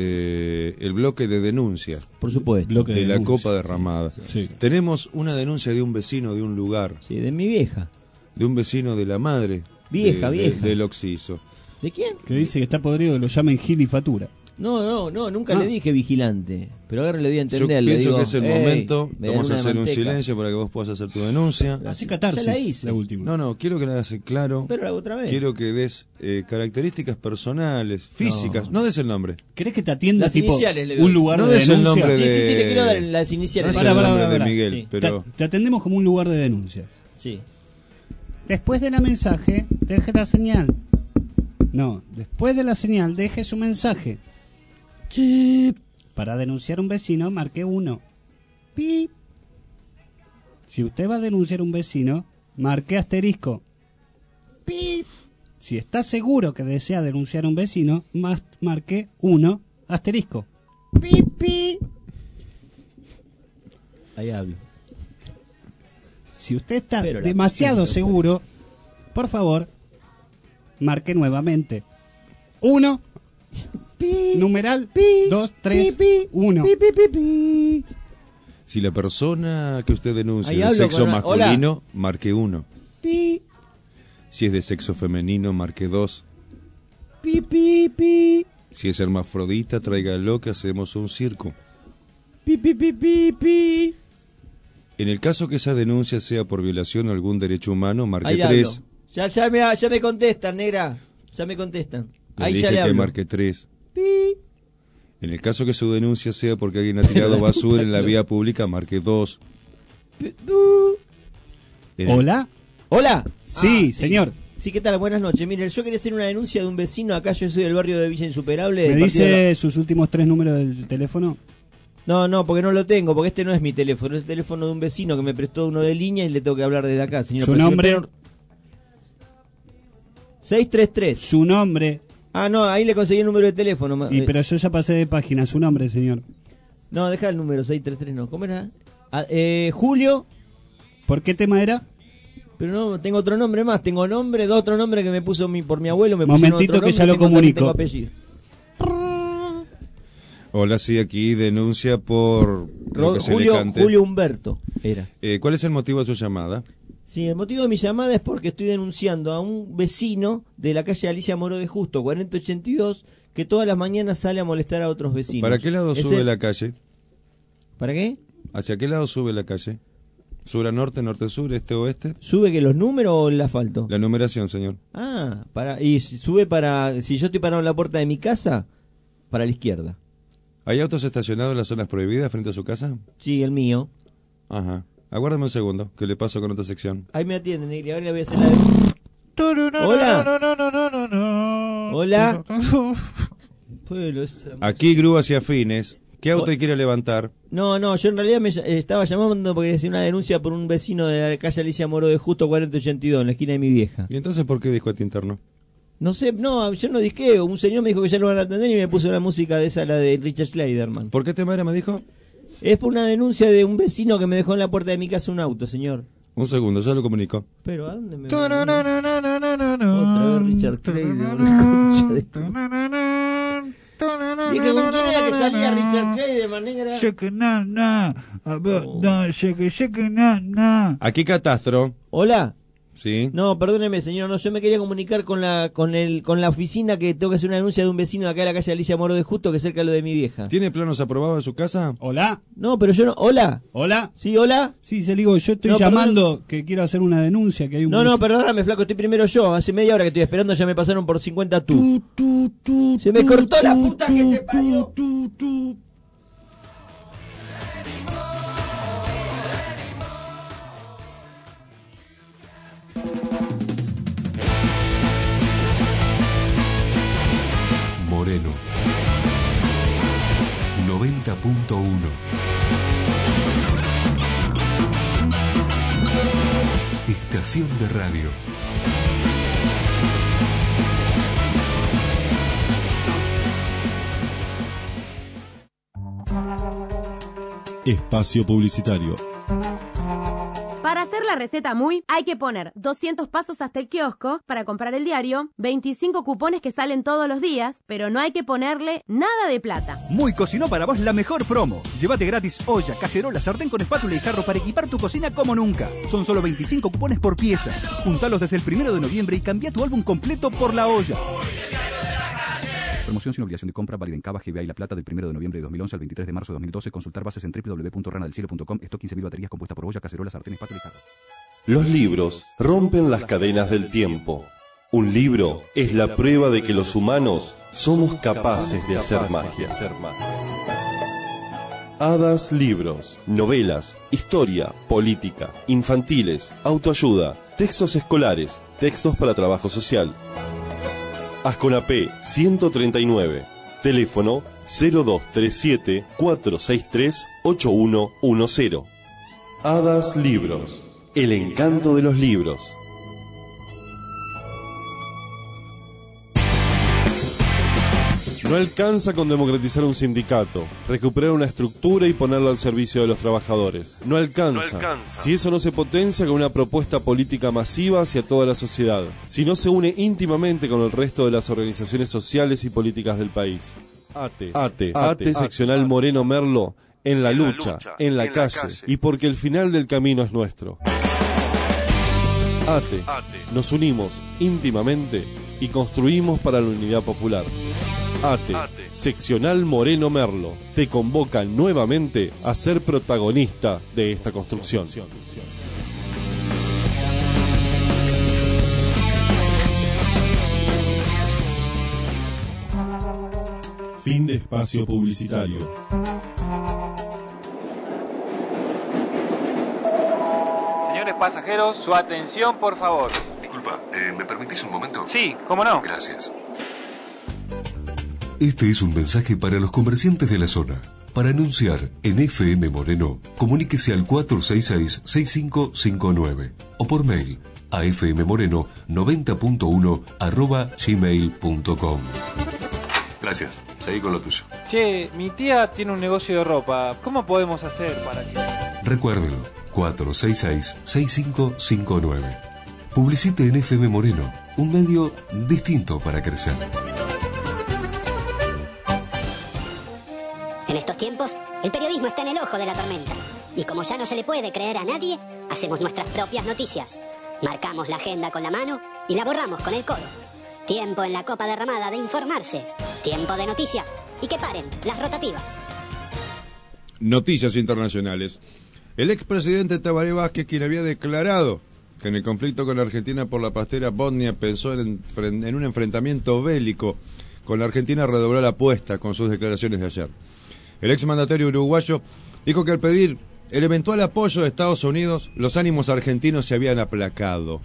S11: el bloque de denuncia.
S4: Por supuesto.
S11: Bloque de la Copa Derramada.
S3: Sí.
S11: Tenemos una denuncia de un vecino de un lugar.
S4: Sí, de mi vieja.
S11: De un vecino de la madre.
S4: Vieja.
S11: Del Oxiso.
S4: ¿De quién?
S3: Que dice que está podrido, que lo llamen Gil y factura.
S4: No, nunca le dije vigilante. Pero ahora le doy a entender.
S11: Yo
S4: le
S11: pienso
S4: digo,
S11: que es el momento.
S4: me dan
S11: Vamos a
S4: una
S11: hacer un
S4: manteca.
S11: silencio para que vos puedas hacer tu denuncia.
S3: Así catarsis,
S4: Ya la hice.
S3: la última.
S11: No, quiero que la hagas claro.
S4: Pero la hago otra vez.
S11: Quiero que des características personales, físicas. No des el nombre.
S3: ¿Querés que te atienda
S4: Las
S3: tipo
S4: iniciales le doy.
S3: un lugar
S11: No
S3: de
S11: des el
S3: denuncia?
S11: nombre de...
S4: Sí, le quiero dar las iniciales.
S11: No des el nombre de
S3: Pará.
S11: Miguel,
S4: Sí.
S11: pero...
S3: Te atendemos como un lugar de denuncia.
S4: Sí.
S3: Después de la mensaje, deje la señal. No, después de la señal, deje su mensaje. Chip. Para denunciar a un vecino, marque 1. Pip. Si usted va a denunciar a un vecino, marque asterisco. Pip. Si está seguro que desea denunciar a un vecino, marque 1, asterisco. Pip, pip.
S4: Ahí hablo.
S3: Si usted está
S4: Pero la-
S3: demasiado seguro, por favor, marque nuevamente. 1, numeral 2, 3, 1.
S11: Si la persona que usted denuncia
S4: Ahí
S11: es de
S4: hablo
S11: sexo
S4: con una-
S11: masculino, marque 1. Si es de sexo femenino, marque 2. Si es hermafrodita, tráigalo que hacemos un circo. En el caso que esa denuncia sea por violación a algún derecho humano, marque
S4: Ahí
S11: 3.
S4: hablo. Ya me contestan, negra. Ya me contestan.
S11: Le
S4: Ahí
S11: dije
S4: ya le
S11: que
S4: hablo.
S11: marque 3. En el caso que su denuncia sea porque alguien ha tirado basura en la vía pública, marque 2.
S3: ¿Hola?
S4: ¿Hola?
S3: Sí, señor.
S4: Sí, ¿qué tal? Buenas noches. Mire, yo quería hacer una denuncia de un vecino. Acá yo soy del barrio de Villa Insuperable.
S3: ¿Me
S4: del partido de
S3: dice sus últimos 3 números del teléfono?
S4: No, porque no lo tengo, porque este no es mi teléfono, es el teléfono de un vecino que me prestó uno de línea y le tengo que hablar desde acá, señor.
S3: ¿Su
S4: Pero si
S3: nombre?
S4: me espero- 633.
S3: Su nombre.
S4: Ah, no, ahí le conseguí el número de teléfono.
S3: Pero yo ya pasé de página. Su nombre, señor.
S4: No, deja el número 633, no. ¿Cómo era? Julio.
S3: ¿Por qué tema era?
S4: Pero no, tengo otro nombre más. Tengo nombre, dos otro nombre que me puso por mi abuelo. Me pusieron
S3: Momentito
S4: otro
S3: que
S4: nombre,
S3: ya lo
S4: también
S3: comunico.
S4: tengo apellido.
S11: Hola, sí, aquí denuncia por lo que se le cante.
S4: Julio Humberto era.
S11: ¿Cuál es el motivo de su llamada?
S4: Sí, el motivo de mi llamada es porque estoy denunciando a un vecino de la calle Alicia Moro de Justo, 4082, que todas las mañanas sale a molestar a otros vecinos.
S11: ¿Para qué lado
S4: Es
S11: sube
S4: el-
S11: la calle?
S4: ¿Para qué?
S11: ¿Hacia qué lado sube la calle? ¿Sur a norte, norte-sur, este-oeste?
S4: ¿Sube que los números o el asfalto?
S11: La numeración, señor.
S4: Ah, y sube para... Si yo estoy parado en la puerta de mi casa, para la izquierda.
S11: ¿Hay autos estacionados en las zonas prohibidas frente a su casa?
S4: Sí, el mío.
S11: Ajá. Aguárdame un segundo, que le paso con otra sección.
S4: Ahí me atienden, Negri. Ahora le voy a hacer la... Hola. Hola. Pueblo, esa-
S11: Aquí grúa hacia fines. ¿Qué auto quiere levantar?
S4: No, yo en realidad estaba llamando porque hacía una denuncia por un vecino de la calle Alicia Moro de Justo 4082, en la esquina de mi vieja.
S11: ¿Y entonces por qué dijo a ti interno?
S4: No sé, yo no disqueo. Un señor me dijo que ya lo van a atender y me puso la música de esa, la de Richard Sliderman.
S11: ¿Por qué tema era, me dijo?
S4: Es por una denuncia de un vecino que me dejó en la puerta de mi casa un auto, señor.
S11: Un segundo, ya lo comunico.
S4: Pero, ¿a dónde me va? Otra vez Richard Clayder, la concha de tu- Dije, ¿con quién era que salía Richard Clayderman, negra?
S11: Aquí Catastro.
S4: Hola.
S11: Sí.
S4: No, perdóneme, señor, no, yo me quería comunicar con la oficina que tengo que hacer una denuncia de un vecino de acá de la calle Alicia Moro de Justo, que es cerca de lo de mi vieja.
S11: ¿Tiene planos aprobados en su casa?
S3: ¿Hola?
S4: No, pero yo no... ¿Hola?
S3: ¿Hola?
S4: ¿Sí, hola?
S3: Sí, se le digo, yo estoy
S4: No,
S3: llamando que quiero hacer una denuncia, que hay un...
S4: No, perdóname, flaco, estoy primero yo. Hace media hora que estoy esperando, ya me pasaron por 50 tú. Se me cortó la puta que te parió.
S1: Moreno 90.1. Estación de radio.
S8: Espacio publicitario.
S12: Para hacer la receta muy, hay que poner 200 pasos hasta el kiosco para comprar el diario, 25 cupones que salen todos los días, pero no hay que ponerle nada de plata.
S13: Muy cocinó para vos la mejor promo. Llévate gratis olla, cacerola, sartén con espátula y jarro para equipar tu cocina como nunca. Son solo 25 cupones por pieza. Juntalos desde el 1 de noviembre y cambia tu álbum completo por la olla. Promoción sin obligación de compra, válida en Cava, GBA y La Plata del 1 de noviembre de 2011 al 23 de marzo de 2012. Consultar bases en www.ranadelcielo.com. Stock 15.000 baterías compuesta por olla, cacerola, sartén, espátula y jarro.
S8: Los libros rompen las cadenas del tiempo. Un libro es la prueba de que los humanos somos capaces de hacer magia. Hadas Libros, novelas, historia, política, infantiles, autoayuda, textos escolares, textos para trabajo social. Asconapé 139, teléfono 0237 463 8110. Hadas Libros, el encanto de los libros. No alcanza con democratizar un sindicato, recuperar una estructura y ponerlo al servicio de los trabajadores. No alcanza. Si eso no se potencia con una propuesta política masiva hacia toda la sociedad. Si no se une íntimamente con el resto de las organizaciones sociales y políticas del país. ATE seccional Moreno Merlo, en la lucha, en la calle, y porque el final del camino es nuestro. ATE, nos unimos íntimamente y construimos para la unidad popular. ATE, seccional Moreno Merlo, te convoca nuevamente a ser protagonista de esta construcción. Fin de espacio publicitario.
S14: Señores pasajeros, su atención, por favor.
S1: Disculpa, ¿me permitís un momento?
S14: Sí, ¿cómo no?
S1: Gracias. Este es un mensaje para los comerciantes de la zona. Para anunciar en FM Moreno, comuníquese al 466-6559 o por mail a fmmoreno90.1@gmail.com. Gracias, seguí con lo tuyo.
S14: Che, mi tía tiene un negocio de ropa. ¿Cómo podemos hacer para que...?
S1: Recuérdelo, 466-6559. Publicite en FM Moreno, un medio distinto para crecer.
S2: En estos tiempos, el periodismo está en el ojo de la tormenta. Y como ya no se le puede creer a nadie, hacemos nuestras propias noticias. Marcamos la agenda con la mano y la borramos con el codo. Tiempo en la copa derramada de informarse. Tiempo de noticias. Y que paren las rotativas.
S11: Noticias internacionales. El expresidente Tabaré Vázquez, quien había declarado que en el conflicto con la Argentina por la pastera Bosnia pensó en un enfrentamiento bélico con la Argentina, redobló la apuesta con sus declaraciones de ayer. El exmandatario uruguayo dijo que al pedir el eventual apoyo de Estados Unidos, los ánimos argentinos se habían aplacado.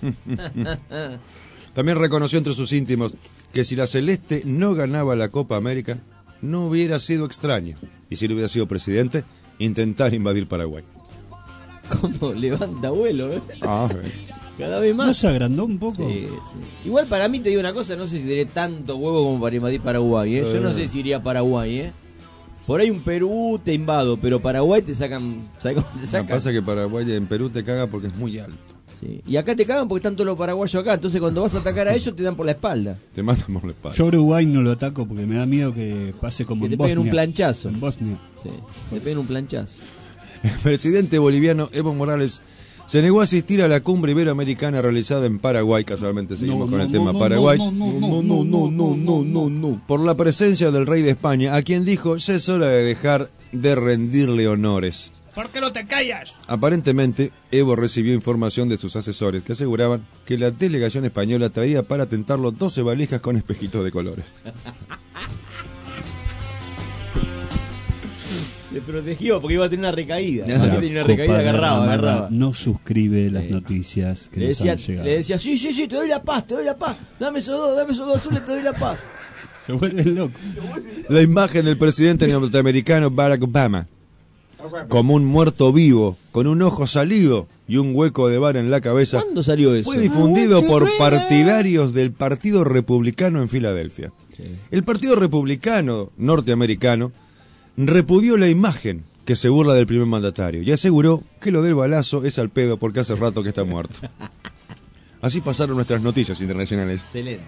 S11: También reconoció entre sus íntimos que si la Celeste no ganaba la Copa América, no hubiera sido extraño, y si él hubiera sido presidente, intentar invadir Paraguay.
S4: ¿Cómo levanta vuelo?
S11: Ah,
S4: Cada vez más.
S3: ¿No se agrandó un poco?
S4: Sí. Igual para mí, te digo una cosa, no sé si tendré tanto huevo como para invadir Paraguay, ¿eh? Yo no sé si iría a Paraguay, ¿eh? Por ahí un Perú te invado, pero Paraguay te sacan... ¿Sabes cómo te sacan?
S11: Lo que pasa es que Paraguay en Perú te caga porque es muy alto.
S4: Sí. Y acá te cagan porque están todos los paraguayos acá, entonces cuando vas a atacar a ellos te dan por la espalda.
S11: Te matan por la espalda.
S3: Yo a Uruguay no lo ataco porque me da miedo que pase como
S4: que
S3: en
S4: te peguen
S3: Bosnia.
S4: un planchazo.
S3: En Bosnia.
S4: Sí, te peguen un planchazo.
S11: El presidente boliviano Evo Morales se negó a asistir a la cumbre iberoamericana realizada en Paraguay. Casualmente seguimos con el tema Paraguay.
S3: No.
S11: Por la presencia del rey de España, a quien dijo ya es hora de dejar de rendirle honores.
S3: ¿Por qué no te callas?
S11: Aparentemente, Evo recibió información de sus asesores que aseguraban que la delegación española traía para tentarlo 12 valijas con espejitos de colores.
S4: Se protegió porque iba a tener una recaída.
S3: La
S4: Tenía una recaída,
S3: Copa de
S4: agarraba.
S3: Ramada no suscribe las noticias que
S4: Le
S3: nos
S4: decía,
S3: han llegado.
S4: le decía, sí, te doy la paz. Dame esos dos azules, te doy la paz.
S3: Se vuelven locos.
S11: La imagen del presidente norteamericano Barack Obama, como un muerto vivo, con un ojo salido y un hueco de bala en la cabeza.
S4: ¿Cuándo salió eso?
S11: Fue difundido por partidarios del Partido Republicano en Filadelfia.
S4: Sí.
S11: El Partido Republicano norteamericano repudió la imagen que se burla del primer mandatario y aseguró que lo del balazo es al pedo porque hace rato que está muerto. Así pasaron nuestras noticias internacionales.
S4: Excelente.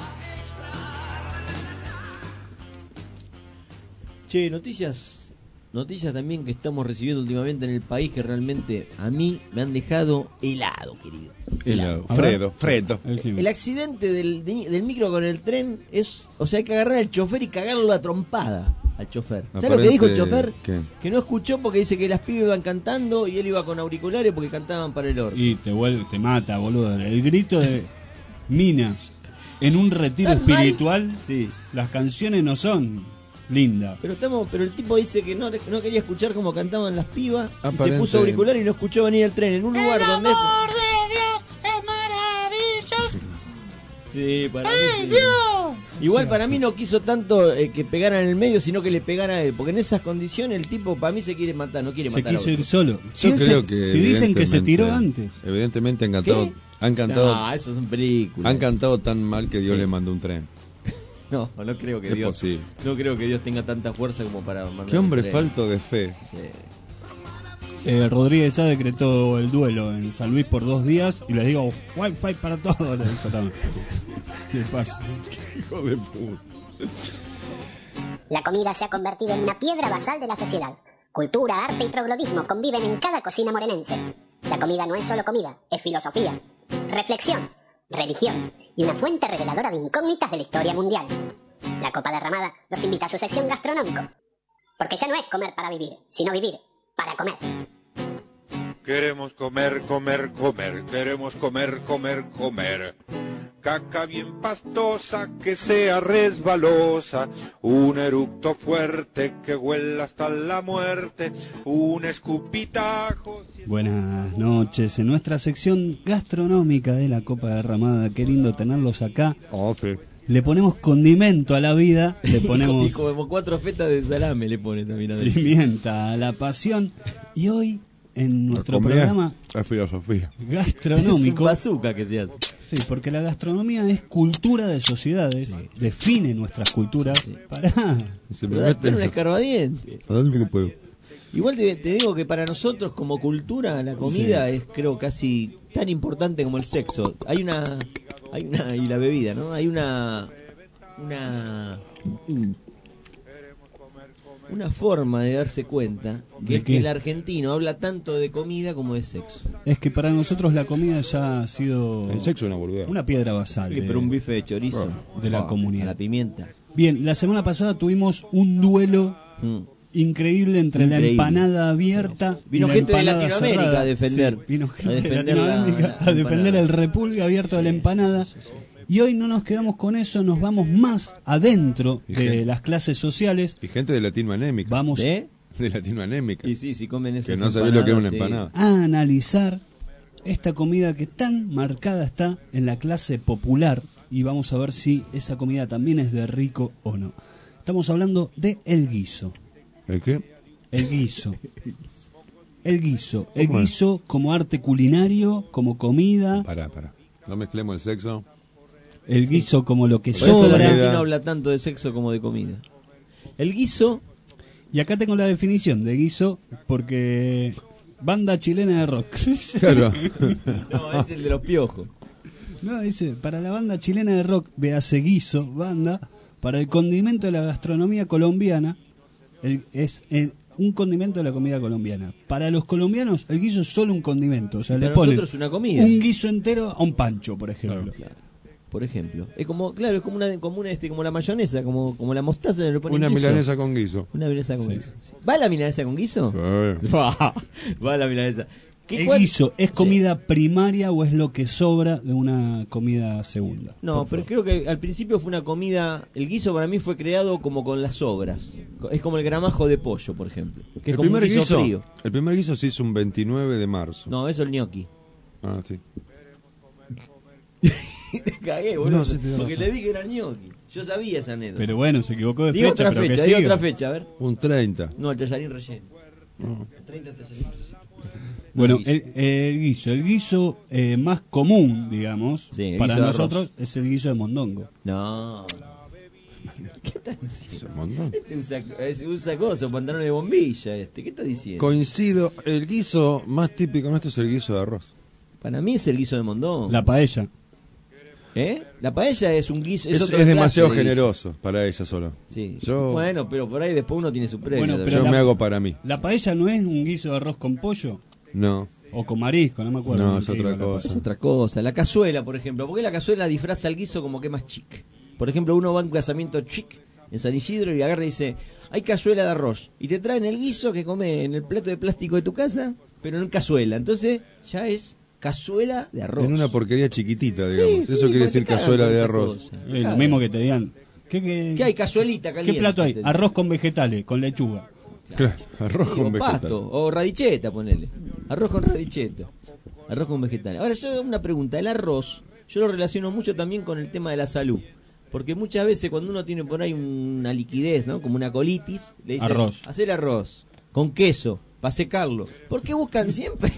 S4: Che, noticias noticias también que estamos recibiendo últimamente en el país que realmente a mí me han dejado helado, querido.
S11: Helado. Fredo.
S4: El accidente del micro con el tren es, o sea, hay que agarrar al chofer y cagarlo a trompada al chofer. ¿Sabes lo que dijo el chofer?
S11: ¿Qué?
S4: Que no escuchó porque dice que las pibas iban cantando y él iba con auriculares porque cantaban para el orto.
S3: Y te mata, boludo. El grito de minas en un retiro espiritual,
S4: sí.
S3: Las canciones no son lindas.
S4: Pero el tipo dice que no quería escuchar cómo cantaban las pibas y se
S11: Aparente.
S4: puso auricular y no escuchó venir el tren en un lugar donde...
S6: de Dios es maravilloso.
S4: Sí, para mí sí.
S6: Dios!
S4: Igual para mí no quiso tanto que pegaran en el medio, sino que le pegara a él. Porque en esas condiciones el tipo para mí se quiere matar, no quiere
S3: Se
S4: matar a
S3: quiso
S4: otro.
S3: ir solo.
S11: Yo creo que
S3: Si dicen que se tiró
S11: evidentemente-
S3: antes.
S11: Evidentemente
S4: ¿Qué?
S11: han cantado.
S4: No, eso son películas.
S11: Han cantado tan mal que Dios
S4: Sí.
S11: le mandó un tren.
S4: No creo que
S11: Es
S4: Dios.
S11: posible.
S4: No creo que Dios tenga tanta fuerza como para mandar.
S11: Qué hombre
S4: un tren.
S11: falto de fe.
S4: Sí.
S3: Rodríguez Sá decretó el duelo en San Luis por 2 días y les digo, Wi-Fi para todos. Le dijo también. ¿Qué pasa?
S11: Hijo de puta.
S2: La comida se ha convertido en una piedra basal de la sociedad. Cultura, arte y troglodismo conviven en cada cocina morenense. La comida no es solo comida, es filosofía, reflexión, religión y una fuente reveladora de incógnitas de la historia mundial. La Copa Derramada los invita a su sección gastronómico. Porque ya no es comer para vivir, sino vivir para comer.
S15: Queremos comer, comer, comer. Queremos comer, comer, comer. Caca bien pastosa, que sea resbalosa. Un eructo fuerte que huela hasta la muerte. Un escupitajo.
S3: Buenas noches. En nuestra sección gastronómica de la Copa Derramada, qué lindo tenerlos acá. Le ponemos condimento a la vida, le
S4: Y
S3: ponemos
S4: como 4 fetas de salame le pone también a
S3: pimienta a la pasión. Y hoy, en nuestro
S11: Comida
S3: programa
S11: es filosofía.
S3: gastronómico...
S4: Es un bazooka que se hace.
S3: Sí, porque la gastronomía es cultura de sociedades, define nuestras culturas. Pará.
S11: Se me
S4: Date
S11: mete
S4: un escarbadiente.
S11: ¿A dónde que puedo?
S4: Igual te digo que para nosotros como cultura la comida es creo casi tan importante como el sexo. Hay una y la bebida, ¿no? Hay una forma de darse cuenta que
S3: ¿De
S4: es
S3: qué?
S4: que el argentino habla tanto de comida como de sexo.
S3: Es que para nosotros la comida ya ha sido
S11: El sexo es una boludez.
S3: una piedra basal
S4: Sí, pero un bife de chorizo
S3: de la
S4: a
S3: comunidad.
S4: la pimienta.
S3: Bien, la semana pasada tuvimos un duelo increíble entre
S4: Increíble.
S3: la empanada abierta
S4: Vino
S3: y la
S4: gente de
S3: empanada
S4: Latinoamérica
S3: cerrada.
S4: a defender.
S3: Sí, vino gente
S4: A
S3: de
S4: defender
S3: Latinoamérica
S4: la
S3: a defender
S4: empanada.
S3: el repulgue abierto de la empanada. Y hoy no nos quedamos con eso, nos vamos más adentro
S11: Y
S3: de
S11: gente-
S3: las clases sociales.
S11: Y gente de latinoanémica.
S3: Vamos
S4: ¿Eh?
S11: De latinoanémica.
S4: Y sí, si comen esas
S11: Que no sabía lo que era una
S4: empanadas,
S11: empanada.
S3: a analizar esta comida que tan marcada está en la clase popular y vamos a ver si esa comida también es de rico o no. Estamos hablando de el guiso.
S11: ¿El qué?
S3: El guiso. El guiso. El
S11: ¿Cómo es?
S3: guiso como arte culinario, como comida.
S11: Pará. No mezclemos el sexo.
S3: El guiso como lo que
S4: Por eso el
S3: sobra.
S4: argentino habla tanto de sexo como de comida. El guiso,
S3: Y acá tengo la definición de guiso porque banda chilena de rock.
S11: Claro.
S4: no, es el de los piojos.
S3: No, dice, para la banda chilena de rock, véase guiso, banda, para el condimento de la gastronomía colombiana, un condimento de la comida colombiana. Para los colombianos, el guiso es solo un condimento. O sea,
S4: Para
S3: le ponen
S4: nosotros es una comida.
S3: un guiso entero a un pancho, por ejemplo.
S4: Claro. Por ejemplo, es como, claro, es como como la mayonesa, como la mostaza, le ponen
S11: Una
S4: guiso.
S11: milanesa con guiso.
S4: Una milanesa con guiso. Sí. ¿Va la milanesa con guiso?
S11: Sí.
S4: Va la milanesa.
S3: ¿El guiso es comida primaria o es lo que sobra de una comida segunda?
S4: No,
S3: Por
S4: pero
S3: favor.
S4: creo que al principio fue una comida. El guiso para mí fue creado como con las sobras. Es como el gramajo de pollo, por ejemplo. Que es
S11: El
S4: como un
S11: primer
S4: guiso frío.
S11: el primer guiso se hizo un 29 de marzo.
S4: No, eso es el gnocchi.
S11: Ah, sí.
S4: Te cagué, boludo.
S11: No, sí, tenés
S4: porque
S11: razón.
S4: le dije que era gnocchi. Yo sabía esa anécdota.
S3: Pero bueno, se equivocó de
S4: Digo
S3: fecha,
S4: otra
S3: pero que
S4: fecha, digo
S3: siga.
S4: otra fecha, a ver.
S11: Un 30.
S4: No, el tallarín relleno. 30 tallarín relleno.
S3: Bueno,
S4: Guiso.
S3: el guiso más común, digamos,
S4: Sí, el
S3: para
S4: guiso de
S3: nosotros es el guiso de mondongo.
S4: No. ¿Qué estás diciendo?
S11: Mondongo.
S4: Usa cosas, pantalón de bombilla este. ¿Qué estás diciendo?
S11: Coincido, el guiso más típico nuestro es el guiso de arroz.
S4: Para mí es el guiso de mondongo.
S3: La paella.
S4: La paella es un guiso.
S11: Es
S4: otra
S11: demasiado
S4: clase de guiso.
S11: generoso para ella solo.
S4: Sí.
S11: Yo,
S4: Bueno, pero por ahí después uno tiene su premio.
S3: Bueno,
S11: yo me hago para mí.
S3: ¿La paella no es un guiso de arroz con pollo?
S11: No.
S3: O con marisco, no me acuerdo.
S11: No,
S3: cómo
S11: es
S3: se
S11: otra
S3: llama la
S11: cosa.
S3: paella.
S4: Es otra cosa. La cazuela, por ejemplo. ¿Por qué la cazuela disfraza el guiso como que es más chic? Por ejemplo, uno va a un casamiento chic en San Isidro y agarra y dice, hay cazuela de arroz. Y te traen el guiso que come en el plato de plástico de tu casa, pero en cazuela. Entonces ya es cazuela de arroz.
S11: En una porquería chiquitita, digamos.
S4: Sí,
S11: Eso quiere decir
S4: porque te
S11: cazuela
S4: cagan
S11: de
S4: con
S11: arroz.
S4: esa cosa.
S3: Es lo mismo que te digan.
S4: ¿Qué hay? Cazuelita caliente.
S3: ¿Qué plato hay? Arroz con vegetales, con lechuga.
S11: Claro, arroz con
S4: o
S11: vegetales.
S4: pasto, o radicheta, ponele. Arroz con radicheta. Arroz con vegetales. Ahora, yo una pregunta. El arroz, yo lo relaciono mucho también con el tema de la salud. Porque muchas veces cuando uno tiene por ahí una liquidez, ¿no? Como una colitis, le dicen,
S3: Arroz.
S4: hacer arroz con queso, para secarlo. ¿Por qué buscan siempre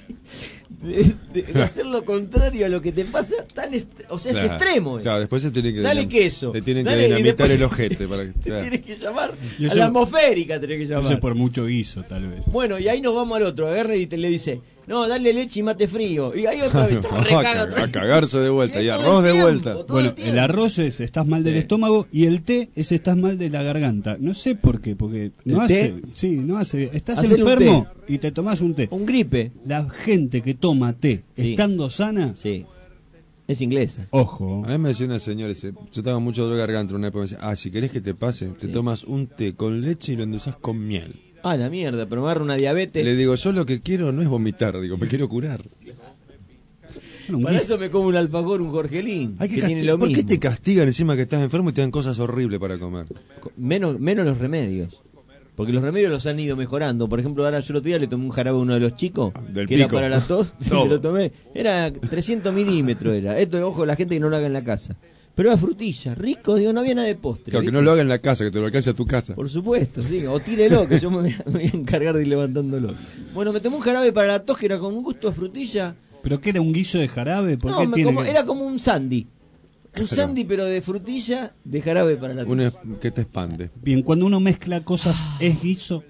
S4: de hacer lo contrario a lo que te pasa? O sea,
S11: Claro,
S4: es extremo.
S11: Claro, después se tiene que
S4: Dale queso.
S11: Te tienen que
S4: Dale, y
S11: dinamitar
S4: después
S11: el ojete para que,
S4: Te
S11: claro.
S4: tienes que llamar
S3: Y
S4: a
S3: eso-
S4: la atmosférica, tenés que
S3: No sé,
S4: llamar.
S3: por mucho guiso, tal vez.
S4: Bueno, y ahí nos vamos al otro. Agarra y le dice, no, dale leche y mate frío. Y ahí otra vez,
S11: a cagarse de vuelta y arroz de vuelta.
S3: Bueno, el arroz es estás mal del estómago y el té es estás mal de la garganta. No sé por qué, porque no
S4: ¿El
S3: hace,
S4: té?
S3: sí, no hace. Estás
S4: Hacer un
S3: enfermo y te tomás un té.
S4: Un gripe.
S3: La gente que toma té
S4: Sí.
S3: estando sana,
S4: Sí. Es inglesa.
S3: ojo.
S11: A mí me decía una señora, dice, yo estaba mucho dolor de garganta una época, me decía, si querés que te pase, te tomas un té con leche y lo endulzás con miel.
S4: Ah, la mierda, pero me agarra una diabetes.
S11: Le digo, yo lo que quiero no es vomitar, digo, me quiero curar.
S3: Bueno, un
S4: Para
S3: guiso-
S4: eso me como un alfajor, un jorgelín.
S11: Hay
S4: que
S11: que
S4: tiene lo
S11: ¿Por qué
S4: mismo.
S11: te castigan encima que estás enfermo y te dan cosas horribles para comer?
S4: Menos los remedios. Porque los remedios los han ido mejorando. Por ejemplo, ahora yo el otro día le tomé un jarabe a uno de los chicos,
S11: Del
S4: que era
S11: pico.
S4: para la tos. Sí,
S11: Todo.
S4: me lo tomé. Era 300 milímetros. Era. Esto, ojo, la gente que no lo haga en la casa. Pero era frutilla, rico, digo, no había nada de postre.
S11: Claro, que
S4: ¿viste?
S11: no lo haga en la casa, que te lo alcance a tu casa.
S4: Por supuesto, sí. O tírelo, que yo me voy a encargar de ir levantándolo. Bueno, me tomé un jarabe para la tos que era con un gusto a frutilla.
S3: ¿Pero qué era un guiso de jarabe? ¿Por
S4: No,
S3: qué tiene que-
S4: era como un sandy. Un sandy, pero de frutilla, de jarabe para la tos.
S11: Que te expande.
S3: Bien, cuando uno mezcla cosas, ¿es guiso?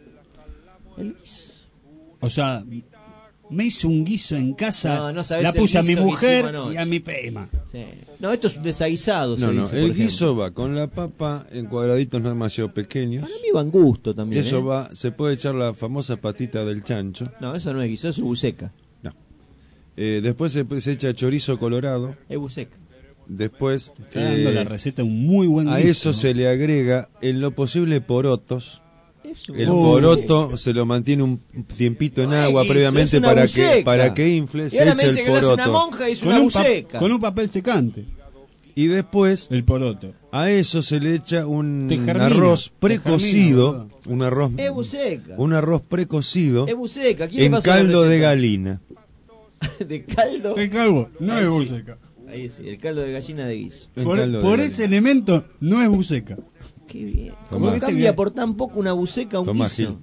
S4: El guiso.
S3: O sea, me hice un guiso en casa,
S4: No, no sabés
S3: la
S4: el
S3: puse a mi
S4: guiso que
S3: mujer
S4: hicimos anoche.
S3: y a mi prima.
S4: Sí. No, esto es un desaguisado. se
S11: No,
S4: dice, por
S11: el
S4: ejemplo.
S11: guiso va con la papa en cuadraditos no demasiado pequeños.
S4: Para mí va en gusto también.
S11: Eso
S4: ¿eh?
S11: va, se puede echar la famosa patita del chancho.
S4: No, eso no es guiso, eso es buceca.
S11: Después se echa chorizo colorado.
S4: Es buceca.
S11: Después
S3: Está dando la receta de un muy buen
S11: a
S3: guiso.
S11: eso se le agrega en lo posible porotos.
S4: Eso.
S11: El poroto se lo mantiene un tiempito en agua
S4: guiso,
S11: previamente
S4: es una buceca.
S11: para que infle,
S4: Y
S11: se
S4: ahora me
S11: echa
S4: dice
S11: el
S4: que no es una
S11: poroto.
S4: monja y es
S3: Con
S4: una
S3: un,
S4: buceca.
S3: con un papel secante.
S11: Y después
S3: El poroto.
S11: a eso se le echa un
S3: Te germina,
S11: arroz
S3: te
S11: precocido,
S3: germina,
S4: Es buceca.
S11: un arroz precocido
S4: Es buceca. ¿Quién le
S11: en
S4: pasó la
S11: caldo de
S4: receta?
S11: galina.
S4: De caldo.
S3: ¿Qué calvo? No
S4: Ahí
S3: es
S4: sí.
S3: buceca.
S4: Ahí sí, el caldo de gallina de guiso.
S11: En
S3: Por,
S11: caldo de
S3: por
S11: galina.
S3: ese elemento, no es buceca.
S4: Qué bien.
S11: Tomá.
S4: ¿Cómo cambia por tan poco una buceca a un
S11: Tomá,
S4: guiso?
S11: Gil.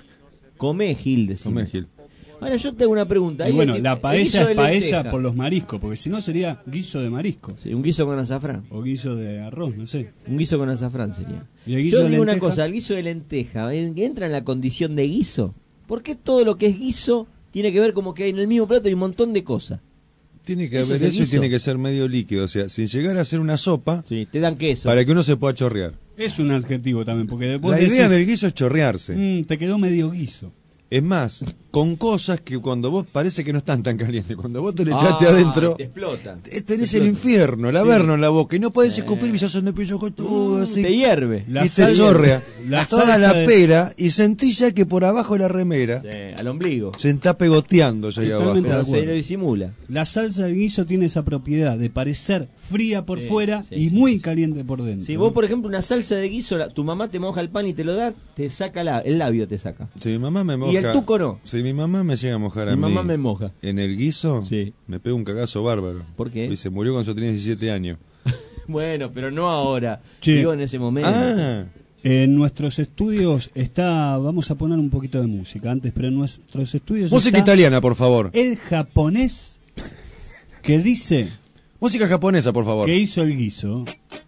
S4: Comé, Gil, decime.
S11: Come, Gil.
S4: Ahora yo te hago una pregunta.
S3: Y
S4: Ahí
S3: bueno,
S4: el-
S3: la
S4: el
S3: paella
S4: guiso
S3: es
S4: de
S3: paella
S4: lenteja.
S3: por los mariscos, porque si no sería guiso de marisco.
S4: Sí, un guiso con azafrán.
S3: O guiso de arroz, no sé.
S4: Un guiso con azafrán sería.
S3: ¿Y el guiso
S4: Yo
S3: de
S4: digo una
S3: lenteja?
S4: cosa, el guiso de lenteja, ¿entra en la condición de guiso? ¿Por qué todo lo que es guiso tiene que ver como que en el mismo plato hay un montón de cosas?
S11: Tiene que
S4: ¿Eso
S11: haber
S4: es el
S11: eso y
S4: guiso?
S11: tiene que ser medio líquido, o sea, sin llegar a ser una sopa,
S4: Sí, te dan queso.
S11: para que uno se pueda chorrear.
S3: Es un adjetivo también, porque después
S11: La idea del guiso es chorrearse.
S3: te quedó medio guiso.
S11: Es más, con cosas que cuando vos parece que no están tan calientes, cuando vos te le echaste adentro,
S4: Te explota.
S11: tenés
S4: Te
S11: el
S4: explota.
S11: infierno, el averno en la boca y no podés escupir y ya son de pillo con todo así.
S4: Te hierve.
S3: La
S11: Y te
S3: salsa-
S11: chorrea
S3: la
S11: toda
S3: salsa
S11: la
S3: de-
S11: pera y sentís ya que por abajo de la remera
S4: Sí, al ombligo.
S11: se está pegoteando ya ahí
S3: Totalmente.
S11: abajo.
S4: Pero se
S3: acuerdo.
S4: lo disimula.
S3: La salsa del guiso tiene esa propiedad de parecer fría por
S4: Sí,
S3: fuera
S4: sí,
S3: y
S4: sí,
S3: muy
S4: sí.
S3: caliente por dentro.
S4: Si vos, por ejemplo, una salsa de guiso, tu mamá te moja el pan y te lo da, te saca el labio, te saca.
S11: Si mi mamá me moja,
S4: Y el tuco no.
S11: Si mi mamá me llega a mojar a
S4: Mi
S11: mí
S4: mamá me moja.
S11: en el guiso,
S4: Sí.
S11: me pega un cagazo bárbaro.
S4: ¿Por qué?
S11: Y se murió cuando yo tenía 17 años.
S4: Bueno, pero no ahora.
S3: Che.
S4: Digo en ese momento.
S11: Ah,
S3: En nuestros estudios está, vamos a poner un poquito de música antes, pero en nuestros estudios
S11: música
S3: está
S11: italiana, por favor.
S3: el japonés que dice
S11: Música japonesa, por favor.
S3: que hizo el guiso.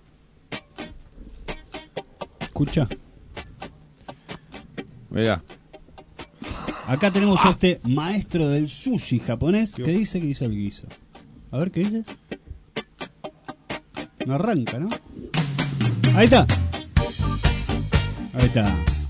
S3: Escucha,
S11: Mirá.
S3: acá tenemos a este maestro del sushi japonés que dice que hizo el guiso. A ver, ¿qué dice? No arranca, ¿no? Ahí está. Ahí está.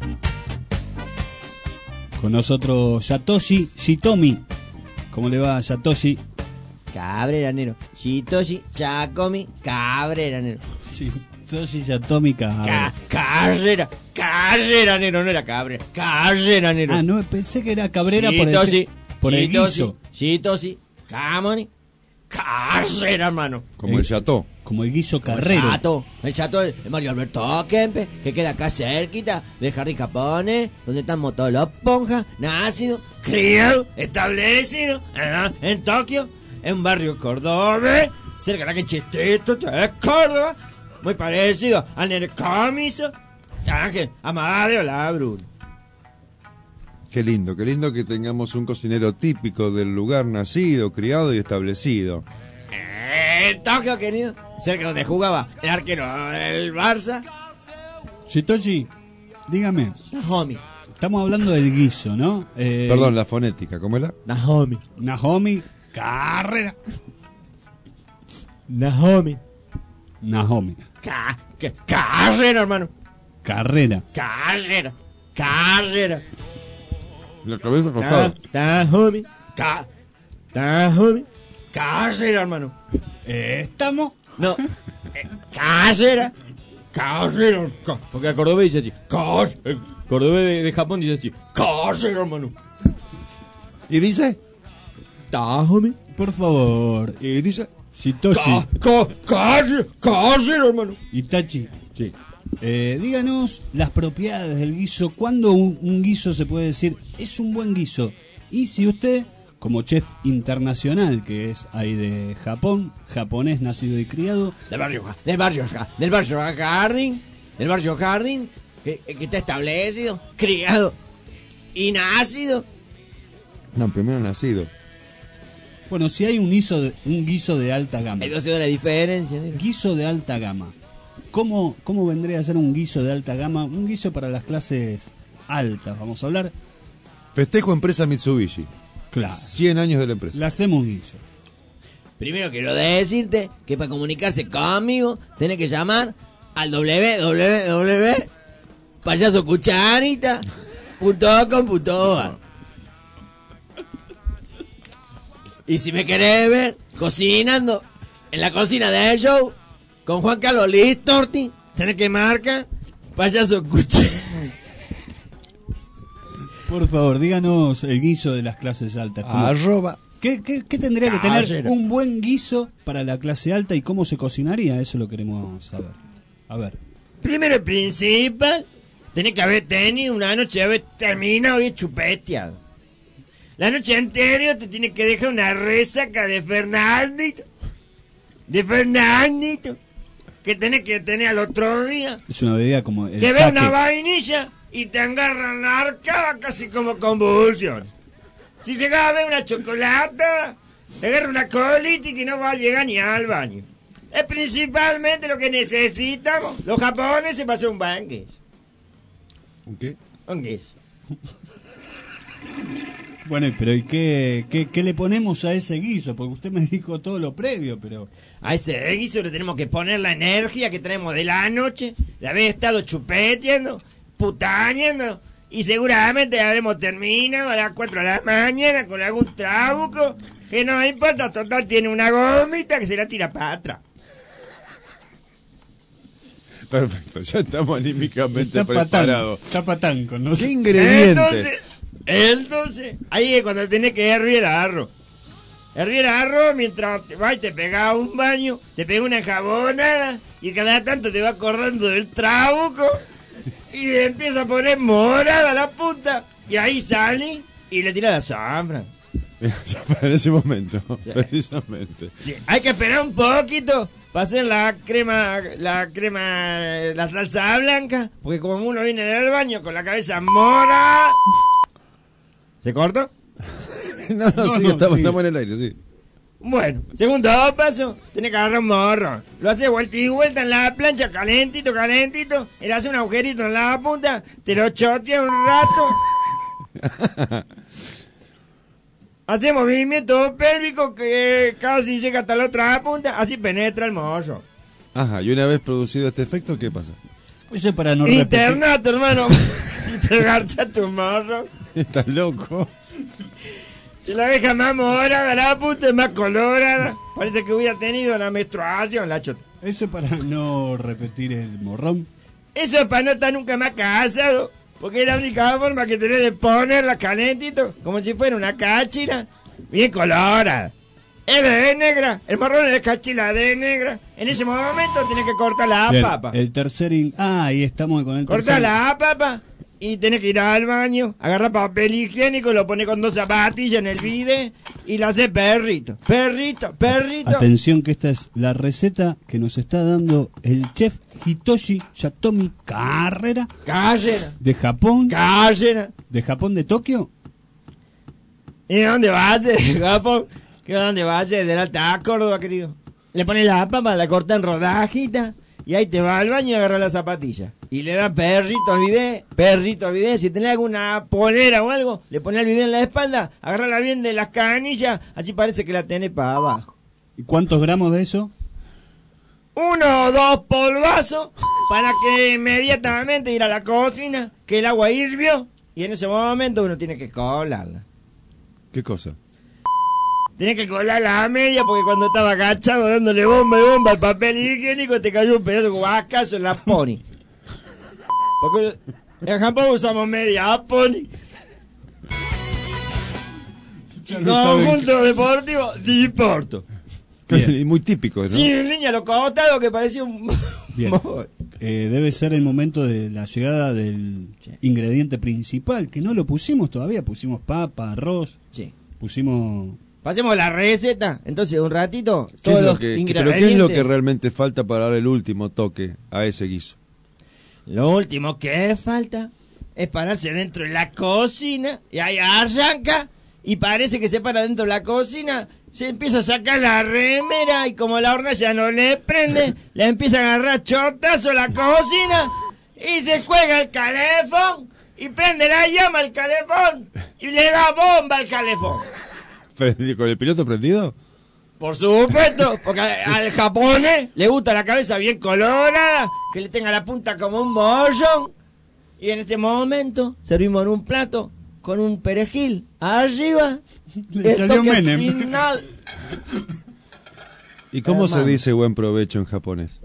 S3: Con nosotros Satoshi Shitomi. ¿Cómo le va, Satoshi?
S4: Cabreranero. Shitoshi Chacomi Cabreranero.
S3: Satoshi Shitomi
S4: Carreranero, no era Cabrera. Carreranero.
S3: Ah, no, pensé que era Cabrera por el guiso.
S4: Shitoshi Camoni Carrera, hermano.
S11: Como el Chateau.
S3: Como el guiso carrero.
S4: El Chateau de Mario Alberto Kempe, que queda acá cerquita del Jardín Japone, donde estamos todos los ponjas, nacidos, criados, establecidos en Tokio, en un barrio cordobés, cerca de la Quinchistito, de Córdoba, muy parecido al Nene Comiso, Ángel Amadeo Labrun.
S11: Qué lindo que tengamos un cocinero típico del lugar, nacido, criado y establecido.
S4: En Tokio, querido, cerca donde jugaba el arquero del Barça.
S3: Shitoshi, dígame.
S4: Nahomi.
S3: Estamos hablando del guiso, ¿no?
S11: Perdón, la fonética, ¿cómo era?
S3: Nahomi Carrera.
S4: Nahomi. Carrera, hermano.
S3: Carrera.
S11: La cabeza acostada.
S4: Nahomi. Carrera, hermano.
S3: ¿Estamos?
S4: No. Carrera. Porque el cordobés dice así. El cordobés de Japón dice así. Carrera, hermano.
S11: ¿Y dice?
S4: Nahomi.
S3: Por favor.
S11: ¿Y dice?
S3: Shitoshi.
S4: Carrera, hermano.
S3: Itachi.
S4: Sí.
S3: Díganos las propiedades del guiso. ¿Cuándo un guiso se puede decir es un buen guiso? Y si usted, como chef internacional que es ahí de Japón, japonés nacido y criado,
S4: del barrio Jardín, que está establecido, criado y nacido.
S11: No, primero nacido.
S3: Bueno, si hay un guiso de alta gama.
S4: Hay 12 horas de diferencia. ¿No?
S3: Guiso de alta gama. ¿Cómo vendría a ser un guiso de alta gama? Un guiso para las clases altas, vamos a hablar.
S11: Festejo empresa Mitsubishi.
S3: Claro.
S11: 100 años de la empresa.
S3: Le hacemos un guiso.
S4: Primero quiero decirte que para comunicarse conmigo tenés que llamar al www.payasocucharita.com.ar. Y si me querés ver cocinando en la cocina del show con Juan Carlos Listorti, tenés que marcar Payaso Cucharita.
S3: Por favor, díganos el guiso de las clases altas.
S11: Arroba.
S3: ¿Qué tendría que tener un buen guiso para la clase alta y cómo se cocinaría? Eso lo queremos saber. A ver.
S4: Primero y principal, tenés que haber tenido una noche, haber terminado bien chupeteado. La noche anterior te tiene que dejar una resaca de Fernandito. Que tenés que tener al otro día.
S3: Es una bebida como el
S4: que
S3: sake.
S4: ve una vainilla y te agarran la arcada casi como convulsión. Si llegás a ver una chocolata, te agarra una colitis que no va a llegar ni al baño. Es principalmente lo que necesitamos los japoneses para hacer un banquete.
S11: ¿Un qué?
S4: Un guiso.
S3: Bueno, pero ¿y qué le ponemos a ese guiso? Porque usted me dijo todo lo previo, pero...
S4: A ese guiso le tenemos que poner la energía que traemos de la noche, de haber estado chupeteando, putañando, y seguramente habremos terminado a las 4 de la mañana con algún trabuco, que no importa, total tiene una gomita que se la tira para atrás.
S11: Perfecto, ya estamos anímicamente preparados.
S3: Está patán con nosotros.
S11: ¿Qué ingredientes?
S4: Entonces, ahí es cuando tenés que hervir arroz. Hervir arroz mientras te vas y te pegás un baño, te pegas una enjabonada y cada tanto te va acordando del trabuco y le empieza a poner morada la puta y ahí sale y le tira la zambra.
S11: Ya para ese momento, precisamente.
S4: Sí, hay que esperar un poquito para hacer la salsa blanca, porque como uno viene del baño con la cabeza mora... ¿Se corta?
S11: No, sí, estamos en el aire, sí.
S4: Bueno, segundo paso, tenés que agarrar un morro. Lo haces vuelta y vuelta en la plancha, calentito, le haces un agujerito en la punta, te lo choteas un rato. Hace movimiento pélvico que casi llega hasta la otra punta, así penetra el morro.
S11: Ajá, y una vez producido este efecto, ¿qué pasa?
S3: Eso es para no repetir.
S16: Internato, hermano. Si te garcha tu morro.
S11: Estás loco.
S16: Si la abeja más morada, la puta es más colorada. Parece que hubiera tenido la menstruación, la chota.
S3: Eso es para no repetir el morrón.
S16: Eso es para no estar nunca más casado. Porque es la única forma que tenés de ponerla calentito, como si fuera una cáchila, bien colorada. Es de negra, el morrón es de cáchila de negra. En ese momento tenés que cortar la
S3: Bien,
S16: papa.
S3: El tercer... ahí estamos con el
S16: Corta
S3: tercer...
S16: la papa y tenés que ir al baño, agarrar papel higiénico, lo pones con 2 zapatillas en el vide y lo haces perrito. Perrito, perrito.
S3: Atención que esta es la receta que nos está dando el chef Hitoshi Yatomi Carrera.
S16: Carrera.
S3: De Japón.
S16: Carrera.
S3: ¿De Japón, de Tokio?
S16: ¿Y de dónde vas, de Japón? ¿De dónde vas? De la Alta Córdoba, querido. Le pones la papa, la corta en rodajita y ahí te va al baño y agarra la zapatilla. Y le da perrito al bidet. Si tenés alguna polera o algo, le pones el bidet en la espalda, agarrala bien de las canillas, así parece que la tenés para abajo.
S3: ¿Y cuántos gramos de eso?
S16: 1 o 2 polvazos para que inmediatamente ir a la cocina, que el agua hirvió y en ese momento uno tiene que colarla.
S11: ¿Qué cosa?
S16: Tenés que colarla a media porque cuando estaba agachado dándole bomba y bomba al papel higiénico te cayó un pedazo como acaso en la pony. Porque en Japón usamos media pony. Conjunto deportivo, Diporto.
S11: Y muy típico, ¿no?
S16: Sí, en línea lo costado que parecía un...
S3: Bien. Debe ser el momento de la llegada del ingrediente principal, que no lo pusimos todavía. Pusimos papa, arroz, pusimos...
S16: Pasemos la receta, entonces un ratito,
S11: ¿Qué
S16: todos
S11: es lo
S16: los
S11: que,
S16: ingredientes.
S11: pero ¿qué es lo que realmente falta para dar el último toque a ese guiso?
S16: Lo último que falta es pararse dentro de la cocina y ahí arranca y parece que se para dentro de la cocina, se empieza a sacar la remera y como la hornalla ya no le prende, le empieza a agarrar chotazo la cocina y se cuelga el calefón y prende la llama al calefón y le da bomba al calefón.
S11: ¿Con el piloto prendido?
S16: Por supuesto, porque al japonés le gusta la cabeza bien colorada, que le tenga la punta como un mollón. Y en este momento servimos en un plato con un perejil arriba.
S3: Le salió Menem.
S16: Final.
S11: ¿Y cómo se dice buen provecho en japonés?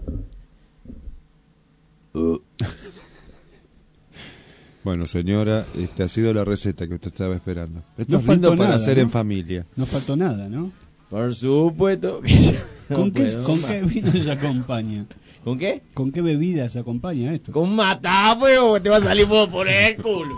S11: Bueno, señora, esta ha sido la receta que usted estaba esperando. Esto es lindo para hacer en familia.
S3: No faltó nada, ¿no?
S16: Por supuesto.
S3: ¿Con qué vino se acompaña?
S16: ¿Con qué?
S3: ¿Con qué bebida se acompaña esto?
S16: Con matafuego que te va a salir fuego por el culo.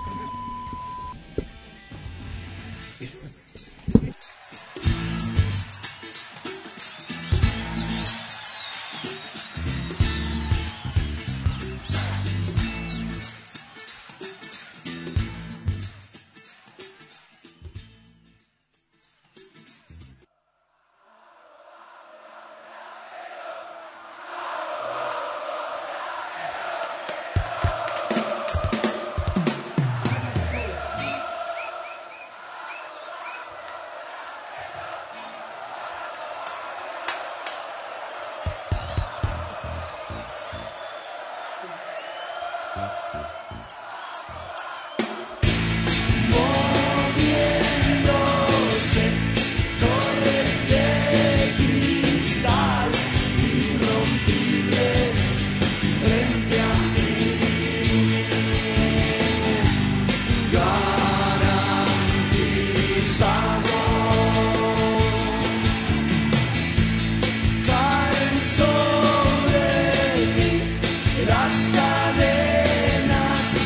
S6: Las cadenas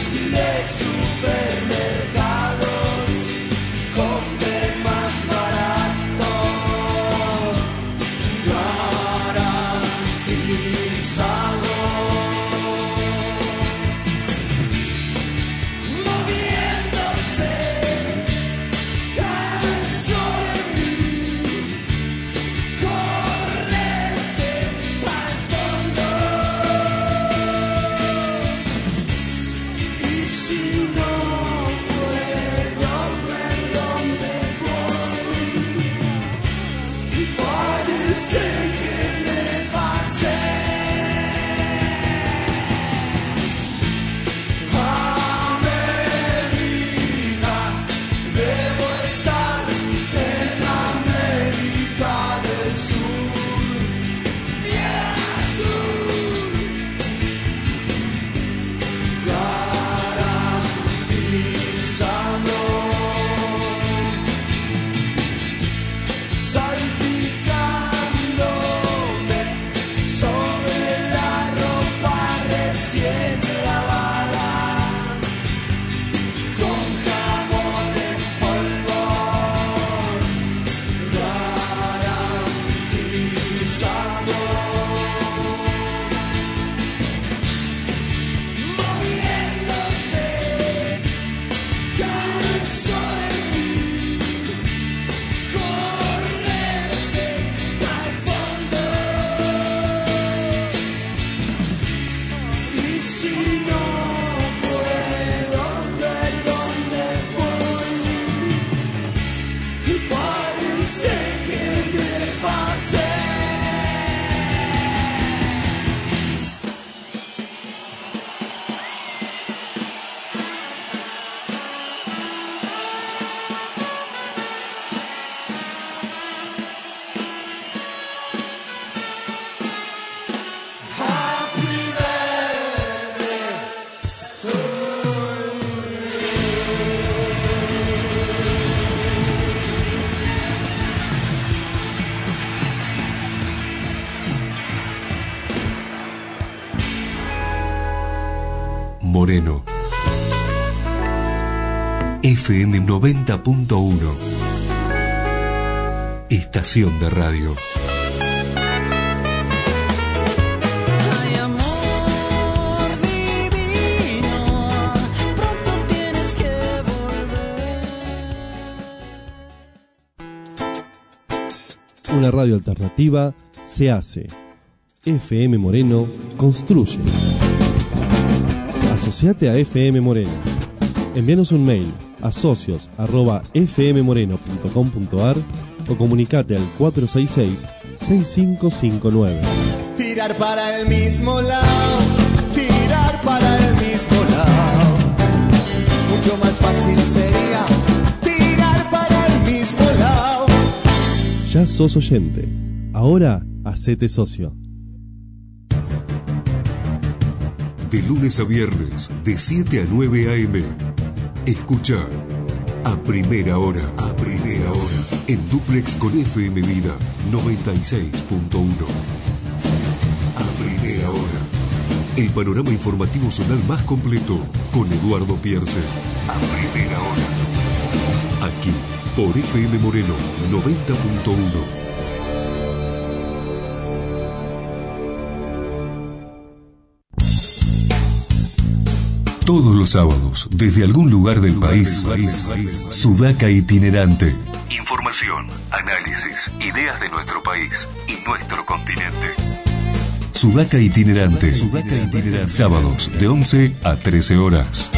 S6: Si no puedo ver dónde voy, y parece que me pasé.
S1: Moreno. FM 90.1. Estación de radio.
S6: Ay, amor divino, pronto tienes que volver.
S8: Una radio alternativa se hace. FM Moreno construye. Asociate a FM Moreno. Envíanos un mail a socios@fmmoreno.com.ar o comunicate al 466-6559.
S6: Tirar para el mismo lado, tirar para el mismo lado. Mucho más fácil sería tirar para el mismo lado.
S8: Ya sos oyente. Ahora hacete socio.
S1: De lunes a viernes, de 7 a 9 a.m. Escucha a primera hora, en Duplex con FM Vida 96.1. A primera hora, el panorama informativo zonal más completo con Eduardo Pierce. A primera hora, aquí por FM Moreno 90.1. Todos los sábados, desde algún lugar del país, Sudaca Itinerante. Información, análisis, ideas de nuestro país y nuestro continente. Sudaca Itinerante. Sábados de 11 a 13 horas.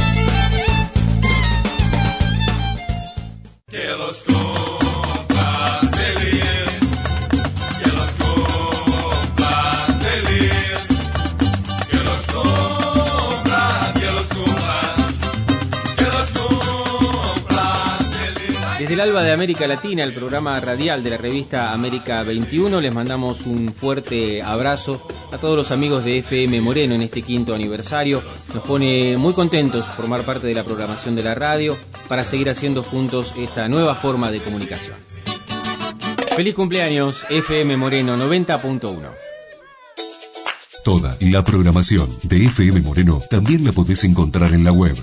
S6: Que los compas feliz, que los compas feliz, que los compras, que los compras, que los compras feliz.
S17: Desde el Alba de América Latina, el programa radial de la revista América 21, les mandamos un fuerte abrazo a todos los amigos de FM Moreno en este 5º aniversario. Nos pone muy contentos formar parte de la programación de la radio para seguir haciendo juntos esta nueva forma de comunicación. Feliz cumpleaños, FM Moreno 90.1.
S1: Toda la programación de FM Moreno también la podés encontrar en la web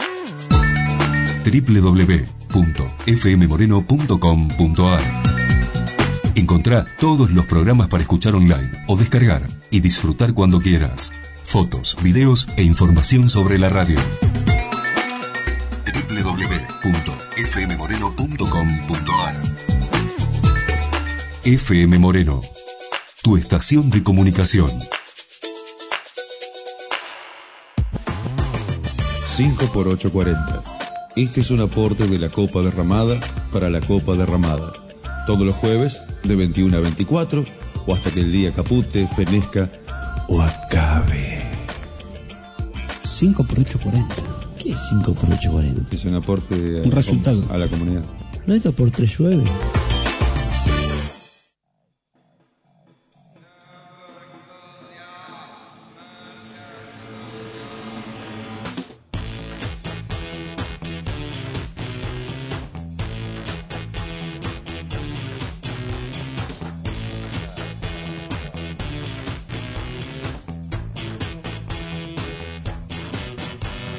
S1: www.fmmoreno.com.ar. Encontrá todos los programas para escuchar online o descargar y disfrutar cuando quieras. Fotos, videos e información sobre la radio. www.fmmoreno.com.ar. FM Moreno, tu estación de comunicación.
S7: 5x840. Este es un aporte de la Copa Derramada para la Copa Derramada. Todos los jueves de 21 a 24 o hasta que el día capute, fenezca o acabe.
S3: 5x840.
S16: ¿Qué es 5x840?
S11: Es un aporte
S3: Un resultado.
S11: a la comunidad.
S16: ¿No es 2x3 llueve?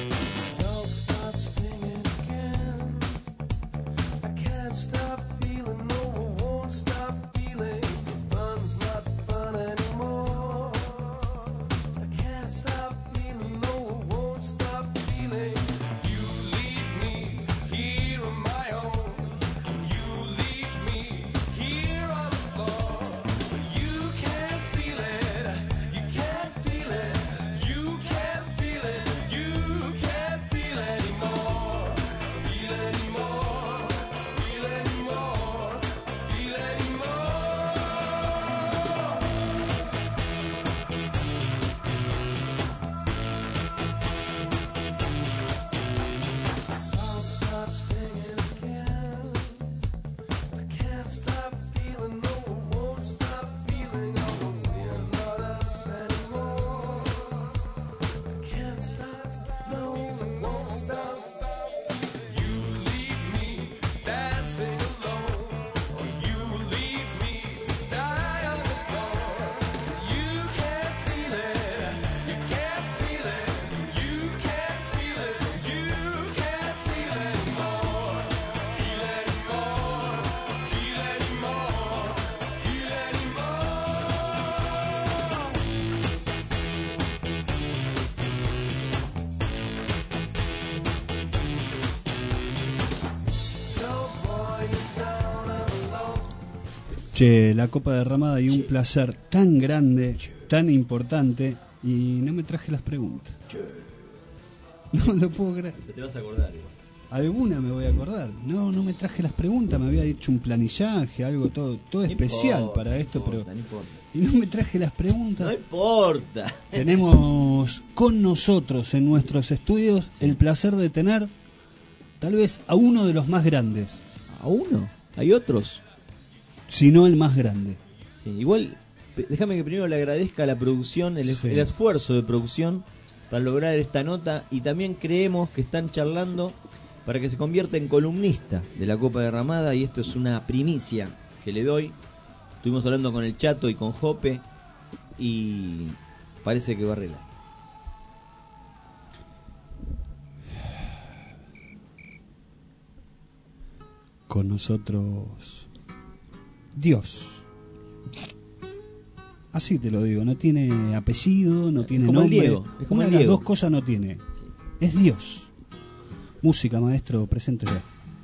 S6: Stop feeling
S3: Che, la copa derramada y un placer tan grande, tan importante, y no me traje las preguntas. No lo puedo creer.
S4: Pero te vas a acordar igual.
S3: Alguna me voy a acordar. No me traje las preguntas, me había hecho un planillaje, algo todo especial
S4: importa,
S3: para esto,
S4: no importa,
S3: pero
S4: no importa.
S3: y no me traje las preguntas.
S4: No importa.
S3: Tenemos con nosotros en nuestros estudios el placer de tener tal vez a uno de los más grandes.
S4: ¿A uno? ¿Hay otros?
S3: Si no el más grande.
S4: Sí, igual, déjame que primero le agradezca a la producción, el esfuerzo de producción para lograr esta nota, y también creemos que están charlando para que se convierta en columnista de la Copa Derramada, y esto es una primicia que le doy. Estuvimos hablando con el Chato y con Jope y parece que va a arreglar.
S3: Con nosotros Dios. Así te lo digo, no tiene apellido, no tiene
S4: como
S3: nombre.
S4: el Diego, es como
S3: Una
S4: el
S3: de las
S4: Diego.
S3: dos cosas no tiene. Es Dios. Música, maestro, preséntese.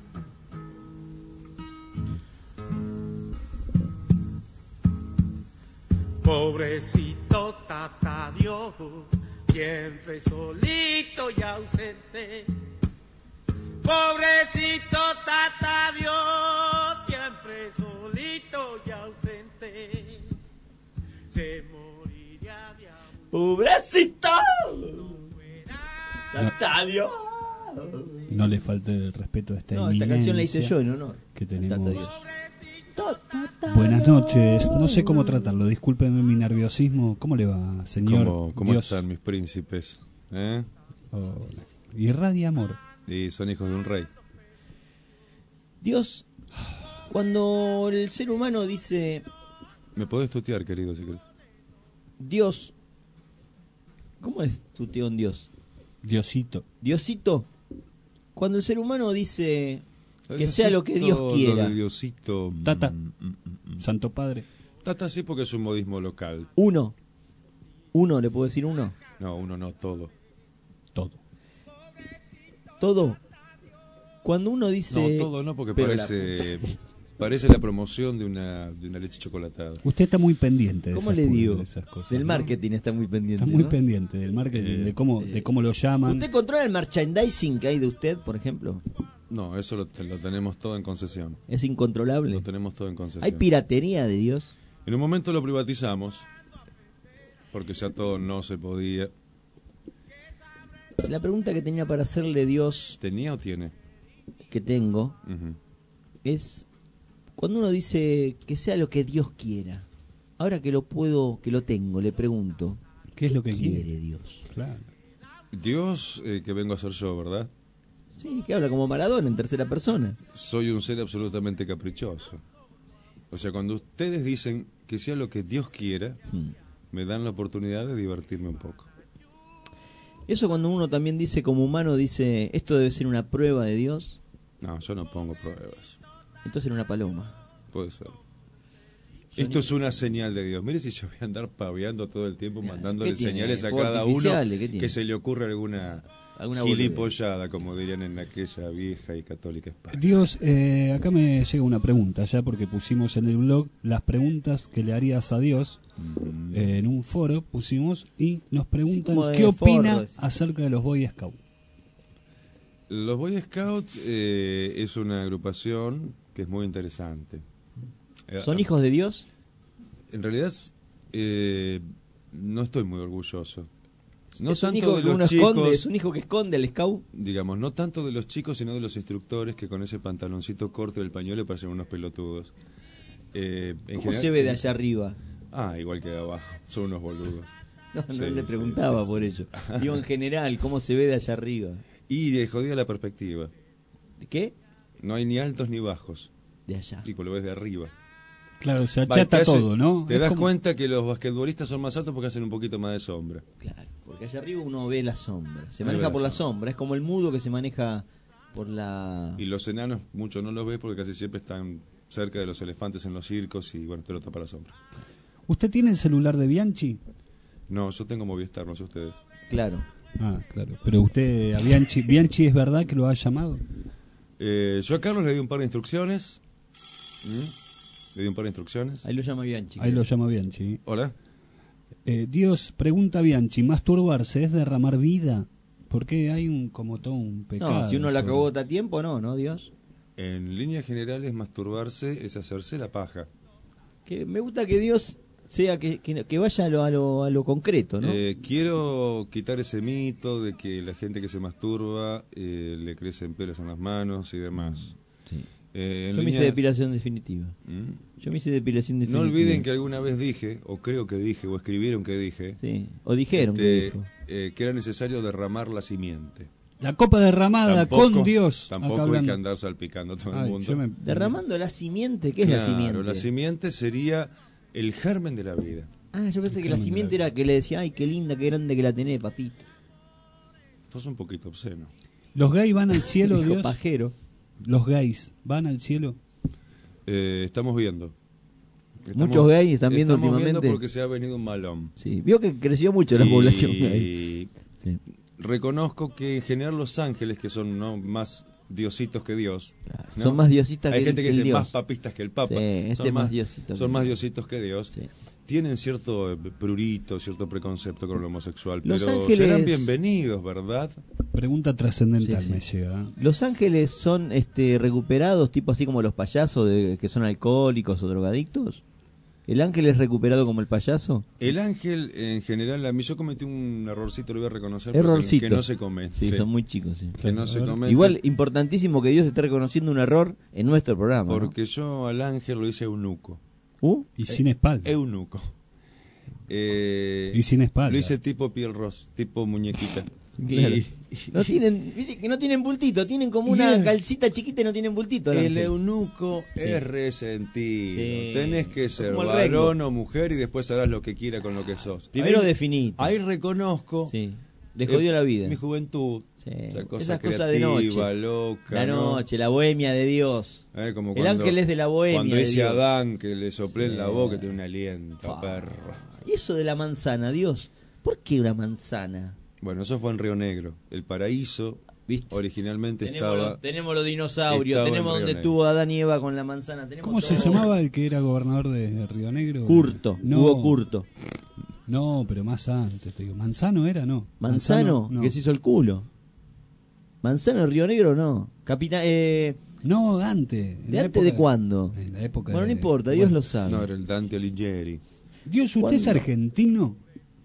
S6: Pobrecito Tata Dios, siempre solito y ausente. Pobrecito Tata Dios, siempre solito y ausente. Se moriría de amor.
S4: ¡Pobrecito! Tata Dios.
S3: No le falte el respeto a esta
S4: No, esta canción la hice
S3: eminencia
S4: yo en honor
S3: que
S4: a Tata
S3: tenemos.
S4: Dios.
S3: Buenas noches, no sé cómo tratarlo, discúlpeme mi nerviosismo. ¿Cómo le va, señor?
S11: ¿Cómo
S3: Dios?
S11: están mis príncipes? ¿Eh?
S3: Irradia amor.
S11: Y son hijos de un rey.
S4: Dios, cuando el ser humano dice
S11: Me podés tutear, querido, si querés.
S4: Dios, ¿cómo es tu tío en Dios?
S3: Diosito.
S4: Diosito, cuando el ser humano dice que
S11: Diosito,
S4: sea lo que Dios quiera.
S11: Lo de Diosito.
S3: Tata. Santo Padre.
S11: Tata sí, porque es un modismo local.
S4: Uno, ¿le puedo decir uno?
S11: No, uno no, todo.
S4: Todo. Cuando uno dice...
S11: No, todo no, porque
S4: pero
S11: parece la promoción de una leche chocolatada.
S3: Usted está muy pendiente de
S4: ¿Cómo
S3: esas
S4: le digo?
S3: de esas cosas,
S4: Del
S3: ¿no?
S4: marketing está muy pendiente.
S3: Está muy
S4: ¿no?
S3: pendiente del marketing, de cómo lo llaman.
S4: ¿Usted controla el merchandising que hay de usted, por ejemplo?
S11: No, eso lo tenemos todo en concesión.
S4: ¿Es incontrolable?
S11: Lo tenemos todo en concesión.
S4: ¿Hay piratería de Dios?
S11: En un momento lo privatizamos, porque ya todo no se podía.
S4: La pregunta que tenía para hacerle Dios...
S11: ¿Tenía o tiene?
S4: Que tengo, es cuando uno dice que sea lo que Dios quiera. Ahora que lo tengo, le pregunto,
S3: ¿qué es lo que
S4: quiere Dios?
S3: Claro.
S11: Dios, que vengo a ser yo, ¿verdad?
S4: Sí, que habla como Maradona en tercera persona.
S11: Soy un ser absolutamente caprichoso. O sea, cuando ustedes dicen que sea lo que Dios quiera, me dan la oportunidad de divertirme un poco.
S4: Eso cuando uno también dice, como humano, dice, esto debe ser una prueba de Dios.
S11: No, yo no pongo pruebas.
S4: Entonces era una paloma.
S11: Puede ser. Esto es una señal de Dios. Mire si yo voy a andar paviando todo el tiempo, mandándole
S4: ¿Qué tiene?
S11: señales a
S4: ¿Fuegos
S11: cada uno
S4: artificiales? ¿Qué tiene?
S11: que se le ocurre alguna gilipollada, como dirían en aquella vieja y católica España.
S3: Dios, acá me llega una pregunta, ya porque pusimos en el blog las preguntas que le harías a Dios. En un foro pusimos y nos preguntan
S4: como de
S3: qué opina
S4: forro, decís.
S3: acerca de los Boy Scouts.
S11: Los Boy Scouts es una agrupación que es muy interesante.
S4: ¿Son hijos de Dios?
S11: En realidad no estoy muy orgulloso. No
S4: es un
S11: tanto
S4: hijo
S11: de
S4: que
S11: los
S4: uno
S11: chicos,
S4: esconde, es un hijo que esconde el scout.
S11: Digamos, no tanto de los chicos, sino de los instructores que con ese pantaloncito corto del pañuelo parecen unos pelotudos.
S4: ¿Cómo se ve de allá arriba?
S11: Ah, igual que de abajo. Son unos boludos.
S4: No
S11: Sí,
S4: le
S11: sí,
S4: preguntaba
S11: sí,
S4: por
S11: sí.
S4: ello. Digo, en general, ¿cómo se ve de allá arriba?
S11: Y de jodida la perspectiva.
S4: ¿De qué?
S11: No hay ni altos ni bajos.
S4: De allá.
S11: Tipo, lo ves de arriba.
S3: Claro, se achata todo, ¿no?
S11: Te
S3: Es
S11: das
S3: como-
S11: cuenta que los basquetbolistas son más altos porque hacen un poquito más de sombra.
S4: Claro, porque allá arriba uno ve la sombra. Se
S11: Ahí
S4: maneja
S11: ve
S4: por
S11: la
S4: la sombra. Es como el mudo que se maneja por la...
S11: Y los enanos mucho no los ves porque casi siempre están cerca de los elefantes en los circos y bueno, te lo tapa la sombra.
S3: ¿Usted tiene el celular de Bianchi?
S11: No, yo tengo Movistar, no sé ustedes.
S4: Claro.
S3: Ah, claro. Pero usted, a Bianchi es verdad que lo ha llamado.
S11: Yo a Carlos le di un par de instrucciones. Le di un par de instrucciones.
S4: Ahí lo llama Bianchi.
S3: Ahí lo llama Bianchi.
S11: Hola.
S3: Dios, pregunta Bianchi, ¿masturbarse es derramar vida? Porque hay como todo un pecado.
S4: No, si uno la
S3: sobre-
S4: cagota a tiempo, no, Dios.
S11: En líneas generales, masturbarse es hacerse la paja.
S4: Que me gusta que Dios sea que vaya a lo concreto, ¿no?
S11: Quiero quitar ese mito de que la gente que se masturba le crecen pelos en las manos y demás.
S4: Sí.
S11: En
S4: Yo me hice
S11: líneas-
S4: depilación definitiva. Yo me hice depilación definitiva.
S11: No olviden que alguna vez dije, o creo que dije, o escribieron que dije,
S4: Sí, o dijeron que dijo.
S11: que era necesario derramar la simiente.
S3: La copa derramada con Dios.
S11: Tampoco
S3: Acá
S11: hay
S3: hablando.
S11: que andar salpicando a todo
S3: Ay,
S11: el mundo.
S3: yo me-
S4: Derramando la simiente, ¿qué es la
S11: Claro,
S4: simiente?
S11: la simiente sería el germen de la vida.
S4: Ah, yo pensé que la simiente era que le decía, ay, qué linda, qué grande que la tenés, papito.
S11: Sos un poquito obsceno.
S3: ¿Los gays van al cielo,
S4: Dijo
S3: Dios?
S4: pajero.
S3: ¿Los gays van al cielo?
S11: Estamos viendo.
S4: Muchos gays están viendo
S11: estamos
S4: últimamente.
S11: porque se ha venido un malón.
S4: Sí, vio que creció mucho la población gay.
S11: Y
S4: Sí.
S11: reconozco que en general los ángeles, que son no más diositos que Dios, ¿no?
S4: Son más diositas
S11: Hay
S4: que
S11: gente que
S4: el
S11: dice
S4: Dios.
S11: más papistas que el Papa.
S4: Sí, este
S11: son
S4: es más diosito que
S11: Son
S4: el
S11: más
S4: Dios.
S11: diositos que Dios. Tienen cierto prurito, cierto preconcepto con lo homosexual,
S4: Los
S11: pero
S4: ángeles-
S11: serán bienvenidos, ¿verdad?
S3: Pregunta trascendental
S4: Sí, sí.
S3: me llega.
S4: Los ángeles son recuperados, tipo así como los payasos que son alcohólicos o drogadictos. ¿El ángel es recuperado como el payaso?
S11: El ángel, en general, a mí yo cometí un errorcito, lo voy a reconocer,
S4: Errorcito.
S11: que no se come.
S4: Sí, son muy chicos, sí.
S11: Que no se come.
S4: Igual, importantísimo que Dios esté reconociendo un error en nuestro programa. ¿no?
S11: Porque yo al ángel lo hice eunuco.
S3: Y sin espalda.
S11: Eunuco.
S3: Y sin espalda.
S11: Lo hice tipo piel rosa, tipo muñequita.
S4: Claro.
S11: Y-
S4: No tienen, viste que no tienen bultito, tienen como
S11: Y
S4: una
S11: es-
S4: calcita chiquita y no tienen bultito. el
S11: El
S4: ángel.
S11: eunuco
S4: Sí.
S11: es resentido.
S4: Sí.
S11: Tenés que ser
S4: Como el
S11: varón
S4: rengo.
S11: o mujer y después harás lo que quiera con lo que sos.
S4: Primero
S11: Ahí-
S4: definite.
S11: Ahí reconozco.
S4: Sí. Le jodió la vida.
S11: Mi juventud.
S4: Sí.
S11: Esa cosa
S4: Esas cosas de
S11: creativa,
S4: noche.
S11: loca.
S4: La
S11: ¿no?
S4: noche, la bohemia de Dios.
S11: Como
S4: El ángel es de la bohemia
S11: Cuando
S4: de
S11: dice
S4: Dios.
S11: Adán que le soplé en la
S4: Sí.
S11: boca, tiene un aliento, perro.
S4: Y eso de la manzana, Dios. ¿Por qué una manzana?
S11: Bueno, eso fue en Río Negro. El paraíso originalmente estaba.
S4: Tenemos los dinosaurios,
S11: estaba
S4: tenemos
S11: en Río
S4: donde
S11: Negro.
S4: estuvo Adán y Eva con la manzana. Tenemos
S3: ¿Cómo se
S4: todo.
S3: llamaba el que era gobernador de Río Negro?
S4: Curto, Hugo Curto.
S3: No, pero más antes, te digo. ¿Manzano era? No.
S4: ¿Manzano?
S3: no.
S4: Que se hizo el culo. ¿Manzano de Río Negro no? Capitán,
S3: No, antes.
S4: ¿De antes de cuándo?
S3: En la época
S4: Bueno, no
S3: de-
S4: importa, Dios lo sabe.
S11: No, era el Dante Alighieri.
S3: Dios, ¿usted es
S4: ¿Cuándo?
S3: argentino?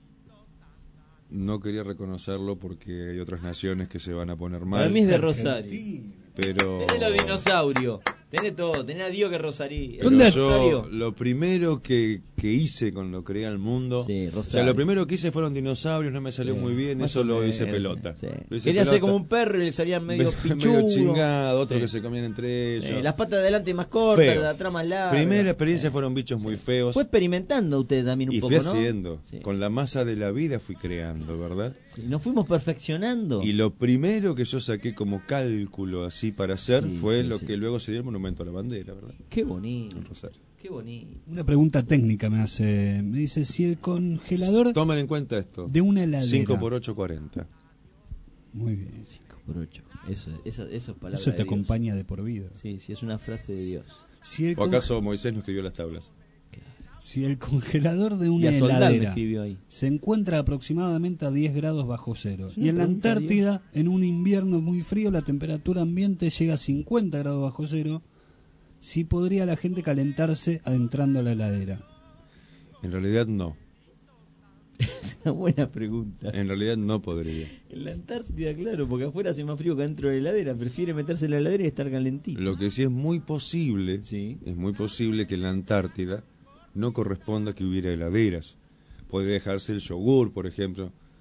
S11: No quería reconocerlo porque hay otras naciones que se van a poner mal.
S4: Para mí es de Rosario.
S11: Pero.
S4: Tenés los dinosaurios. Tenés todo. Tenés a Dios que Rosario.
S11: Pero yo, lo primero que hice cuando creé al mundo, o sea, lo primero que hice fueron dinosaurios, no me salió muy bien,
S4: Más
S11: eso
S4: o
S11: lo
S4: menos,
S11: hice pelota.
S4: sí.
S11: Lo hice
S4: Quería ser
S11: pelota.
S4: como un perro y le salían medio pichudo.
S11: medio chingado, otro
S4: Sí.
S11: que se comían entre ellos.
S4: Las patas de adelante más cortas,
S11: Feos.
S4: de atrás más largas.
S11: Primera experiencia fueron bichos muy feos.
S4: Fue experimentando usted también un
S11: Y
S4: poco,
S11: fui
S4: ¿no?
S11: haciendo,
S4: Sí.
S11: con la masa de la vida fui creando, ¿verdad?
S4: Sí, nos fuimos perfeccionando.
S11: Y lo primero que yo saqué como cálculo así para hacer
S4: Sí,
S11: fue
S4: sí,
S11: lo
S4: sí.
S11: que luego se dio el monumento a la bandera, ¿verdad?
S4: Qué bonito.
S11: En Rosario.
S4: Qué bonito.
S3: Una pregunta técnica me hace. Me dice si el congelador
S11: Tomen en cuenta esto.
S3: de una heladera.
S11: 5 por 8, 40.
S3: Muy bien.
S4: 5 por 8. Eso es palabra
S3: Eso
S4: de
S3: te
S4: Dios.
S3: acompaña de por vida.
S4: Sí, sí, es una frase de Dios.
S3: Si el,
S11: ¿O acaso Moisés no escribió las tablas?
S3: si el congelador de
S4: Y
S3: una
S4: a Soldán me
S3: heladera
S4: escribió ahí.
S3: se encuentra aproximadamente a 10 grados bajo cero
S4: Es una
S3: y en la
S4: pregunta,
S3: Antártida, en un invierno muy frío, la temperatura ambiente llega a 50 grados bajo cero, si podría la gente calentarse adentrando a la heladera.
S11: En realidad no.
S4: Es una buena pregunta.
S11: En realidad no podría.
S4: En la Antártida, claro, porque afuera hace más frío que dentro de la heladera. Prefiere meterse en la heladera y estar calentito.
S11: Lo que sí es muy posible, es muy posible que en la Antártida no corresponda que hubiera heladeras. Puede dejarse el yogur, por ejemplo.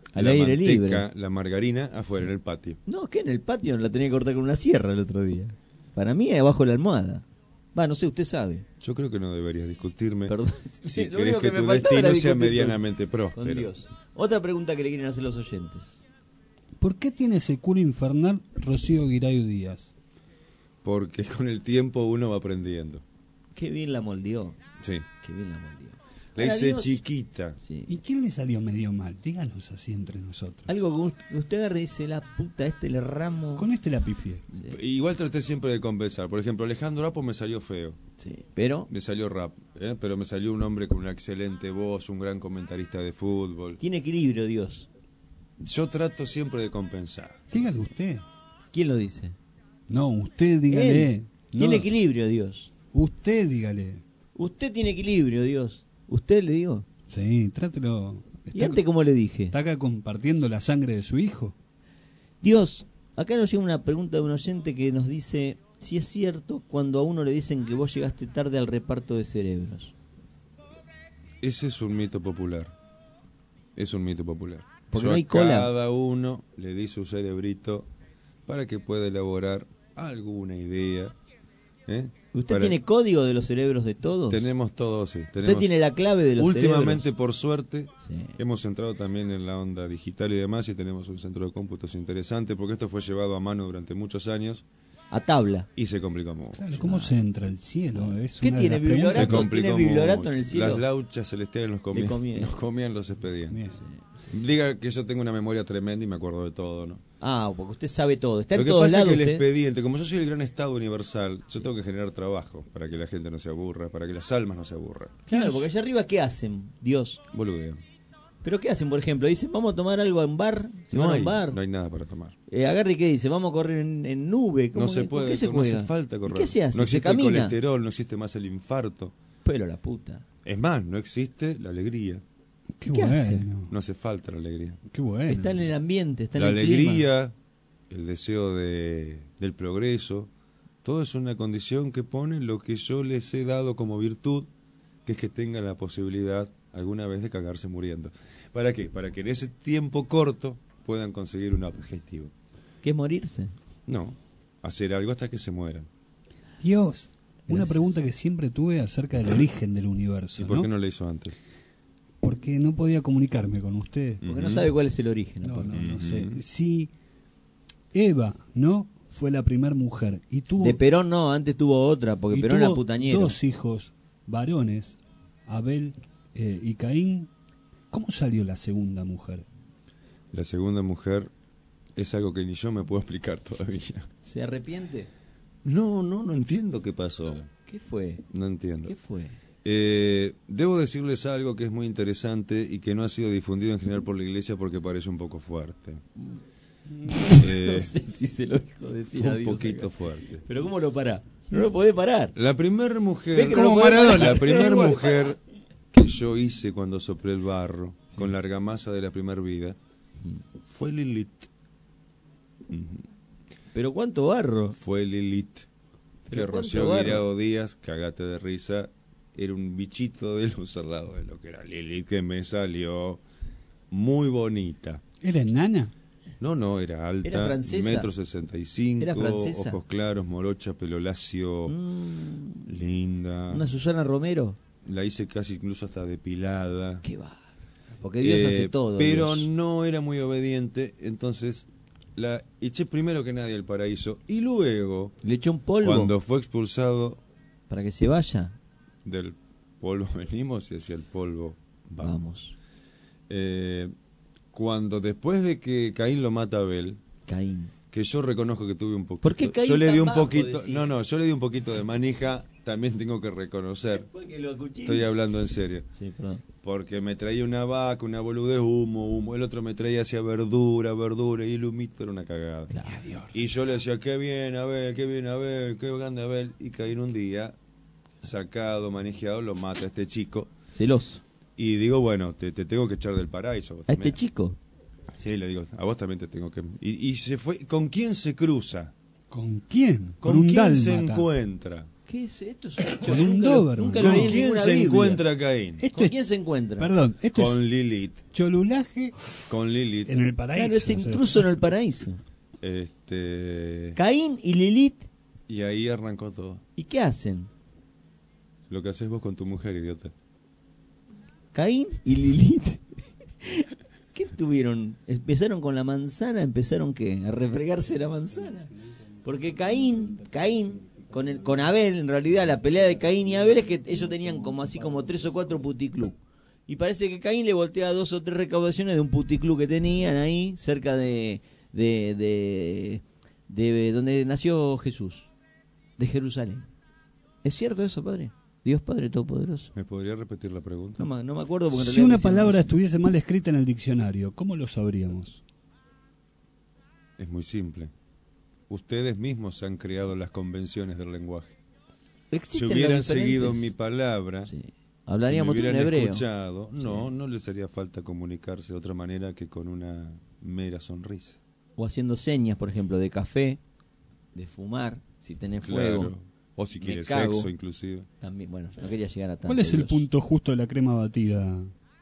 S16: Al
S11: la
S16: aire
S11: manteca,
S16: libre.
S11: la margarina afuera, en el patio.
S16: No, que en el patio la tenía que cortar con una sierra el otro día. Para mí, abajo de la almohada. Va, no sé, usted sabe.
S11: Yo creo que no deberías discutirme.
S16: Perdón.
S11: Si
S16: Lo
S11: querés
S16: único
S11: que
S16: me
S11: tu
S16: faltaba
S11: destino
S16: era
S11: sea
S16: discutir
S11: medianamente
S16: con
S11: próspero.
S16: Dios. Otra pregunta que le quieren hacer los oyentes.
S3: ¿Por qué tiene ese culo infernal Rocío Guirao Díaz?
S11: Porque con el tiempo uno va aprendiendo.
S16: Qué bien la moldeó.
S11: Sí.
S16: Qué bien la moldeó.
S11: La
S16: Ahora,
S11: hice
S16: Dios,
S11: chiquita.
S16: Sí.
S3: ¿Y quién le salió medio mal? Díganos así entre nosotros.
S16: Algo que usted agarre y dice, la puta, le ramo.
S3: Con este la pifié.
S11: Igual traté siempre de compensar. Por ejemplo, Alejandro Apo me salió feo.
S16: Sí. Pero
S11: Me salió rap, pero me salió un hombre con una excelente voz, un gran comentarista de fútbol.
S16: tiene equilibrio, Dios.
S11: Yo trato siempre de compensar.
S3: Dígale usted.
S16: ¿Quién lo dice?
S3: No, usted dígale.
S16: Él.
S3: No,
S16: Tiene equilibrio, Dios.
S3: usted dígale.
S16: Usted tiene equilibrio, Dios. ¿Usted le digo?
S3: Sí, trátelo.
S16: ¿Y antes cómo le dije?
S3: ¿Está acá compartiendo la sangre de su hijo?
S16: Dios, acá nos llega una pregunta de un oyente que nos dice si es cierto cuando a uno le dicen que vos llegaste tarde al reparto de cerebros.
S11: Ese es un mito popular. Es un mito popular.
S16: Porque
S11: Yo
S16: no hay
S11: a
S16: cola.
S11: cada uno le di su cerebrito para que pueda elaborar alguna idea.
S16: ¿Usted
S11: Para-
S16: tiene código de los cerebros de todos?
S11: Tenemos todo, sí.
S16: ¿Usted tiene la clave de los
S11: Últimamente,
S16: cerebros?
S11: por suerte,
S16: Sí.
S11: hemos entrado también en la onda digital y demás y tenemos un centro de cómputos interesante porque esto fue llevado a mano durante muchos años.
S16: A tabla.
S11: Y se complicó mucho.
S3: Claro, ¿cómo se entra al cielo? Es
S16: ¿Qué
S3: una de
S16: tiene,
S3: las preguntas.
S11: Se
S16: bibliorato?
S11: complicó
S16: ¿Tiene bibliorato
S11: mucho.
S16: en el cielo?
S11: Las lauchas celestiales nos comían los expedientes. Diga que yo tengo una memoria tremenda y me acuerdo de todo, ¿no?
S16: Ah, porque usted sabe todo. Está
S11: Lo
S16: en
S11: que
S16: todos
S11: pasa es
S16: lados
S11: que el
S16: usted.
S11: expediente, como yo soy el gran Estado universal, yo tengo que generar trabajo para que la gente no se aburra, para que las almas no se aburran.
S16: Claro, porque allá arriba, ¿qué hacen? Dios.
S11: Boludeo.
S16: ¿Pero qué hacen, por ejemplo? Dicen, vamos a tomar algo en bar. Se
S11: No
S16: van a
S11: hay,
S16: un bar.
S11: no hay nada para tomar.
S16: Agarre y ¿qué dice? Vamos a correr en nube. ¿Cómo
S11: No se
S16: que-
S11: puede,
S16: ¿Qué se
S11: no
S16: juega?
S11: hace falta correr.
S16: ¿Qué se hace?
S11: No
S16: ¿Se
S11: existe el
S16: camina?
S11: colesterol, no existe más el infarto.
S16: Pero la puta.
S11: Es más, no existe la alegría.
S3: Qué
S16: ¿Qué hace?
S3: bueno.
S11: No hace falta la alegría.
S3: Qué bueno.
S16: Está en el ambiente, está en
S11: La
S16: el clima.
S11: alegría, el deseo del progreso, todo es una condición que pone lo que yo les he dado como virtud, que es que tengan la posibilidad alguna vez de cagarse muriendo. ¿Para qué? Para que en ese tiempo corto puedan conseguir un objetivo.
S16: ¿Qué es morirse?
S11: No, hacer algo hasta que se mueran.
S3: Dios, una
S16: Gracias.
S3: pregunta que siempre tuve acerca del origen del universo.
S11: ¿Y por qué no la hizo antes?
S3: Porque no podía comunicarme con usted.
S16: Porque no sabe cuál es el origen.
S3: No,
S16: aparte.
S3: no sé. Si Eva, ¿no? Fue la primera mujer y tuvo...
S16: De Perón no, antes tuvo otra, porque
S3: y
S16: Perón
S3: tuvo
S16: era putañero.
S3: dos hijos varones, Abel y Caín. ¿Cómo salió la segunda mujer?
S11: La segunda mujer es algo que ni yo me puedo explicar todavía.
S16: ¿Se arrepiente?
S11: No entiendo qué pasó.
S16: ¿Qué fue?
S11: No entiendo.
S16: ¿Qué fue?
S11: Debo decirles algo que es muy interesante y que no ha sido difundido en general por la iglesia porque parece un poco fuerte.
S16: No sé si se lo dijo decir
S11: fue
S16: a
S11: un
S16: Dios
S11: poquito
S16: acá.
S11: fuerte.
S16: Pero ¿cómo lo pará? No lo podés parar.
S11: La primera mujer,
S16: Ve que no lo podés parar.
S11: la primera mujer que yo hice cuando soplé el barro con la argamasa de la primera vida fue Lilith.
S16: ¿Pero cuánto barro?
S11: Fue Lilith.
S16: ¿Pero
S11: Que
S16: cuánto
S11: Rocío
S16: barro?
S11: Guirao Díaz, cagate de risa, era un bichito de luz al lado de lo que era Lilith, que me salió muy bonita.
S3: ¿Era enana?
S11: No, era alta,
S16: ¿Era francesa?
S11: 1,65 m,
S16: ¿Era francesa?
S11: ojos claros, morocha, pelo lacio, linda.
S16: ¿Una Susana Romero?
S11: La hice casi incluso hasta depilada.
S16: Qué va. Porque Dios hace todo.
S11: Pero
S16: Dios.
S11: no era muy obediente, entonces la eché primero que nadie al paraíso y luego
S16: Le echó un polvo
S11: cuando fue expulsado
S16: para que se vaya.
S11: del polvo venimos y hacia el polvo vamos. Cuando después de que Caín lo mata a Abel,
S16: Caín,
S11: que yo reconozco que tuve un poquito,
S16: ¿por qué Caín
S11: yo le di
S16: tan
S11: un
S16: bajo,
S11: poquito,
S16: decís?
S11: yo le di un poquito de manija, también tengo que reconocer.
S16: Porque lo acuchillas.
S11: Estoy hablando en serio.
S16: Sí, perdón.
S11: Porque me traía una vaca, una boludez, humo, el otro me traía hacia verdura, y el humito era una cagada. Y yo le decía, qué bien Abel, qué grande Abel, y Caín un día, sacado, manejado, lo mata a este chico.
S16: Celoso.
S11: Y digo, bueno, te tengo que echar del paraíso. vos
S16: ¿A este
S11: también.
S16: chico?
S11: Sí, le digo, a vos también te tengo que... Y se fue, ¿con quién se cruza?
S3: ¿Con quién?
S11: ¿Con
S3: un
S11: quién se
S3: dálmata.
S11: encuentra?
S16: ¿Qué es esto?
S3: Con un Doberman.
S11: ¿Con quién se encuentra Caín?
S16: ¿Con quién se encuentra?
S3: Perdón, esto
S11: Con
S3: es
S11: Lilith.
S3: cholulaje
S11: Con Lilith.
S3: en el paraíso.
S16: Claro, ese intruso en el paraíso. Caín y Lilith.
S11: Y ahí arrancó todo.
S16: ¿Y qué hacen?
S11: Lo que haces vos con tu mujer, idiota.
S16: Caín y Lilith. ¿Qué tuvieron? ¿Empezaron con la manzana? ¿Empezaron qué? ¿A refregarse la manzana? Porque Caín con Abel, en realidad la pelea de Caín y Abel es que ellos tenían como 3 o 4 puticlub. Y parece que Caín le voltea 2 o 3 recaudaciones de un puticlub que tenían ahí cerca de donde nació Jesús, de Jerusalén. ¿Es cierto eso, padre? Dios Padre Todopoderoso.
S11: ¿Me podría repetir la pregunta?
S16: No me acuerdo. Porque
S3: si una palabra estuviese mal escrita en el diccionario, ¿cómo lo sabríamos?
S11: Es muy simple. Ustedes mismos se han creado las convenciones del lenguaje. Si hubieran seguido mi palabra,
S16: hablaríamos
S11: si me hubieran
S16: en hebreo.
S11: escuchado, no les haría falta comunicarse de otra manera que con una mera sonrisa.
S16: O haciendo señas, por ejemplo, de café, de fumar, si tenés fuego.
S11: Claro. O si quieres sexo, inclusive.
S16: También, bueno, no quería llegar a tanto.
S3: ¿Cuál es el punto justo de la crema batida?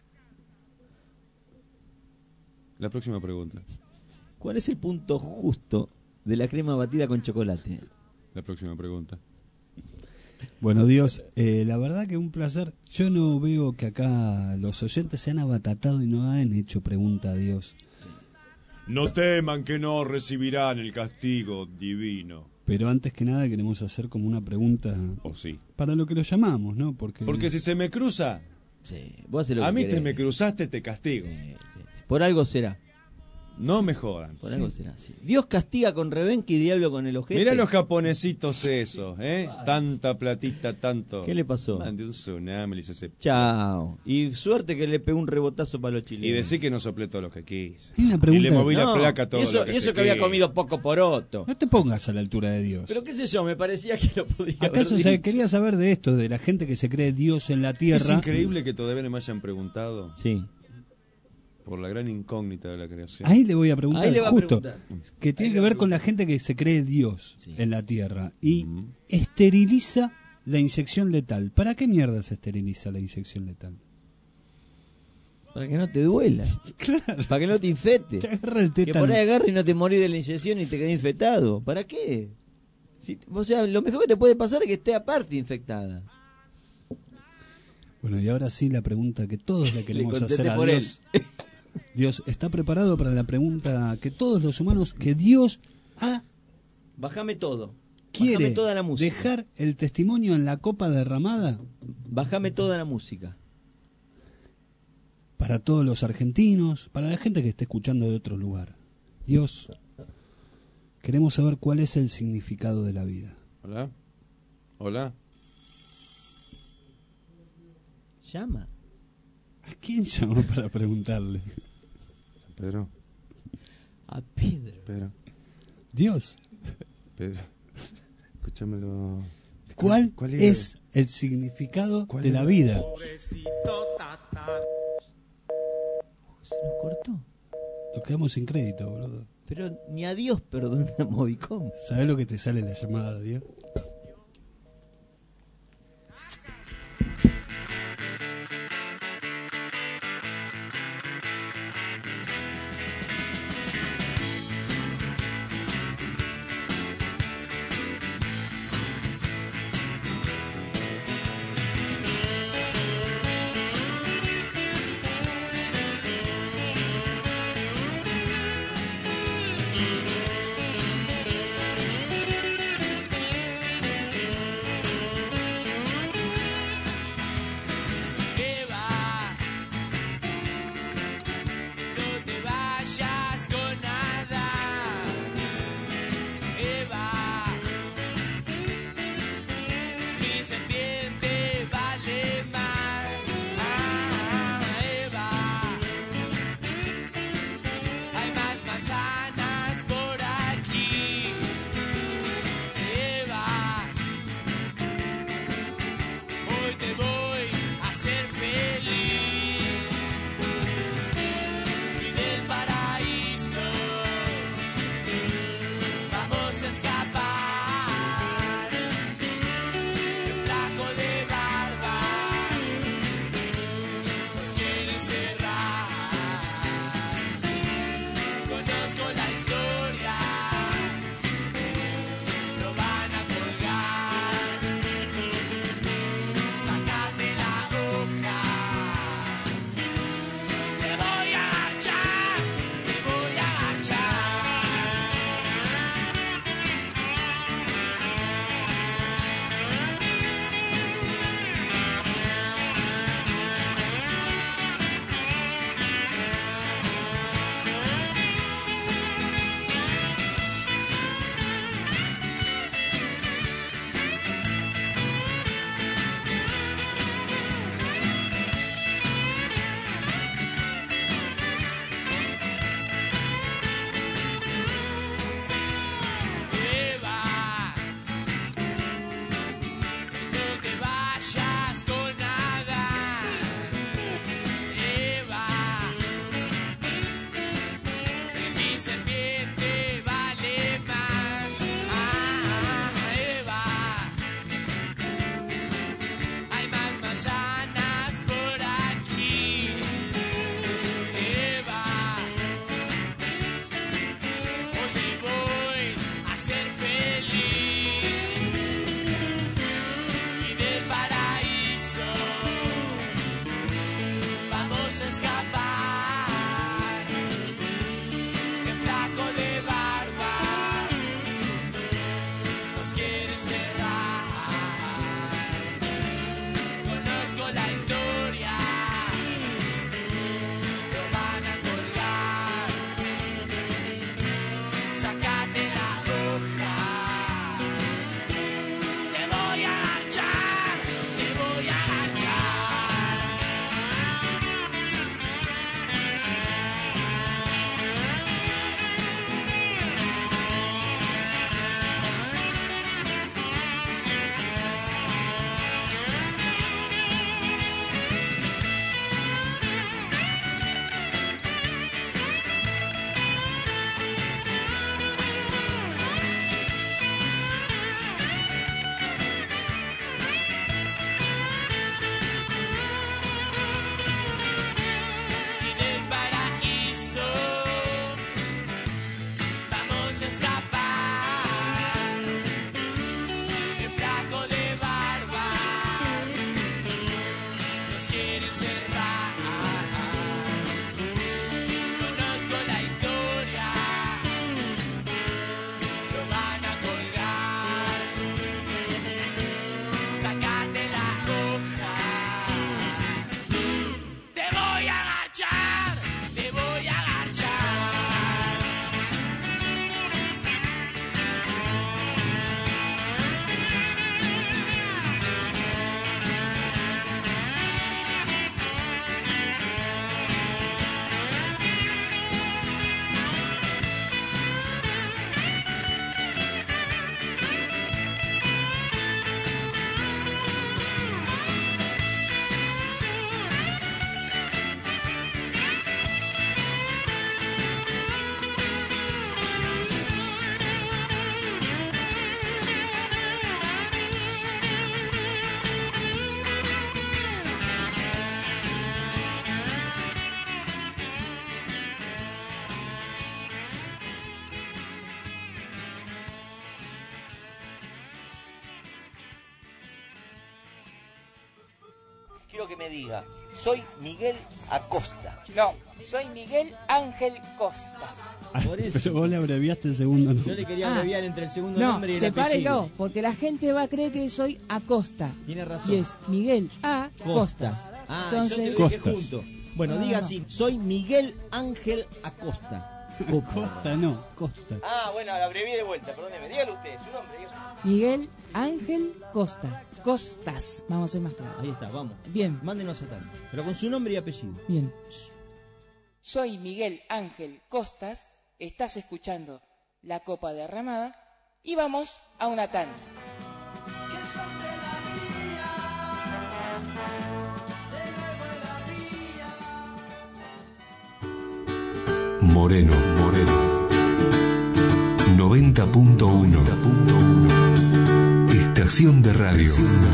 S11: La próxima pregunta.
S16: ¿Cuál es el punto justo de la crema batida con chocolate?
S11: La próxima pregunta.
S3: Bueno, Dios, la verdad que un placer. Yo no veo que acá los oyentes se han abatatado y no han hecho pregunta a Dios.
S11: No teman que no recibirán el castigo divino.
S3: Pero antes que nada queremos hacer como una pregunta para lo que lo llamamos, ¿no?
S11: Porque si se me cruza,
S16: vos
S11: a mí te me cruzaste, te castigo.
S16: Por algo será.
S11: No me jodan.
S16: Por algo será, sí. Dios castiga con rebenque y diablo con el ojete.
S11: Mirá los japonesitos esos, tanta platita, tanto.
S16: ¿Qué le pasó?
S11: Mande un tsunami, le hice
S16: Chao. Y suerte que le pegó un rebotazo para los chilenos.
S11: Y decí que no soplé todo lo que quise.
S3: Y le
S11: moví la placa todo lo que
S16: eso que había comido poco poroto.
S3: No te pongas a la altura de Dios.
S16: Pero qué sé yo, me parecía que lo podría
S3: ¿Acaso
S16: haber dicho?
S3: quería saber de esto, de la gente que se cree Dios en la tierra?
S11: Es increíble que todavía no me hayan preguntado.
S16: Sí.
S11: Por la gran incógnita de la creación.
S3: Ahí le voy a preguntar,
S16: Ahí le va
S3: justo,
S16: a preguntar.
S3: que tiene que ver con la gente que se cree Dios en la tierra y esteriliza la inyección letal. ¿Para qué mierda se esteriliza la inyección letal?
S16: Para que no te duela.
S3: Claro.
S16: Para que no te infecte.
S3: Te agarra el
S16: Que
S3: tétano.
S16: por ahí agarre y no te morís de la inyección y te quedás infectado. ¿Para qué? O sea, lo mejor que te puede pasar es que esté aparte infectada.
S3: Bueno, y ahora sí la pregunta que todos le queremos hacer a
S16: por
S3: Dios. Dios, ¿está preparado para la pregunta que todos los humanos, que Dios
S16: Bájame todo.
S3: quiere
S16: Bájame toda la música.
S3: dejar el testimonio en la copa derramada?
S16: Bájame toda la música.
S3: Para todos los argentinos, para la gente que esté escuchando de otro lugar. Dios, queremos saber cuál es el significado de la vida.
S11: Hola. Hola.
S16: Llama.
S3: ¿A quién llamó para preguntarle?
S11: Pedro.
S16: A Pedro.
S11: Pedro.
S3: Dios.
S11: Pedro. Escúchamelo.
S3: ¿Cuál
S11: era?
S3: es el significado de la vida?
S16: ¿Se nos cortó?
S3: Nos quedamos sin crédito, boludo.
S16: Pero ni a Dios perdona Movicom.
S3: ¿Sabés lo que te sale la llamada, Dios?
S6: quiso escapar. El flaco de barba nos quiere encerrar. Conozco la historia, lo van a colgar. Sácate la hoja, te voy a agachar, te voy a agachar.
S18: Quiero que me diga, soy Miguel Acosta.
S5: No, soy Miguel Ángel Costas.
S4: Por eso.
S3: Pero vos le abreviaste el segundo nombre.
S4: Yo le quería abreviar entre el segundo
S5: No,
S4: nombre y el apellido.
S5: sepárelo, porque la gente va a creer que soy Acosta.
S4: Tiene razón.
S5: Y es Miguel A. Costas.
S4: Ah,
S5: Entonces,
S4: yo se lo dije
S3: Costas.
S4: junto. Bueno,
S5: Ah.
S4: diga así, soy Miguel Ángel Acosta.
S3: Costa no, Costa.
S18: Ah, bueno, la abrevié de vuelta, perdóneme. Dígalo usted, su nombre.
S5: Miguel Ángel Costa. Costas. Vamos a ser más claros.
S4: Ahí está, vamos.
S5: Bien.
S4: Mándenos a tal. Pero con su nombre y apellido.
S5: Bien. Soy Miguel Ángel Costas. Estás escuchando La Copa Derramada. Y vamos a una tanda.
S1: Moreno, Moreno. 90.1. Estación de radio.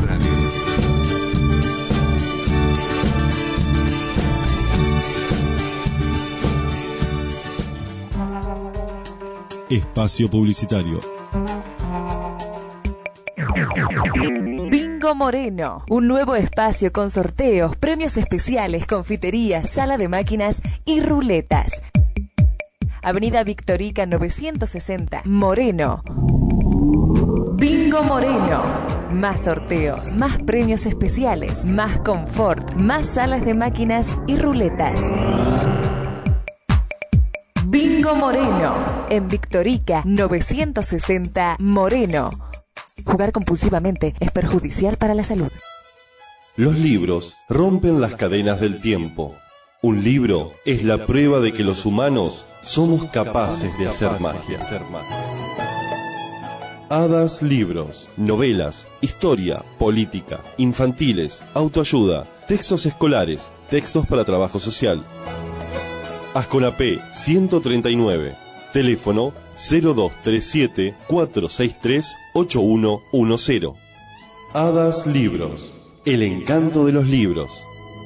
S8: Espacio publicitario.
S19: Bingo Moreno, un nuevo espacio con sorteos, premios especiales, confiterías, sala de máquinas y ruletas. Avenida Victorica 960, Moreno. Bingo Moreno. Más sorteos, más premios especiales, más confort, más salas de máquinas y ruletas. Bingo Moreno. En Victorica 960, Moreno. Jugar compulsivamente es perjudicial para la salud.
S8: Los libros rompen las cadenas del tiempo. Un libro es la prueba de que los humanos somos capaces de hacer magia. Hadas Libros, novelas, historia, política, infantiles, autoayuda, textos escolares, textos para trabajo social. Asconapé 139, teléfono 0237 463 8110. Hadas Libros, el encanto de los libros.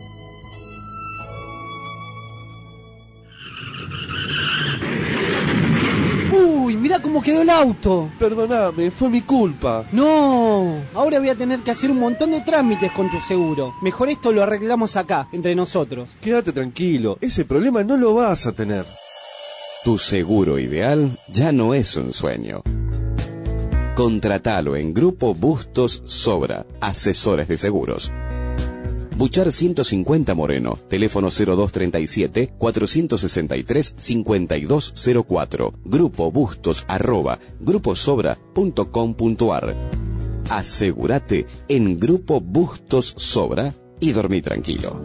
S20: Uy, mirá cómo quedó el auto.
S8: Perdóname, fue mi culpa.
S20: No, ahora voy a tener que hacer un montón de trámites con tu seguro. Mejor esto lo arreglamos acá, entre nosotros.
S8: Quédate tranquilo, ese problema no lo vas a tener.
S21: Tu seguro ideal ya no es un sueño. Contratalo en Grupo Bustos Sobra, asesores de seguros. Buchar 150 Moreno, teléfono 0237 463 5204, Grupo Bustos @gruposobra.com.ar. Asegúrate en Grupo Bustos Sobra y dormí tranquilo.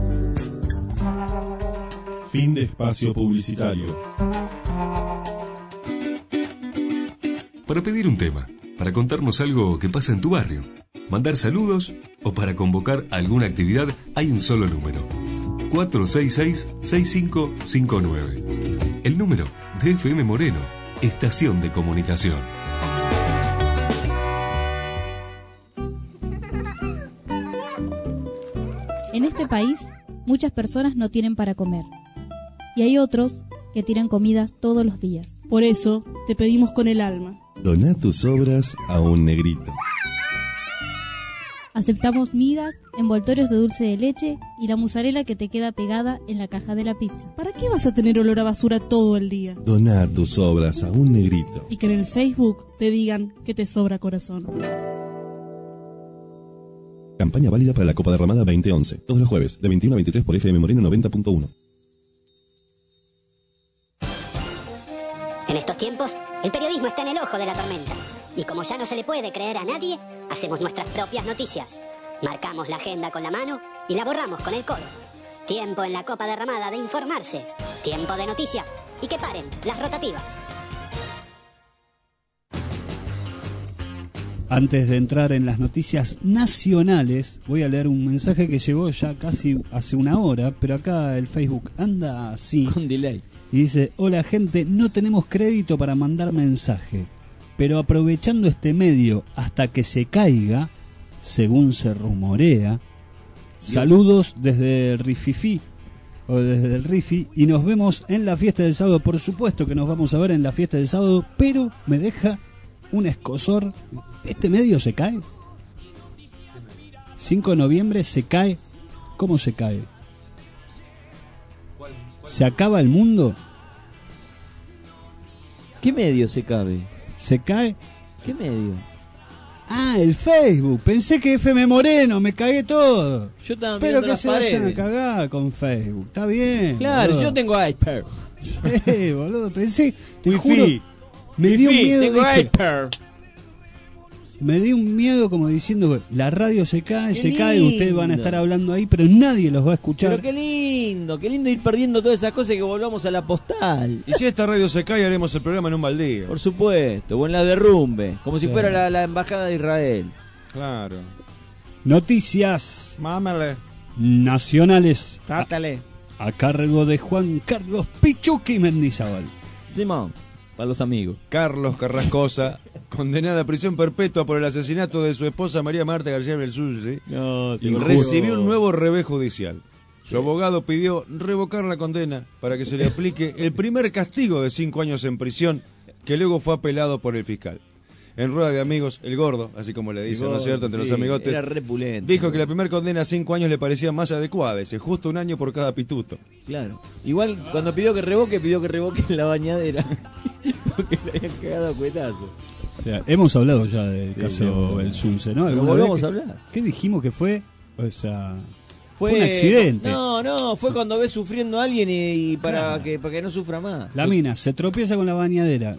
S8: Fin de espacio publicitario.
S1: Para pedir un tema, para contarnos algo que pasa en tu barrio, mandar saludos o para convocar alguna actividad, hay un solo número: 466-6559. El número de FM Moreno, Estación de Comunicación.
S9: En este país, muchas personas no tienen para comer. Y hay otros que tiran comida todos los días.
S10: Por eso, te pedimos con el alma.
S22: Doná tus obras a un negrito.
S9: Aceptamos migas, envoltorios de dulce de leche y la mozzarella que te queda pegada en la caja de la pizza.
S10: ¿Para qué vas a tener olor a basura todo el día?
S22: Doná tus obras a un negrito.
S10: Y que en el Facebook te digan que te sobra corazón.
S22: Campaña válida para la Copa de Ramada 2011. Todos los jueves, de 21 a 23 por FM Moreno 90.1.
S2: En estos tiempos, el periodismo está en el ojo de la tormenta. Y como ya no se le puede creer a nadie, hacemos nuestras propias noticias. Marcamos la agenda con la mano y la borramos con el codo. Tiempo en la Copa Derramada de informarse. Tiempo de noticias. Y que paren las rotativas.
S3: Antes de entrar en las noticias nacionales, voy a leer un mensaje que llegó ya casi hace una hora, pero acá el Facebook anda así.
S4: Con delay.
S3: Y dice: hola gente, no tenemos crédito para mandar mensaje, pero aprovechando este medio hasta que se caiga, según se rumorea, saludos desde el Rififi, o desde el Rifi, y nos vemos en la fiesta del sábado. Por supuesto que nos vamos a ver en la fiesta del sábado, pero me deja un escozor. ¿Este medio se cae? 5 de noviembre se cae. ¿Cómo se cae? ¿Se acaba el mundo?
S4: ¿Qué medio se cabe?
S3: ¿Se cae?
S4: ¿Qué medio?
S3: Ah, el Facebook. Pensé que FM Moreno, me cagué todo.
S4: Yo también.
S3: Pero que se vayan a cagar con Facebook. Está bien.
S4: Claro,
S3: boludo.
S4: yo tengo iPad.
S3: Sí, boludo, pensé, te juro, me dio miedo.
S4: Tengo iPad.
S3: Me dio un miedo como diciendo, la radio se cae, ustedes van a estar hablando ahí, pero nadie los va a escuchar.
S4: Pero qué lindo ir perdiendo todas esas cosas y que volvamos a la postal.
S11: Y si esta radio se cae, haremos el programa en un baldío.
S4: Por supuesto, o en la derrumbe, como si fuera la embajada de Israel.
S11: Claro.
S3: Noticias
S11: Mámale.
S3: nacionales.
S4: Trátale.
S3: A cargo de Juan Carlos Pichuqui Mendizábal.
S4: Simón, para los amigos.
S11: Carlos Carrascosa, condenada a prisión perpetua por el asesinato de su esposa María Marta García Belsunce, recibió un nuevo revés judicial. Su abogado pidió revocar la condena para que se le aplique el primer castigo de 5 años en prisión, que luego fue apelado por el fiscal. En rueda de amigos, el gordo, así como le dicen, ¿no es cierto?, entre los amigotes,
S4: era repulente,
S11: dijo que la primera condena a 5 años le parecía más adecuada, dice, justo 1 año por cada pituto.
S4: Claro. Igual cuando pidió que revoque en la bañadera, porque le habían cagado a cuetazo.
S3: O sea, hemos hablado ya del caso Belsunce, ¿no?
S4: Pero volvamos a hablar.
S3: ¿Qué dijimos que fue? O sea, fue un accidente.
S4: No, fue cuando ves sufriendo a alguien y para que no sufra más.
S3: La mina se tropieza con la bañadera,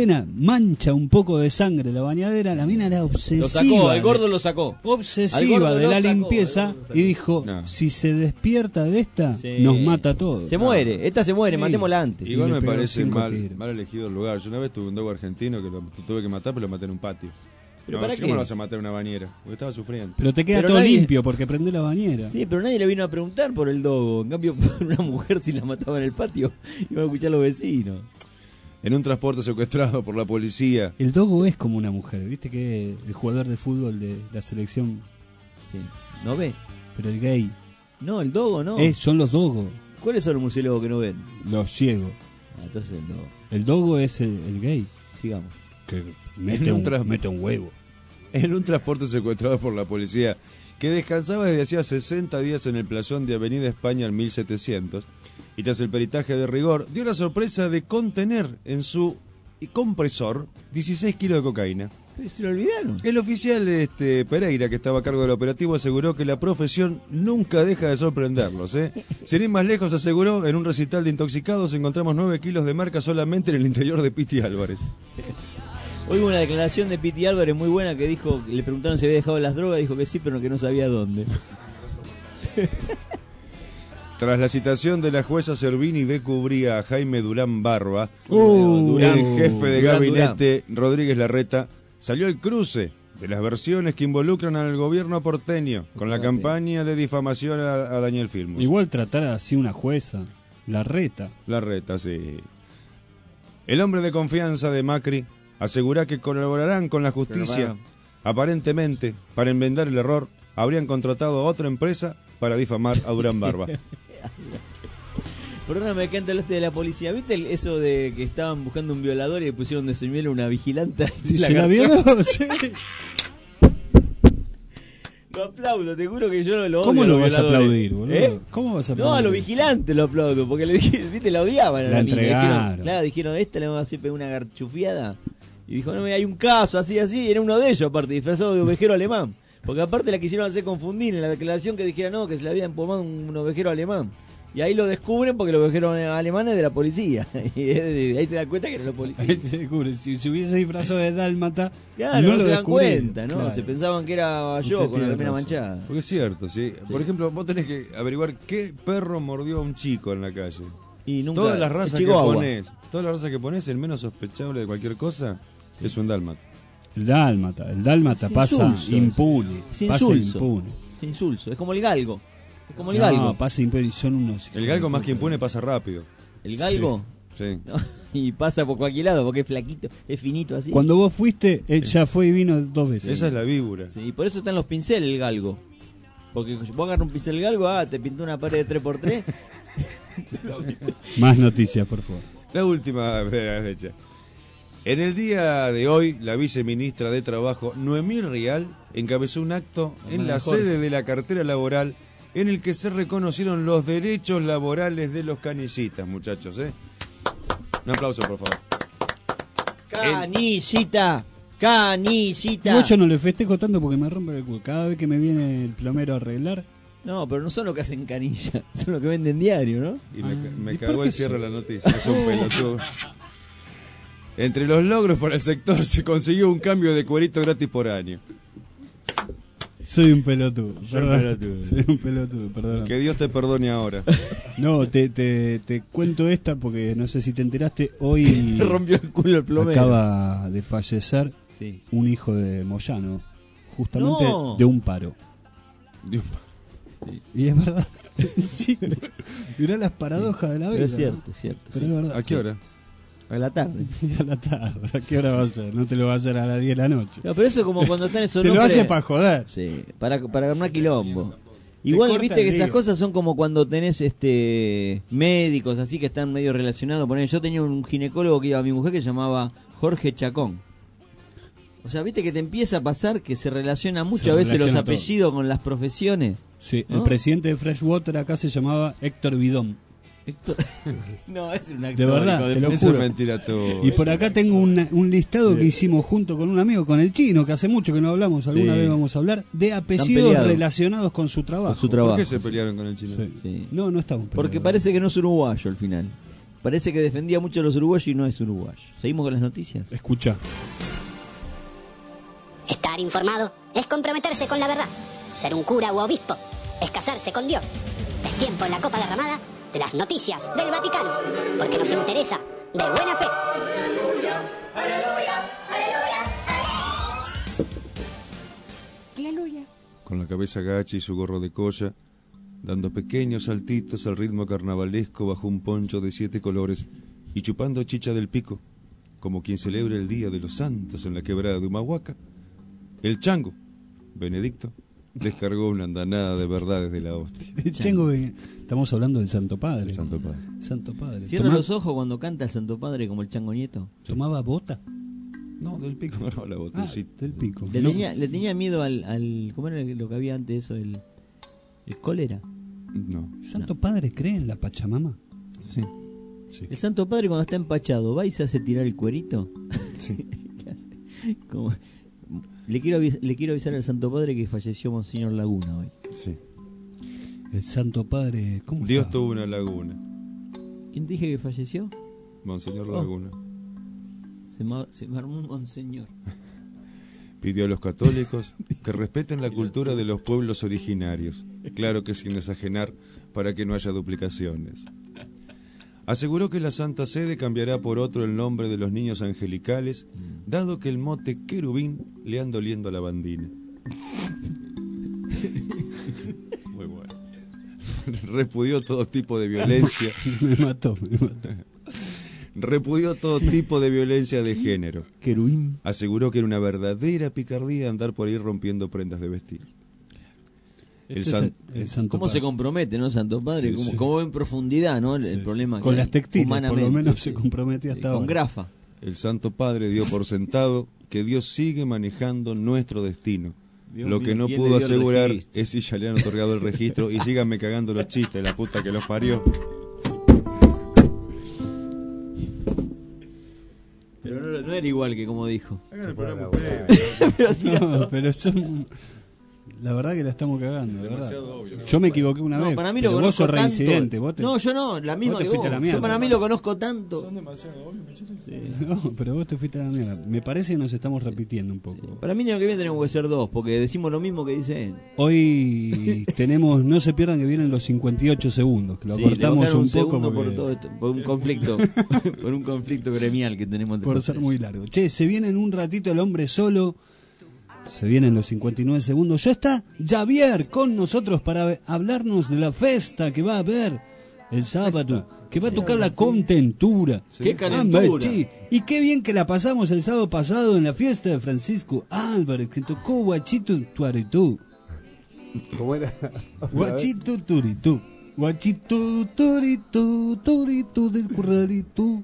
S3: mancha un poco de sangre la bañadera, la mina era obsesiva.
S4: Lo sacó, el gordo lo sacó.
S3: Obsesiva de la limpieza y dijo, si se despierta de esta, nos mata a todos.
S4: Se muere, esta se muere, matémosla antes.
S11: Igual me parece mal elegido el lugar. Yo una vez tuve un dogo argentino que lo tuve que matar, pero lo maté en un patio.
S4: ¿Pero
S11: no,
S4: para qué?
S11: ¿Cómo lo vas a matar en una bañera? Porque estaba sufriendo.
S3: Pero te queda todo limpio porque prende la bañera.
S4: Sí, pero nadie le vino a preguntar por el dogo. En cambio, por una mujer, si la mataba en el patio, iban a escuchar los vecinos.
S11: En un transporte secuestrado por la policía.
S3: El dogo es como una mujer. ¿Viste que el jugador de fútbol de la selección?
S4: Sí. ¿No ve?
S3: Pero el gay.
S4: No, el dogo no.
S3: Son los dogos.
S4: ¿Cuáles son los murciélagos que no ven?
S3: Los ciegos.
S4: Entonces el dogo.
S3: El dogo es el gay.
S4: Sigamos.
S3: Que mete un huevo.
S11: En un transporte secuestrado por la policía que descansaba desde hacía 60 días en el playón de Avenida España al 1700 y tras el peritaje de rigor dio la sorpresa de contener en su compresor 16 kilos de cocaína.
S4: Pero se lo olvidaron.
S11: El oficial Pereira, que estaba a cargo del operativo, aseguró que la profesión nunca deja de sorprenderlos. Sin ir más lejos, aseguró, en un recital de intoxicados encontramos 9 kilos de marca solamente en el interior de Piti Álvarez.
S4: Hoy hubo una declaración de Piti Álvarez muy buena que dijo, le preguntaron si había dejado las drogas, dijo que sí, pero que no sabía dónde.
S11: Tras la citación de la jueza Cervini de cubría a Jaime Durán Barba, el jefe de gabinete Rodríguez Larreta salió al cruce de las versiones que involucran al gobierno porteño con la campaña de difamación a Daniel Filmus.
S3: Igual tratar así una jueza, Larreta,
S11: sí. El hombre de confianza de Macri asegura que colaborarán con la justicia. Aparentemente, para enmendar el error, habrían contratado a otra empresa para difamar a Durán Barba.
S4: Perdóname que antes hablaste de la policía. ¿Viste eso de que estaban buscando un violador y le pusieron de señuelo una vigilante?
S3: ¿Se la violó? Sí.
S4: Lo aplaudo, te juro que yo lo odio.
S3: ¿Cómo
S4: a
S3: lo
S4: los
S3: vas a
S4: violadores.
S3: aplaudir, boludo? ¿Cómo vas a aplaudir?
S4: No, a los vigilantes lo aplaudo, porque le dije, viste, la odiaban a
S3: La
S4: la mina.
S3: entregaron.
S4: Claro, dijeron, esta le vamos a hacer pegar una garchufiada. Y dijo, no, hay un caso así, y era uno de ellos, aparte, disfrazado de ovejero alemán. Porque aparte la quisieron hacer confundir en la declaración que dijera, no, que se le había empomado un ovejero alemán. Y ahí lo descubren porque los ovejeros alemanes es de la policía. Y ahí se dan cuenta que era los policías.
S3: Ahí se descubre. Si se hubiese disfrazado de dálmata,
S4: Claro, no
S3: lo
S4: se dan
S3: descubrían.
S4: cuenta, ¿no?
S3: Claro.
S4: Se pensaban que era yo
S11: Usted
S4: con la
S11: tiene
S4: remera
S11: razón.
S4: manchada.
S11: Porque es cierto, ¿sí? Por ejemplo, vos tenés que averiguar qué perro mordió a un chico en la calle.
S4: Y nunca,
S11: Todas las razas que
S4: Chihuahua.
S11: pones, el menos sospechable de cualquier cosa es un dálmata.
S3: El dálmata
S4: Sin
S3: pasa
S4: insulso.
S3: impune.
S4: Sin
S3: Pasa
S4: insulso.
S3: impune.
S4: Sin insulso. Es como el galgo. Es como el
S3: No,
S4: galgo.
S3: pasa impune y son unos.
S11: El galgo más que impune pasa rápido.
S4: ¿El galgo?
S11: Sí.
S4: No, y pasa por cualquier lado porque es flaquito, es finito así.
S3: Cuando vos fuiste, él ya fue y vino 2 veces.
S11: Esa es la víbora.
S4: Sí, y por eso están los pinceles el galgo. Porque vos agarras un pincel galgo, te pintó una pared de 3x3.
S3: Más noticias, por favor.
S11: La última de la fecha. En el día de hoy, la viceministra de Trabajo, Noemí Rial, encabezó un acto en la
S4: mejor.
S11: sede de la cartera laboral en el que se reconocieron los derechos laborales de los canillitas, muchachos. Un aplauso, por favor.
S4: Canillita, canillita.
S3: Igual yo no le festejo tanto porque me rompe el culo. Cada vez que me viene el plomero a arreglar.
S4: No, pero no son los que hacen canilla, son los que venden diario, ¿no?
S11: Y me
S3: ¿y
S11: cagó
S3: por
S11: el
S3: qué
S11: cierre
S3: sí?
S11: de la noticia, es un pelotudo. Entre los logros para el sector se consiguió un cambio de cuerito gratis por año.
S3: Soy un pelotudo.
S11: Soy un
S3: perdón.
S11: pelotudo.
S3: Soy un pelotudo, perdón.
S11: Que Dios te perdone ahora.
S3: No, te cuento esta porque no sé si te enteraste. Hoy
S4: rompió el culo el plomero.
S3: acaba de fallecer
S4: Sí.
S3: un hijo de Moyano, justamente
S4: No.
S3: de un paro.
S11: De un paro.
S3: Sí. Y es verdad. Sí. Mirá las paradojas de la vida.
S4: Pero es cierto, es cierto.
S3: Pero
S4: sí.
S3: es verdad.
S11: ¿A qué hora?
S4: A la tarde.
S3: A la tarde. ¿A qué hora va a ser? No te lo va a hacer a las 10 de la noche.
S4: No, pero eso es como cuando están esos
S3: Te lo
S4: nombres-
S3: hace para joder.
S4: Sí, para ganar quilombo. Igual
S3: corta
S4: viste
S3: el
S4: que esas
S3: lío.
S4: cosas son como cuando tenés médicos así que están medio relacionados. Poner, yo tenía un ginecólogo que iba a mi mujer que se llamaba Jorge Chacón. O sea, viste que te empieza a pasar que se relaciona mucho
S3: Se
S4: a veces los
S3: relaciona todo.
S4: apellidos con las profesiones.
S3: Sí,
S4: ¿no?
S3: el presidente de Freshwater acá se llamaba Héctor Bidón.
S4: No, es un actor.
S3: De verdad,
S4: hijo de
S3: te lo
S4: puta.
S11: Eso
S3: juro.
S11: es mentira todo.
S3: Y por acá tengo un listado que hicimos junto con un amigo, con el chino, que hace mucho que no hablamos, alguna
S4: Sí.
S3: vez vamos a hablar, de apellidos
S4: peleados.
S3: relacionados con su trabajo.
S4: Con su
S11: ¿Por
S4: trabajo.
S11: qué se pelearon con el chino?
S3: Sí.
S4: Sí.
S3: No, no estamos
S4: Porque
S3: peleados.
S4: parece que no es uruguayo al final. Parece que defendía mucho a los uruguayos y no es uruguayo. ¿Seguimos con las noticias?
S3: Escucha.
S2: Estar informado es comprometerse con la verdad. Ser un cura u obispo es casarse con Dios. Es tiempo en la copa derramada de las noticias del Vaticano, porque nos interesa de buena fe.
S11: Con la cabeza gacha y su gorro de colla, dando pequeños saltitos al ritmo carnavalesco bajo un poncho de 7 colores y chupando chicha del pico, como quien celebra el Día de los Santos en la quebrada de Humahuaca, el chango, Benedicto, descargó una andanada de verdades de la hostia.
S3: Chango, estamos hablando del Santo Padre.
S11: El Santo Padre.
S3: Santo Padre.
S4: Cierra los ojos cuando canta el Santo Padre como el Chango Nieto.
S3: ¿Tomaba bota?
S11: No, del pico no, la botecita.
S3: Del pico.
S4: Le,
S3: No.
S4: le tenía miedo al ¿cómo era lo que había antes eso? El cólera.
S11: No.
S3: ¿Santo Padre cree en la Pachamama?
S11: Sí.
S4: El Santo Padre cuando está empachado, ¿va y se hace tirar el cuerito?
S11: Sí.
S4: Como- le quiero avisar al Santo Padre que falleció Monseñor Laguna hoy.
S11: Sí.
S3: El Santo Padre, ¿cómo
S11: Dios
S3: está?
S11: tuvo una laguna.
S4: ¿Quién dije que falleció?
S11: Monseñor
S4: Oh.
S11: Laguna.
S4: Se me armó un monseñor.
S11: Pidió a los católicos que respeten la cultura de los pueblos originarios, claro que sin desajenar para que no haya duplicaciones. Aseguró que la Santa Sede cambiará por otro el nombre de los niños angelicales, dado que el mote querubín le anda oliendo a la bandina. Muy bueno. Repudió todo tipo de violencia.
S3: Me mató.
S11: Repudió todo tipo de violencia de género.
S4: Querubín.
S11: Aseguró que era una verdadera picardía andar por ahí rompiendo prendas de vestir.
S3: El Santo
S4: ¿Cómo
S3: Padre.
S4: se compromete, no, Santo Padre?
S3: Sí,
S4: ¿Cómo,
S3: sí.
S4: cómo en profundidad, no? El problema
S3: Con
S4: que
S3: las
S4: hay
S3: textiles, por lo
S4: humanamente,
S3: menos
S4: sí.
S3: se compromete hasta ahora.
S4: Con grafa.
S7: El Santo Padre dio por sentado que Dios sigue manejando nuestro destino.
S4: Dios
S7: Lo que
S4: mío,
S7: no
S4: ¿quién
S7: pudo
S4: le dio el
S7: asegurar
S4: registro?
S7: es si ya le han otorgado el registro y síganme cagando los chistes, la puta que los parió.
S4: Pero no era igual que como dijo.
S3: No, pero son... La verdad que la estamos cagando, de verdad.
S7: Demasiado obvio.
S3: Yo me equivoqué una
S4: No,
S3: vez.
S4: para mí
S3: pero
S4: lo
S3: vos sos
S4: conozco
S3: reincidente.
S4: tanto.
S3: Vos te...
S4: No, yo no, la misma
S3: vos te
S4: que
S3: fuiste
S4: vos.
S3: a la mierda.
S4: Yo para mí lo conozco tanto.
S7: Son demasiado obvios, muchachos.
S3: No, pero vos te fuiste a la mierda. Me parece que nos estamos repitiendo un poco.
S4: Para mí el año que viene tenemos que ser dos, porque decimos lo mismo que dice él.
S3: Hoy tenemos, no se pierdan que vienen los 58 segundos, que lo
S4: Sí,
S3: acortamos
S4: le bajaron
S3: un poco
S4: segundo
S3: porque-
S4: por todo esto, por un conflicto, por un conflicto gremial que tenemos entre
S3: por
S4: nosotros.
S3: ser muy largo. Che, se viene en un ratito el hombre solo. Se vienen los 59 segundos. Ya está Javier con nosotros para hablarnos de la fiesta que va a haber el sábado, que va a tocar la contentura.
S4: ¡Qué calentura!
S3: Che, y qué bien que la pasamos el sábado pasado en la fiesta de Francisco Álvarez, que tocó Guachito Tuaritú.
S12: ¿Cómo era?
S3: Guachito Turitú. Guachito Turitú, Turitú del Curralitú.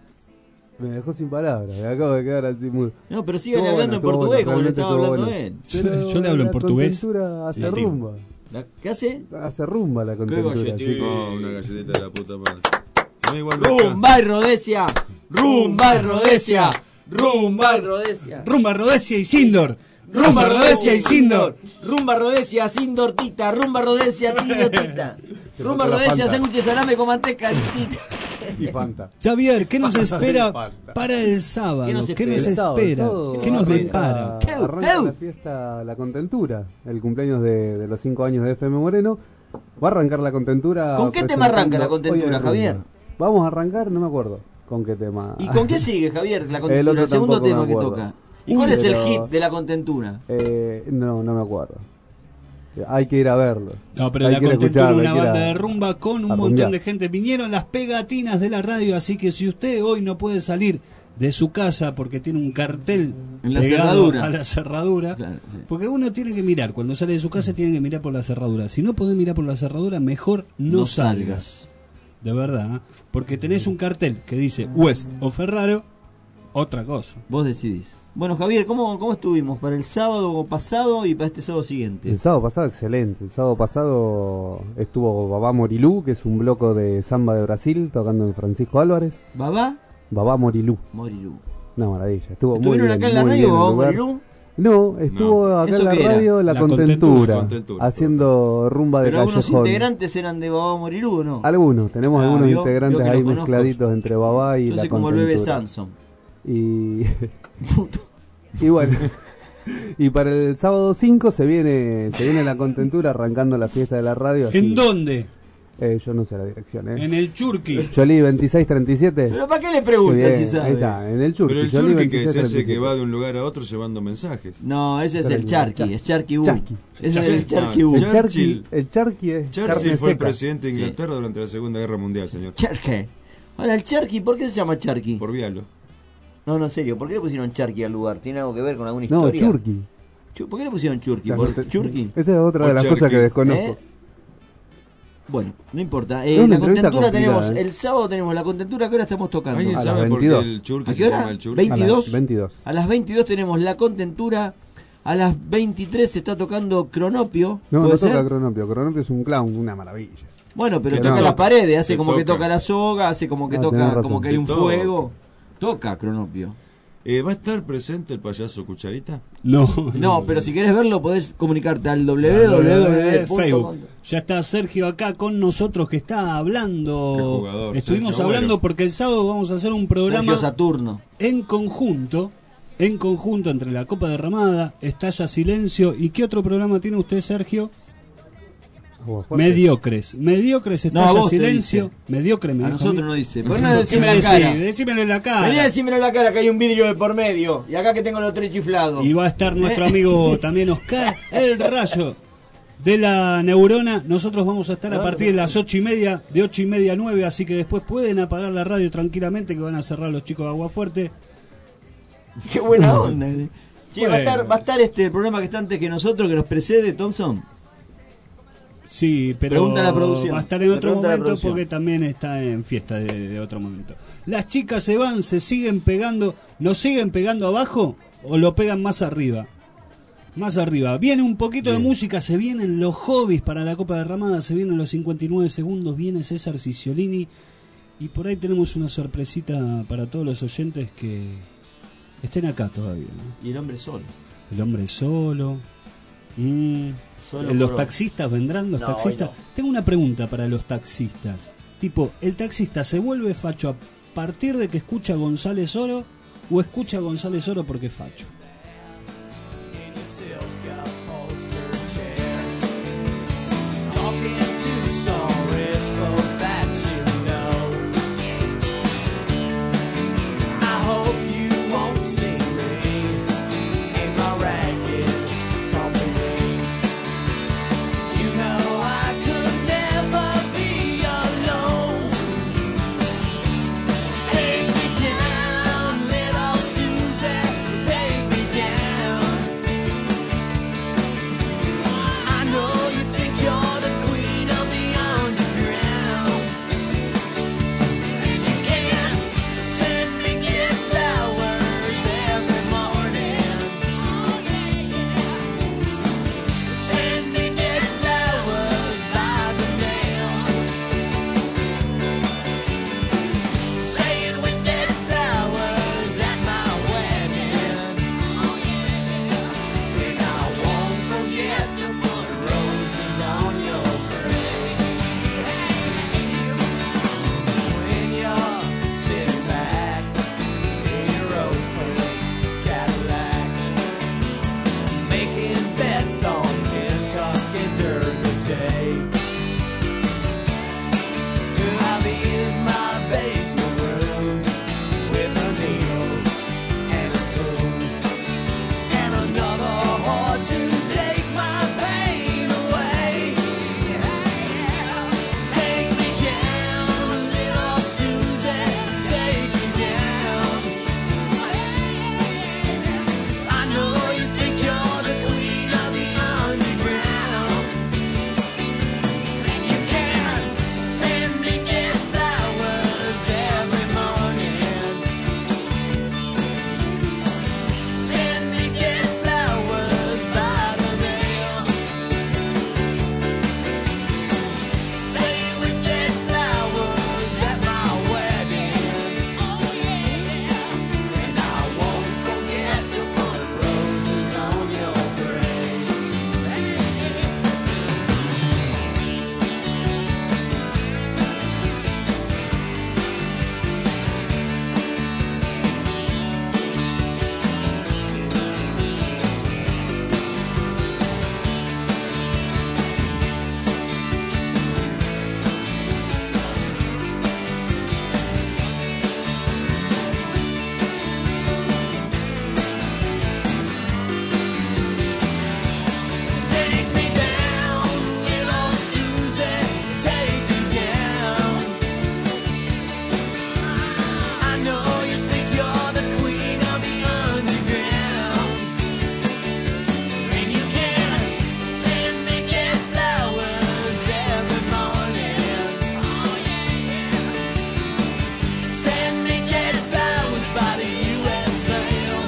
S12: Me dejó sin palabras, me acabo de quedar así muy...
S4: No, pero síganle hablando en portugués como le estaba hablando él.
S12: Pero
S3: Yo le hablo en
S12: la
S3: portugués.
S12: contentura hace
S3: Sí, tío.
S12: rumba.
S4: ¿Qué hace?
S12: Hace rumba la contentura. así que-
S7: Oh, una galletita de la puta madre. No, igual me
S4: Rumba y Rodesia, rumba y Rodesia, rumba y Rodesia.
S3: Rumba Rodesia y Sindor. Rumba Rodesia y Sindor.
S4: Rumba Rodesia, Sindor Tita, rumba Rodesia, Tita Tita. Rumba Rodesia, sándwiches salame con manteca, Tita.
S12: Y Fanta.
S3: Javier, ¿qué nos espera
S12: Falta.
S3: para el sábado?
S4: ¿Qué nos
S3: ¿Qué nos
S4: espera?
S3: espera?
S12: sábado
S3: ¿Qué nos
S12: arranca-
S3: depara?
S12: Arranca la fiesta La Contentura, el cumpleaños de los 5 años de FM Moreno. Va a arrancar la contentura.
S4: ¿Con qué tema arranca la
S12: presentando
S4: contentura,
S12: Hoy en
S4: Javier?
S12: Rumba. Vamos a arrancar, no me acuerdo con qué tema.
S4: ¿Y con qué sigue, Javier, la
S12: El
S4: contentura?
S12: otro
S4: El segundo
S12: tampoco
S4: tema
S12: me
S4: que
S12: acuerdo.
S4: toca. ¿Y cuál es el
S12: Pero-
S4: hit de la contentura?
S12: No me acuerdo. Hay que ir a verlo.
S3: No, pero
S12: Hay
S3: la
S12: que ir a
S3: contentura,
S12: escucharlo,
S3: una
S12: hay que ir
S3: banda
S12: a-
S3: de rumba con un
S12: a
S3: montón
S12: rumbear.
S3: de gente. Vinieron las pegatinas de la radio, así que si usted hoy no puede salir de su casa porque tiene un cartel
S4: En la
S3: pegado
S4: cerradura.
S3: a la cerradura,
S4: Claro, sí.
S3: porque uno tiene que mirar, cuando sale de su casa tiene que mirar por la cerradura. Si no podés mirar por la cerradura, mejor no salgas. De verdad, ¿eh? Porque tenés un cartel que dice West o Ferraro, otra cosa.
S4: Vos decidís. Bueno, Javier, ¿cómo estuvimos para el sábado pasado y para este sábado siguiente?
S12: El sábado pasado, excelente. El sábado pasado estuvo Babá Morilú, que es un bloco de samba de Brasil, tocando en Francisco Álvarez.
S4: ¿Babá?
S12: Babá Morilú.
S4: Morilú.
S12: Una maravilla. Estuvo muy
S4: ¿Estuvieron
S12: bien,
S4: acá en la
S12: muy
S4: radio,
S12: bien el
S4: Babá
S12: lugar.
S4: Morilú?
S12: No, estuvo
S7: No.
S12: acá
S4: ¿Eso
S12: en la
S4: qué era?
S12: radio La
S3: La
S12: Contentura,
S7: Contentura.
S12: haciendo rumba de
S4: Pero algunos
S12: callejón.
S4: integrantes eran de Babá Morilú, ¿o no?
S12: Algunos, tenemos
S4: Ah,
S12: algunos
S4: vio
S12: integrantes
S4: que
S12: ahí
S4: los conozco.
S12: mezcladitos entre Babá y
S4: Yo
S12: La
S4: sé como el bebé
S12: Contentura.
S4: Samson.
S12: Y... y bueno, y para el sábado 5 se viene La Contentura arrancando la fiesta de la radio. así-
S3: ¿En dónde?
S12: Yo no sé la dirección,
S3: En el Churqui.
S12: Jolie 2637.
S4: ¿Pero para qué le preguntas
S12: Qué bien,
S4: si sabe?
S12: ahí está, en el Churqui.
S7: Pero el
S12: Jolie
S7: churqui que se hace
S12: 2637.
S7: que va de un lugar a otro llevando mensajes.
S4: No, ese es
S12: Pero
S4: el Charqui, es Charqui Bu.
S12: Charqui.
S4: Ese es el Charqui
S7: No,
S4: Bu.
S12: El Charqui es carne
S7: Churchill fue el
S12: seca.
S7: presidente de Inglaterra durante la Segunda Guerra Mundial, señor.
S4: Charqui. Ahora, el Charqui, ¿por qué se llama Charqui?
S7: Por Vialo.
S4: No, en serio, ¿por qué le pusieron Charqui al lugar? ¿Tiene algo que ver con alguna
S12: No,
S4: historia?
S12: Churqui.
S4: ¿Por qué le pusieron Churqui?
S12: La
S4: ¿Por
S12: conte-
S4: Churqui?
S12: Esta es otra de
S7: O
S12: las
S7: Cherky.
S12: cosas que desconozco.
S4: ¿Eh? Bueno, no importa.
S12: Es una
S4: La
S12: entrevista
S4: contentura tenemos,
S12: complicada,
S4: el sábado tenemos la contentura, ¿qué hora estamos tocando?
S7: ¿Alguien
S12: A las
S7: sabe por qué
S12: 22.
S7: el churqui
S4: ¿A
S7: se
S4: qué hora?
S7: llama el churqui?
S4: 22.
S12: 22.
S4: A las 22 tenemos la contentura. A las 23 se está tocando Cronopio.
S12: No,
S4: ¿puede
S12: no toca
S4: ser?
S12: Cronopio. Cronopio es un clown, una maravilla.
S4: Bueno, pero
S12: Que
S4: toca
S12: no.
S4: las paredes, hace
S7: Se
S4: como que
S7: toca.
S4: toca la soga, hace como que
S12: Ah, tenés
S4: toca,
S12: razón.
S4: como que hay un
S7: Que toca.
S4: fuego. Toca Cronopio.
S7: ¿Va a estar presente el payaso Cucharita?
S3: No.
S4: No, pero si querés verlo podés comunicarte al
S3: Facebook. Ya está Sergio acá con nosotros que está
S7: Qué
S3: hablando.
S7: jugador,
S3: Estuvimos
S7: Sergio,
S3: hablando
S7: bueno.
S3: porque el sábado vamos a hacer un programa
S4: Sergio Saturno.
S3: en conjunto entre la Copa Derramada, Estalla Silencio y ¿qué otro programa tiene usted, Sergio? Mediocres Estalla
S4: vos te
S3: Silencio,
S4: dice.
S3: mediocre me
S4: A
S3: dijo
S4: nosotros
S3: mí.
S4: no dice. ¿Por
S3: ¿Qué
S4: qué no
S3: me
S4: decime la
S3: decís?
S4: cara?
S3: Decímelo en la cara.
S4: Vení a decirme en la cara que hay un vidrio de por medio. Y acá que tengo los tres chiflados.
S3: Y va a estar nuestro amigo también Oscar El Rayo de la Neurona. Nosotros vamos a estar a partir de las 8:30, de 8:30 a 9, así que después pueden apagar la radio tranquilamente que van a cerrar los chicos de Aguafuerte.
S4: Qué buena onda. Che,
S3: Bueno.
S4: va a estar el programa que está antes que nosotros, que nos precede, Thompson.
S3: Sí, pero
S4: Pregunta a la producción.
S3: va a estar en otro
S4: Pregunta a la
S3: momento
S4: producción.
S3: porque también está en fiesta de otro momento. Las chicas se van, se siguen pegando, ¿nos siguen pegando abajo o lo pegan más arriba? Más arriba. Viene un poquito de música, se vienen los hobbies para la Copa de Ramada, se vienen los 59 segundos, viene César Cicciolini y por ahí tenemos una sorpresita para todos los oyentes que estén acá todavía, ¿no?
S4: Y el hombre solo.
S3: El hombre solo.
S4: Solo
S3: ¿Los
S4: por-
S3: taxistas vendrán? ¿Los
S4: No,
S3: taxistas?
S4: hoy no.
S3: Tengo una pregunta para los taxistas. Tipo, ¿el taxista se vuelve facho a partir de que escucha a González Oro o escucha a González Oro porque es facho?
S6: Talking to some rich folk that you know. I hope you won't see me in my ragged company. You know I could never be alone. Take me down, little Susan, take me down. I know you think you're the queen of the underground, and you can't send me gift flowers every morning. Send me gift flowers by the mail, saying we get flowers at my wedding, and I won't forget to put roses on your grave. When you're sitting back in your rose-pink Cadillac, making bets on Kentucky Derby Day, and I'll be in my basement room with a needle and a spoon and another whore to take my pain away. Take me down, little Susan, take me down. I know you think you're the queen of the underground, and you can send me gift flowers every morning. Send me gift flowers by the mail. Say we get flowers at my wedding. Oh yeah, and I won't forget to put roses on your grave. Take me down, little Susan, take me down. I know you think you're the queen of the underground, and you can send me gift flowers every morning. Oh yeah, send me gift flowers by the U.S. mail.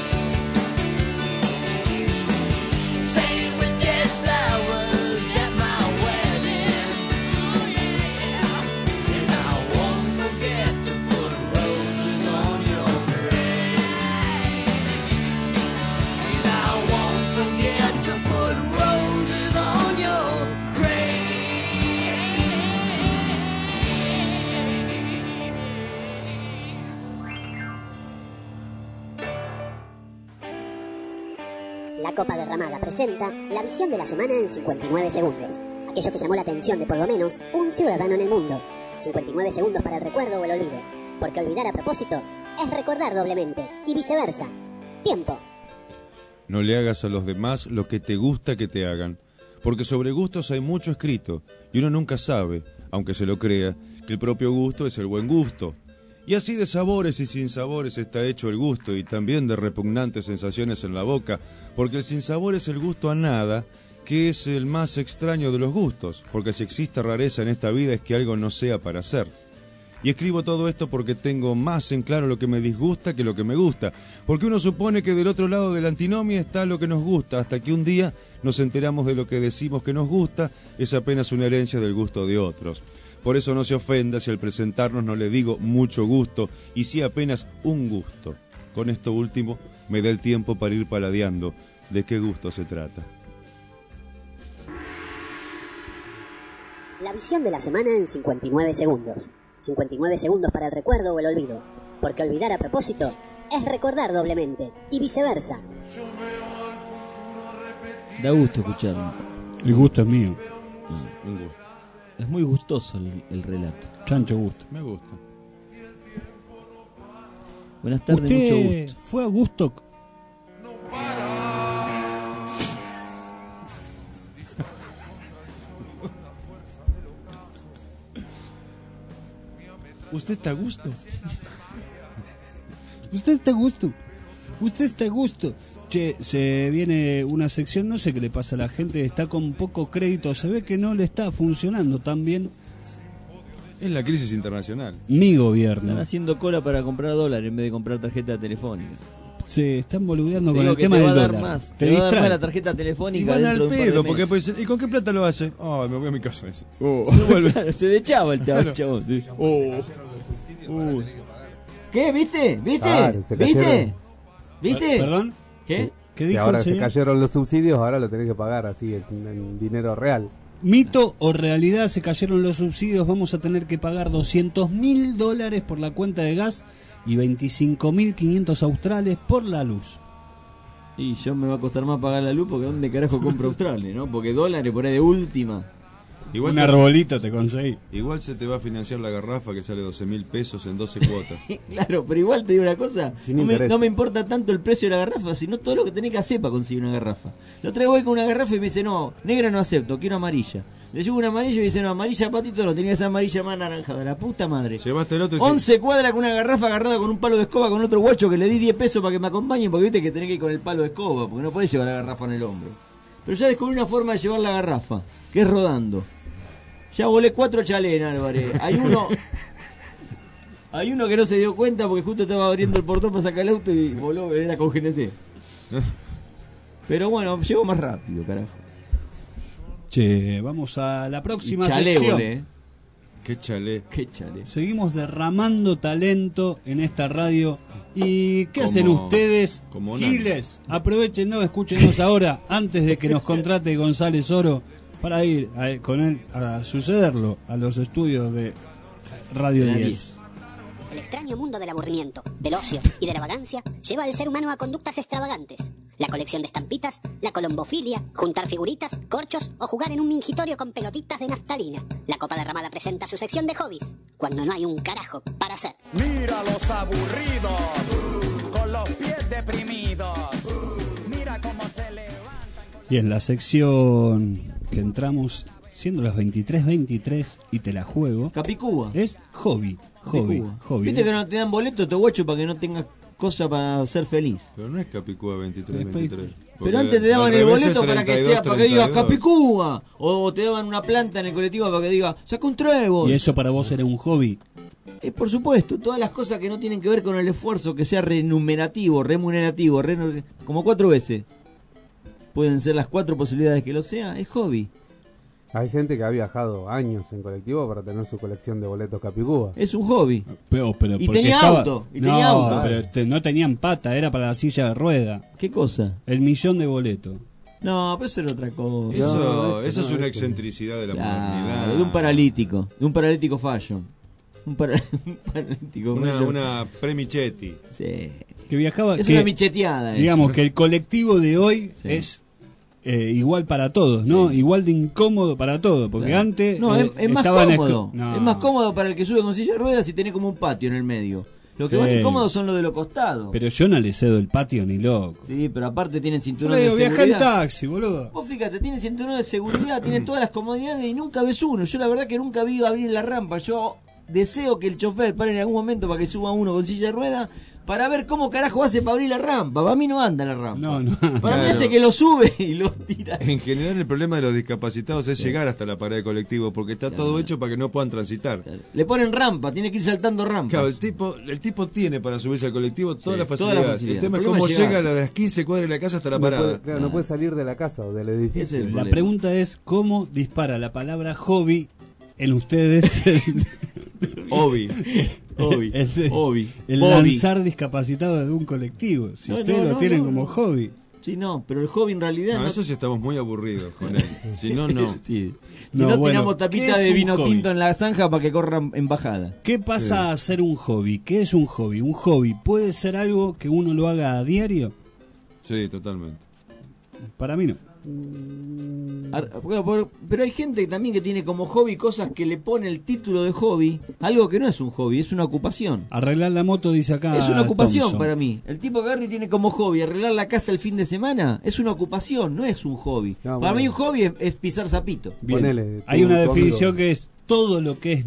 S6: Say we get flowers at my wedding. Oh yeah, and I won't forget to put roses on your grave. And I won't forget to put roses on your
S2: La Copa Derramada presenta la visión de la semana en 59 segundos. Aquello que llamó la atención de por lo menos un ciudadano en el mundo. 59 segundos para el recuerdo o el olvido. Porque olvidar a propósito es recordar doblemente. Y viceversa. Tiempo.
S11: No le hagas a los demás lo que te gusta que te hagan, porque sobre gustos hay mucho escrito, y uno nunca sabe, aunque se lo crea, que el propio gusto es el buen gusto. Y así de sabores y sinsabores está hecho el gusto, y también de repugnantes sensaciones en la boca, porque el sinsabor es el gusto a nada, que que es el más extraño de los gustos, porque si existe rareza en esta vida es que algo no sea para hacer. Y escribo todo esto porque tengo más en claro lo que me disgusta que lo que me gusta, porque uno supone que del otro lado de la antinomia está lo que nos gusta, hasta que un día nos enteramos de lo que decimos que nos gusta es apenas una herencia del gusto de otros. Por eso no se ofenda si al presentarnos no le digo mucho gusto, y sí apenas un gusto. Con esto último me da el tiempo para ir paladeando de qué gusto se trata.
S2: La visión de la semana en 59 segundos. 59 segundos para el recuerdo o el olvido. Porque olvidar a propósito es recordar doblemente. Y viceversa.
S4: Da gusto escucharlo.
S3: El gusto es mío.
S11: Un gusto.
S4: Es muy gustoso el relato.
S3: Chancho gusto.
S11: Me gusta.
S4: Buenas tardes, mucho
S3: ¿Usted
S4: gusto.
S3: fue a Gusto?
S11: ¿Usted está a gusto?
S3: ¿Usted está a gusto? ¿Usted está a gusto? Che, se viene una sección, no sé qué le pasa a la gente, está con poco crédito, se ve que no le está funcionando tan bien.
S11: Es la crisis internacional.
S3: Mi gobierno.
S4: Están haciendo cola para comprar dólares en vez de comprar tarjeta telefónica.
S3: Se están boludeando
S4: Te
S3: con
S4: digo
S3: el
S4: que
S3: tema
S4: te
S3: del
S4: va a dar
S3: dólar.
S4: más.
S3: Te
S4: Te va a dar
S3: distrae.
S4: más la tarjeta telefónica.
S11: Y van
S4: dentro
S11: al
S4: de un par de
S11: pedo, porque
S4: meses.
S11: puede decir, ¿y con qué plata lo hace? Ay, me voy a mi casa.
S4: Claro, se dechaba el chabón. Sí. ¿Qué? ¿Viste? ¿Viste?
S12: Claro, se
S4: ¿Viste?
S12: cayeron.
S4: ¿Viste?
S3: ¿Perdón?
S4: ¿Qué?
S3: ¿Qué
S12: Y
S3: dijo
S12: ahora
S3: el
S12: se
S3: señor?
S12: cayeron los subsidios, ahora lo tenés que pagar así en dinero real.
S3: Mito o realidad, se cayeron los subsidios, vamos a tener que pagar $200.000 por la cuenta de gas y 25.500 australes por la luz.
S4: Y yo me va a costar más pagar la luz porque ¿dónde carajo compro Australia, no? Porque dólares por ahí de última.
S3: Un arbolito te conseguí.
S11: Igual se te va a financiar la garrafa que sale 12.000 pesos en 12 cuotas.
S4: Claro, pero igual te digo una cosa,
S12: Sin
S4: no
S12: interés.
S4: me importa tanto el precio de la garrafa, sino todo lo que tenés que hacer para conseguir una garrafa. La otra vez voy con una garrafa y me dice, no, negra no acepto, quiero amarilla. Le llevo una amarilla y me dice, no, amarilla patito no, tenía esa amarilla más naranjada, la puta madre.
S11: Llevaste el otro y
S4: 11 cuadras con una garrafa agarrada con un palo de escoba con otro guacho que le di 10 pesos para que me acompañe, porque viste que tenés que ir con el palo de escoba, porque no podés llevar la garrafa en el hombro. Pero ya descubrí una forma de llevar la garrafa, que es rodando. Ya volé 4 chalés, Álvarez. Hay uno que no se dio cuenta porque justo estaba abriendo el portón para sacar el auto y voló, era con GNC. Pero bueno, llego más rápido, carajo.
S3: Che, vamos a la próxima
S4: Chalé,
S3: sección.
S4: volé.
S11: Qué chalé.
S4: Qué chalé.
S3: Seguimos derramando talento en esta radio. ¿Y qué
S11: Como-
S3: hacen ustedes?
S11: como
S3: Giles, aprovechennos, escúchenos ahora, antes de que nos contrate González Oro, para ir con él a sucederlo a los estudios de Radio
S4: La
S3: 10.
S2: El extraño mundo del aburrimiento, del ocio y de la vagancia lleva al ser humano a conductas extravagantes. La colección de estampitas, la colombofilia, juntar figuritas, corchos o jugar en un mingitorio con pelotitas de naftalina. La Copa Derramada presenta su sección de hobbies, cuando no hay un carajo para hacer.
S6: Mira los aburridos, con los pies deprimidos. Mira cómo se levantan.
S3: Y en la sección que entramos, siendo las 23:23 y te la juego,
S4: Capicúa.
S3: es hobby. Hobby.
S4: Viste que no te dan boleto, te guacho para que no tengas cosa para ser feliz.
S11: Pero no es Capicúa 23-23.
S4: Pero antes te daban el boleto para que sea, para que diga Capicúa. O te daban una planta en el colectivo para que diga, saca un trébol.
S3: ¿Y eso para vos era un hobby?
S4: Por supuesto, todas las cosas que no tienen que ver con el esfuerzo, que sea remunerativo, como 4 veces. Pueden ser las 4 posibilidades que lo sea, es hobby.
S12: Hay gente que ha viajado años en colectivo para tener su colección de boletos Capicúa.
S4: Es un hobby.
S3: Pero
S4: Y
S3: porque
S4: tenía
S3: estaba-
S4: auto, y
S3: no,
S4: tenía auto.
S3: pero no tenían pata, era para la silla de rueda.
S4: ¿Qué cosa?
S3: El millón de boletos.
S4: No, pero eso era otra cosa.
S11: Eso es una excentricidad de la modernidad.
S4: De un paralítico fashion. Un paralítico fashion.
S11: Una premichetti.
S4: Sí.
S3: Que viajaba.
S4: Es
S3: que,
S4: una micheteada.
S3: Digamos
S4: eso.
S3: que el colectivo de hoy
S4: Sí.
S3: es igual para todos, ¿no? Igual de incómodo para todos. Porque
S4: Claro.
S3: antes.
S4: No, es más
S3: estaban
S4: cómodo.
S3: No.
S4: Es más cómodo para el que sube con silla de ruedas y tiene como un patio en el medio. Lo que
S3: Sí.
S4: más incómodo son los de los costados.
S3: Pero yo no le cedo el patio ni loco.
S4: Sí, pero aparte tienen cinturón
S3: Yo le
S4: de
S3: digo, viaja
S4: seguridad.
S3: en taxi, boludo.
S4: Vos fíjate, tienen cinturón de seguridad, tienen todas las comodidades y nunca ves uno. Yo la verdad que nunca vi abrir la rampa. Yo deseo que el chofer pare en algún momento para que suba uno con silla de rueda
S16: para ver cómo carajo hace para abrir la rampa. Para mí no anda la rampa.
S3: No.
S16: Para mí
S11: Claro.
S16: hace que lo sube y lo tira.
S11: En general el problema de los discapacitados es llegar hasta la parada de colectivo porque está todo hecho para que no puedan transitar.
S16: Le ponen rampa, tiene que ir saltando rampas.
S11: Claro, el tipo tiene para subirse al colectivo todas las
S16: toda la
S11: facilidades.
S16: facilidad.
S11: El tema es
S16: El
S11: cómo
S16: problema es
S11: llega a
S16: llegar.
S11: las 15 cuadras de la casa hasta la
S12: No
S11: parada.
S12: puede, no puede salir de la casa o del edificio.
S3: La pregunta es cómo dispara la palabra hobby en ustedes
S11: Hobby.
S3: el lanzar discapacitado de un colectivo. Si
S16: No,
S3: ustedes
S16: no,
S3: lo
S16: no,
S3: tienen
S16: no,
S3: como
S16: no.
S3: hobby.
S16: Sí, no, pero el hobby en realidad
S11: No, eso sí estamos muy aburridos con él. Si no, no.
S16: Sí. Si
S3: No,
S16: no,
S3: bueno,
S16: tiramos
S3: ¿qué
S16: tapita
S3: es
S16: de
S3: un
S16: vino
S3: hobby?
S16: tinto en la zanja para que corran en bajada.
S3: ¿Qué pasa a ser un hobby? ¿Qué es un hobby? ¿Un hobby puede ser algo que uno lo haga a diario?
S11: Sí, totalmente.
S3: Para mí no.
S16: Pero hay gente también que tiene como hobby cosas que le pone el título de hobby, algo que no es un hobby, es una ocupación.
S3: Arreglar la moto, dice acá.
S16: Es una ocupación
S3: Thompson.
S16: para mí. El tipo que agarra y tiene como hobby arreglar la casa el fin de semana, es una ocupación, no es un hobby.
S12: No,
S16: para
S12: bueno.
S16: mí un hobby es pisar sapito.
S3: Bien.
S12: Ponele,
S3: Hay
S12: tu-
S3: una
S12: tu
S3: definición
S12: amigo.
S3: que es todo lo que es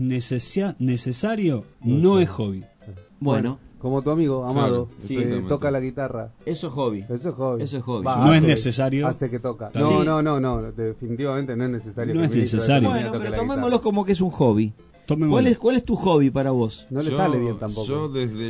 S3: necesario no es hobby.
S16: Bueno,
S12: Como tu amigo, Amado,
S11: Claro,
S12: que
S11: exactamente.
S12: toca la guitarra.
S16: eso es hobby.
S12: Eso es hobby.
S16: Eso es hobby.
S3: No es
S12: hace-
S3: necesario.
S12: Hace que toca.
S3: Está
S12: No,
S16: bien.
S12: no, definitivamente no es necesario.
S3: No
S12: que
S3: es
S12: el ministro de
S3: necesario.
S12: Economía
S16: Bueno,
S12: toque
S16: pero
S12: la
S16: tomémoslo como que es un hobby.
S3: Tomémoslo.
S16: ¿Cuál es tu hobby para vos?
S12: guitarra. No le sale bien tampoco.
S11: Yo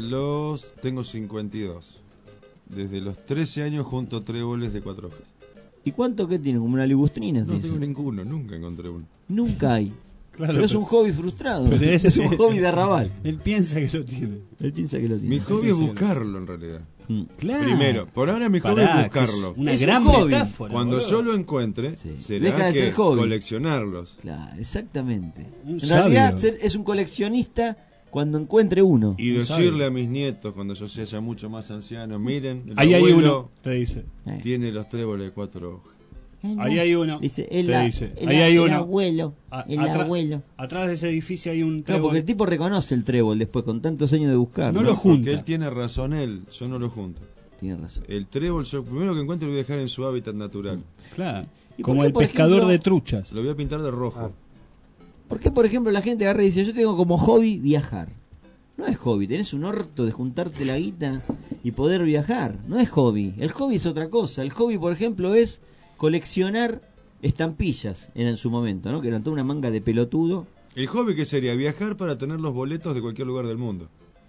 S11: tengo 52. Desde los 13 años junto tréboles de 4 hojas.
S16: ¿Y cuánto que tiene? Como una ligustrina.
S11: No
S16: ¿sí?
S11: tengo ninguno, nunca encontré uno.
S16: Nunca hay.
S3: Claro,
S16: pero es
S3: pero-
S16: un hobby frustrado.
S3: pero él-
S16: Es un hobby de arrabal.
S3: Él piensa que lo tiene.
S16: Él piensa que lo tiene.
S11: Mi hobby es buscarlo en realidad.
S3: Claro.
S11: Primero, por ahora mi hobby
S3: Pará,
S11: es buscarlo.
S3: que es una
S16: Es un
S3: gran
S16: hobby.
S3: metáfora.
S11: Cuando
S3: boludo.
S11: yo lo encuentre,
S16: Deja
S11: será
S16: de
S11: que
S16: ser hobby.
S11: coleccionarlos.
S16: Claro, exactamente.
S3: Un
S16: En
S3: sabio.
S16: realidad es un coleccionista cuando encuentre uno.
S11: Y
S3: No
S11: decirle
S3: sabe.
S11: a mis nietos, cuando yo sea ya mucho más anciano, miren, el
S3: Ahí hay
S11: abuelo
S3: uno, te dice.
S11: tiene los tréboles de 4 hojas.
S3: Ahí hay uno.
S16: Dice,
S3: te dice.
S16: el
S3: Ahí hay
S16: el
S3: uno.
S16: abuelo. El abuelo.
S3: Atrás de ese edificio hay un
S16: Claro,
S3: trébol.
S16: porque el tipo reconoce el trébol después con tantos años de buscar.
S3: No lo junta.
S11: Porque él tiene razón, yo no lo junto.
S16: Tiene razón.
S11: El trébol, yo primero que encuentre lo voy a dejar en su hábitat natural.
S3: Claro.
S16: ¿Y por
S3: Como
S16: qué,
S3: el
S16: por
S3: pescador
S16: ejemplo,
S3: de truchas.
S11: Lo voy a pintar de rojo.
S16: ¿Por qué, por ejemplo, la gente agarra y dice, yo tengo como hobby viajar? No es hobby, tenés un orto de juntarte la guita y poder viajar. No es hobby. El hobby es otra cosa. El hobby, por ejemplo, es coleccionar estampillas en su momento, ¿no? Que eran toda una manga de pelotudo.
S11: El hobby que sería viajar para tener los boletos de cualquier lugar del mundo.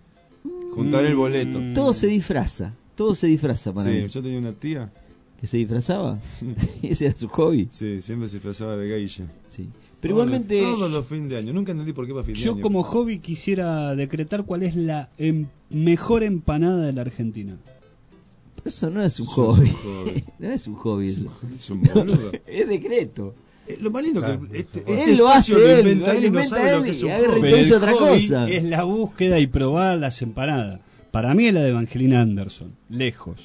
S11: Juntar el boleto.
S16: Todo se disfraza. Todo se disfraza para
S11: Sí,
S16: mí.
S11: yo tenía una tía.
S16: ¿Que se disfrazaba? Ese era su hobby.
S11: Sí, siempre se disfrazaba de geisha.
S16: Sí. Pero igualmente...
S11: Todos los fines de año. Nunca entendí por qué para fin de
S3: Yo
S11: año.
S3: como hobby quisiera decretar cuál es la mejor empanada de la Argentina.
S16: Eso no es un
S11: Eso
S16: hobby.
S11: es un hobby.
S16: No es un hobby eso.
S11: Es un boludo.
S16: Es decreto.
S11: Lo más lindo
S12: Claro.
S11: que este
S16: Él lo
S11: espacio
S16: hace,
S11: lo
S16: él,
S11: inventa
S16: lo
S11: él y no
S16: inventa
S11: sabe
S16: él
S11: lo que es
S16: y
S11: un
S16: agarra y
S11: hobby.
S16: te dice otra
S3: hobby
S16: cosa.
S3: es la búsqueda y probar las empanadas. Para mí es la de Evangelina Anderson. Lejos.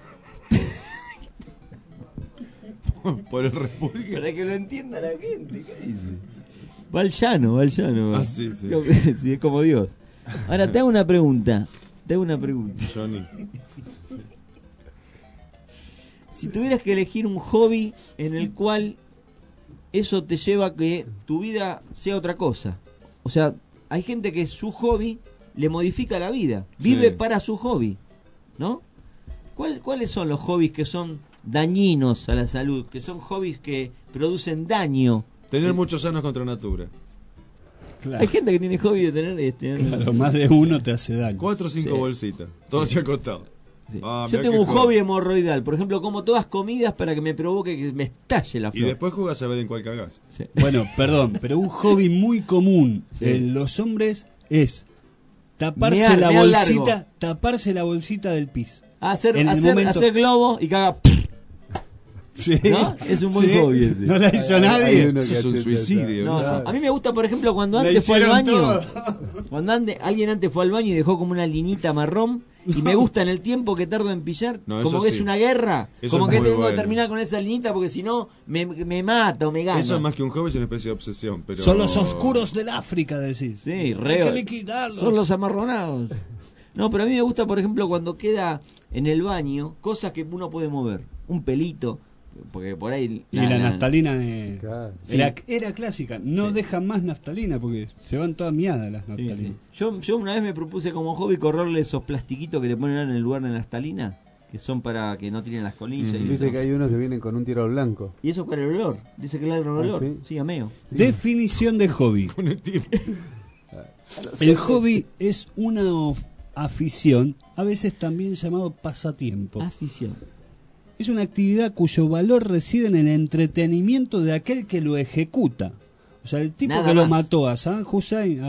S11: Por el República.
S16: Para que lo entienda la gente. ¿Qué dice? Va al llano, va al llano.
S11: Ah, sí, sí.
S16: Sí, es como Dios. Ahora, te hago una pregunta.
S11: Johnny.
S16: Si tuvieras que elegir un hobby en el cual eso te lleva a que tu vida sea otra cosa. O sea, hay gente que su hobby le modifica la vida. Vive
S11: Sí.
S16: para su hobby, ¿no? ¿Cuáles son los hobbies que son dañinos a la salud? Que son hobbies que producen daño.
S11: Tener muchos años contra natura.
S3: Claro.
S16: Hay gente que tiene hobby de tener...
S3: Claro, más de uno te hace daño.
S11: 4 o 5
S16: Sí.
S11: bolsitas. Todo hacia acostado.
S16: Sí.
S11: Ah,
S16: Yo
S11: mirá
S16: tengo
S11: qué
S16: un
S11: joven.
S16: hobby hemorroidal. Por ejemplo, como todas comidas para que me provoque que me estalle la
S11: Y
S16: flor.
S11: después jugas a ver en cuál cagás.
S16: Sí.
S3: Bueno, perdón, pero un hobby muy común
S16: Sí.
S3: en los hombres es taparse
S16: Mear,
S3: la
S16: mear
S3: bolsita,
S16: largo.
S3: taparse la bolsita del pis.
S16: Hacer
S3: En el momento-
S16: hacer globo y caga...
S3: Sí.
S16: ¿No? Es un buen
S3: Sí.
S16: hobby ese.
S3: No la hizo
S12: Hay
S3: nadie.
S12: uno
S11: Eso
S12: que
S11: es un
S12: hace-
S11: suicidio.
S16: No,
S12: Claro.
S16: a mí me gusta, por ejemplo, cuando
S3: La
S16: antes fue al
S3: hicieron
S16: baño.
S3: todo.
S16: Cuando alguien antes fue al baño y dejó como una linita marrón. Y me gusta en el tiempo que tardo en pillar.
S11: No,
S16: como
S11: eso
S16: que
S11: sí.
S16: es una guerra.
S11: Eso
S16: Como
S11: es
S16: que
S11: muy
S16: tengo que
S11: bueno.
S16: terminar con esa linita porque si no me mata o me gana.
S11: Eso es más que un hobby, es una especie de obsesión. Pero...
S3: Son los oscuros del África, decís.
S16: Sí,
S3: Hay
S16: re.
S3: que liquidarlos.
S16: Son los amarronados. No, pero a mí me gusta, por ejemplo, cuando queda en el baño cosas que uno puede mover. Un pelito. porque por ahí...
S3: Y la naftalina era
S16: Sí.
S3: clásica. No dejan más naftalina porque se van todas miadas las
S16: Sí,
S3: naftalinas.
S16: sí. Yo una vez me propuse como hobby correrle esos plastiquitos que te ponen en el lugar de la naftalina, que son para que no tiren las colillas. y
S12: Dice
S16: eso.
S12: que hay unos que vienen con un tiro al blanco.
S16: Y eso para el olor. Dice que le da el olor.
S12: ¿sí?
S16: Sí, ameo.
S3: Definición de hobby. El hobby es una afición, a veces también llamado pasatiempo.
S16: Afición.
S3: Es una actividad cuyo valor reside en el entretenimiento de aquel que lo ejecuta. O sea, el tipo
S16: Nada
S3: que lo
S16: más.
S3: mató a Saddam Hussein,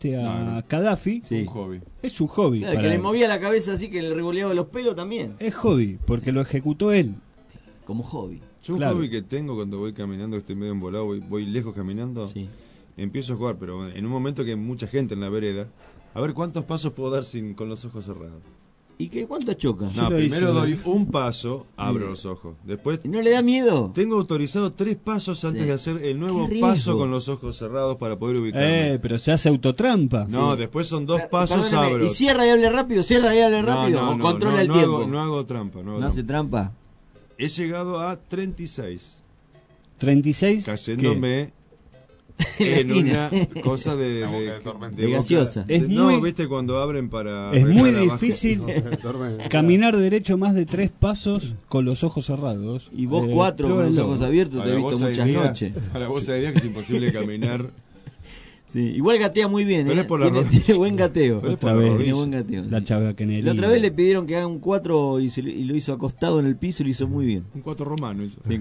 S3: a Gaddafi,
S16: Sí.
S3: es su hobby.
S16: Claro, el que
S3: para
S16: le
S3: él.
S16: movía la cabeza así, que le revoleaba los pelos también.
S3: Es hobby, porque lo ejecutó él.
S16: Como hobby.
S11: Yo un
S3: Claro.
S11: hobby que tengo cuando voy caminando, estoy medio embolado, voy lejos caminando, empiezo a jugar, pero en un momento que hay mucha gente en la vereda, a ver cuántos pasos puedo dar con los ojos cerrados.
S16: ¿Y qué cuánto choca?
S11: No, primero doy un paso, abro los ojos. Después,
S16: ¿no le da miedo?
S11: Tengo autorizado 3 pasos antes de hacer el nuevo
S3: Qué riesgo.
S11: paso con los ojos cerrados para poder ubicarme.
S3: Pero se hace autotrampa.
S11: No, después son 2 pasos,
S16: Perdóneme,
S11: abro.
S16: ¿y cierra y hable rápido? ¿Cierra y hable
S11: No,
S16: rápido?
S11: no,
S16: ¿O
S11: no,
S16: controla
S11: no,
S16: el
S11: no
S16: tiempo?
S11: no hago trampa.
S16: ¿No hace trampa?
S11: He llegado a 36.
S3: 36.
S11: Cayéndome en una cosa de
S16: gaseosa.
S3: Es
S11: no,
S3: muy-
S11: viste cuando abren para...
S3: Es muy
S11: arreglar abajo.
S3: difícil caminar derecho más de 3 pasos con los ojos cerrados.
S16: Y vos 4 con los
S3: pruébenlo.
S16: ojos abiertos, te he
S11: Para
S16: visto
S11: vos hay
S16: muchas
S11: días-
S16: noches.
S11: Para vos hay días que es imposible caminar.
S16: Sí, igual gatea muy bien,
S11: Pero
S16: ¿eh?
S11: es por la
S16: Tiene
S11: rodilla.
S16: buen gateo.
S11: Pero es por
S3: Otra
S11: la
S3: vez.
S11: rodilla.
S16: Tiene buen gateo.
S3: La chabacanería.
S16: La otra vez le pidieron que haga un 4 y lo hizo acostado en el piso y lo hizo muy bien.
S11: Un 4 romano hizo.
S16: Sí.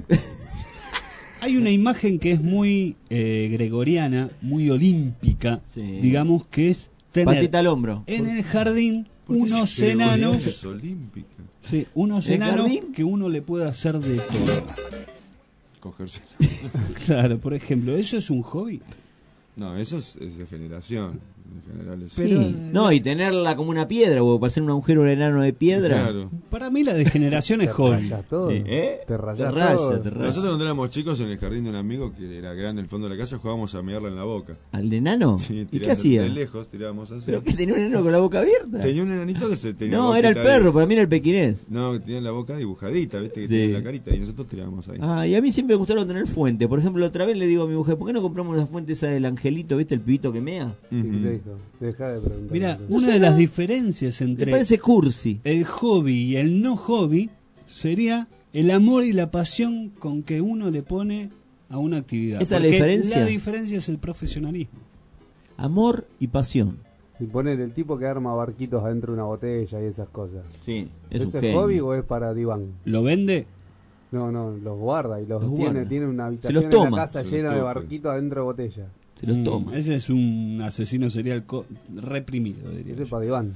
S3: Hay una imagen que es muy gregoriana, muy olímpica,
S16: Sí.
S3: digamos, que es tener
S16: Patita al hombro.
S3: en el jardín
S11: ¿Por qué
S3: unos
S11: es gregoriana?
S3: enanos,
S11: Es olímpica.
S3: sí, unos
S16: ¿En el
S3: enanos
S16: jardín?
S3: que uno le puede hacer de todo.
S11: Cogerse.
S3: Claro, por ejemplo, ¿eso es un hobby?
S11: No, eso es de generación. En general es-
S3: Pero-
S16: No, y tenerla como una piedra, o para hacer un agujero un enano de piedra.
S11: Claro.
S3: Para mí la degeneración es hobby.
S12: Rayas todo.
S16: Sí, ¿eh?
S12: Te rayas
S16: Te raya,
S12: todo.
S16: te raya.
S11: Nosotros cuando éramos chicos en el jardín de un amigo que era grande en el fondo de la casa, jugábamos a mearla en la boca.
S16: ¿Al enano?
S11: Sí,
S16: ¿Y qué
S11: tirando
S16: hacía?
S11: de lejos, tirábamos así.
S16: ¿Pero que tenía un enano con la boca abierta?
S11: Tenía un enanito que se tenía
S16: No,
S11: la
S16: era el
S11: boquita
S16: perro, para mí era el pequinés.
S11: No, que tenía la boca dibujadita, viste, que
S16: Sí.
S11: tenía la carita y nosotros tirábamos ahí.
S16: Ah, y a mí siempre me gustaron tener fuente. Por ejemplo, otra vez le digo a mi mujer, ¿por qué no compramos la fuente esa del angelito, viste, el pibito que mea?
S12: ¿Qué te dijo? Deja de preguntar.
S3: Mira, una de las diferencias
S16: Me
S3: entre
S16: parece cursi.
S3: el hobby y el no hobby sería el amor y la pasión con que uno le pone a una actividad.
S16: ¿Esa es la
S3: Porque
S16: diferencia?
S3: La diferencia es el profesionalismo.
S16: Amor y pasión.
S12: Y poner el tipo que arma barquitos adentro de una botella y esas cosas.
S16: Sí, es
S12: ¿Es
S16: un
S12: el
S16: genio.
S12: hobby o es para diván?
S3: ¿Lo vende?
S12: No, los guarda y los
S16: Los
S12: tiene.
S16: guarda.
S12: Tiene una
S16: Se
S12: habitación
S16: los
S12: en
S16: toma.
S12: la casa
S11: Se
S12: llena
S11: los
S12: de
S11: toma.
S12: barquitos adentro de botella.
S16: Se los toma.
S3: Ese es un asesino serial reprimido, diría
S12: Ese es
S3: yo.
S12: para diván.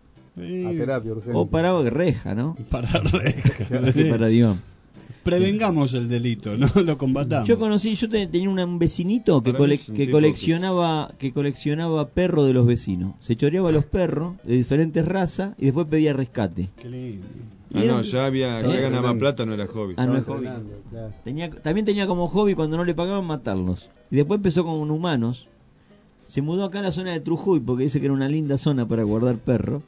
S12: A terapia urgente.
S16: O para reja, ¿no?
S3: Para reja.
S16: Más que para diván.
S3: Prevengamos el delito, no lo combatamos.
S16: Yo conocí, tenía un vecinito que,
S11: Para mí es un tipo
S16: que coleccionaba perros de los vecinos. Se choreaba a los perros de diferentes razas y después pedía rescate.
S3: Qué lindo.
S11: Ah, no, ya ganaba plata, no era hobby.
S16: Ah, no es
S12: Estaba
S16: hobby.
S12: entrenando, claro.
S16: También tenía como hobby cuando no le pagaban matarlos. Y después empezó con humanos. Se mudó acá a la zona de Trujuy porque dice que era una linda zona para guardar perros.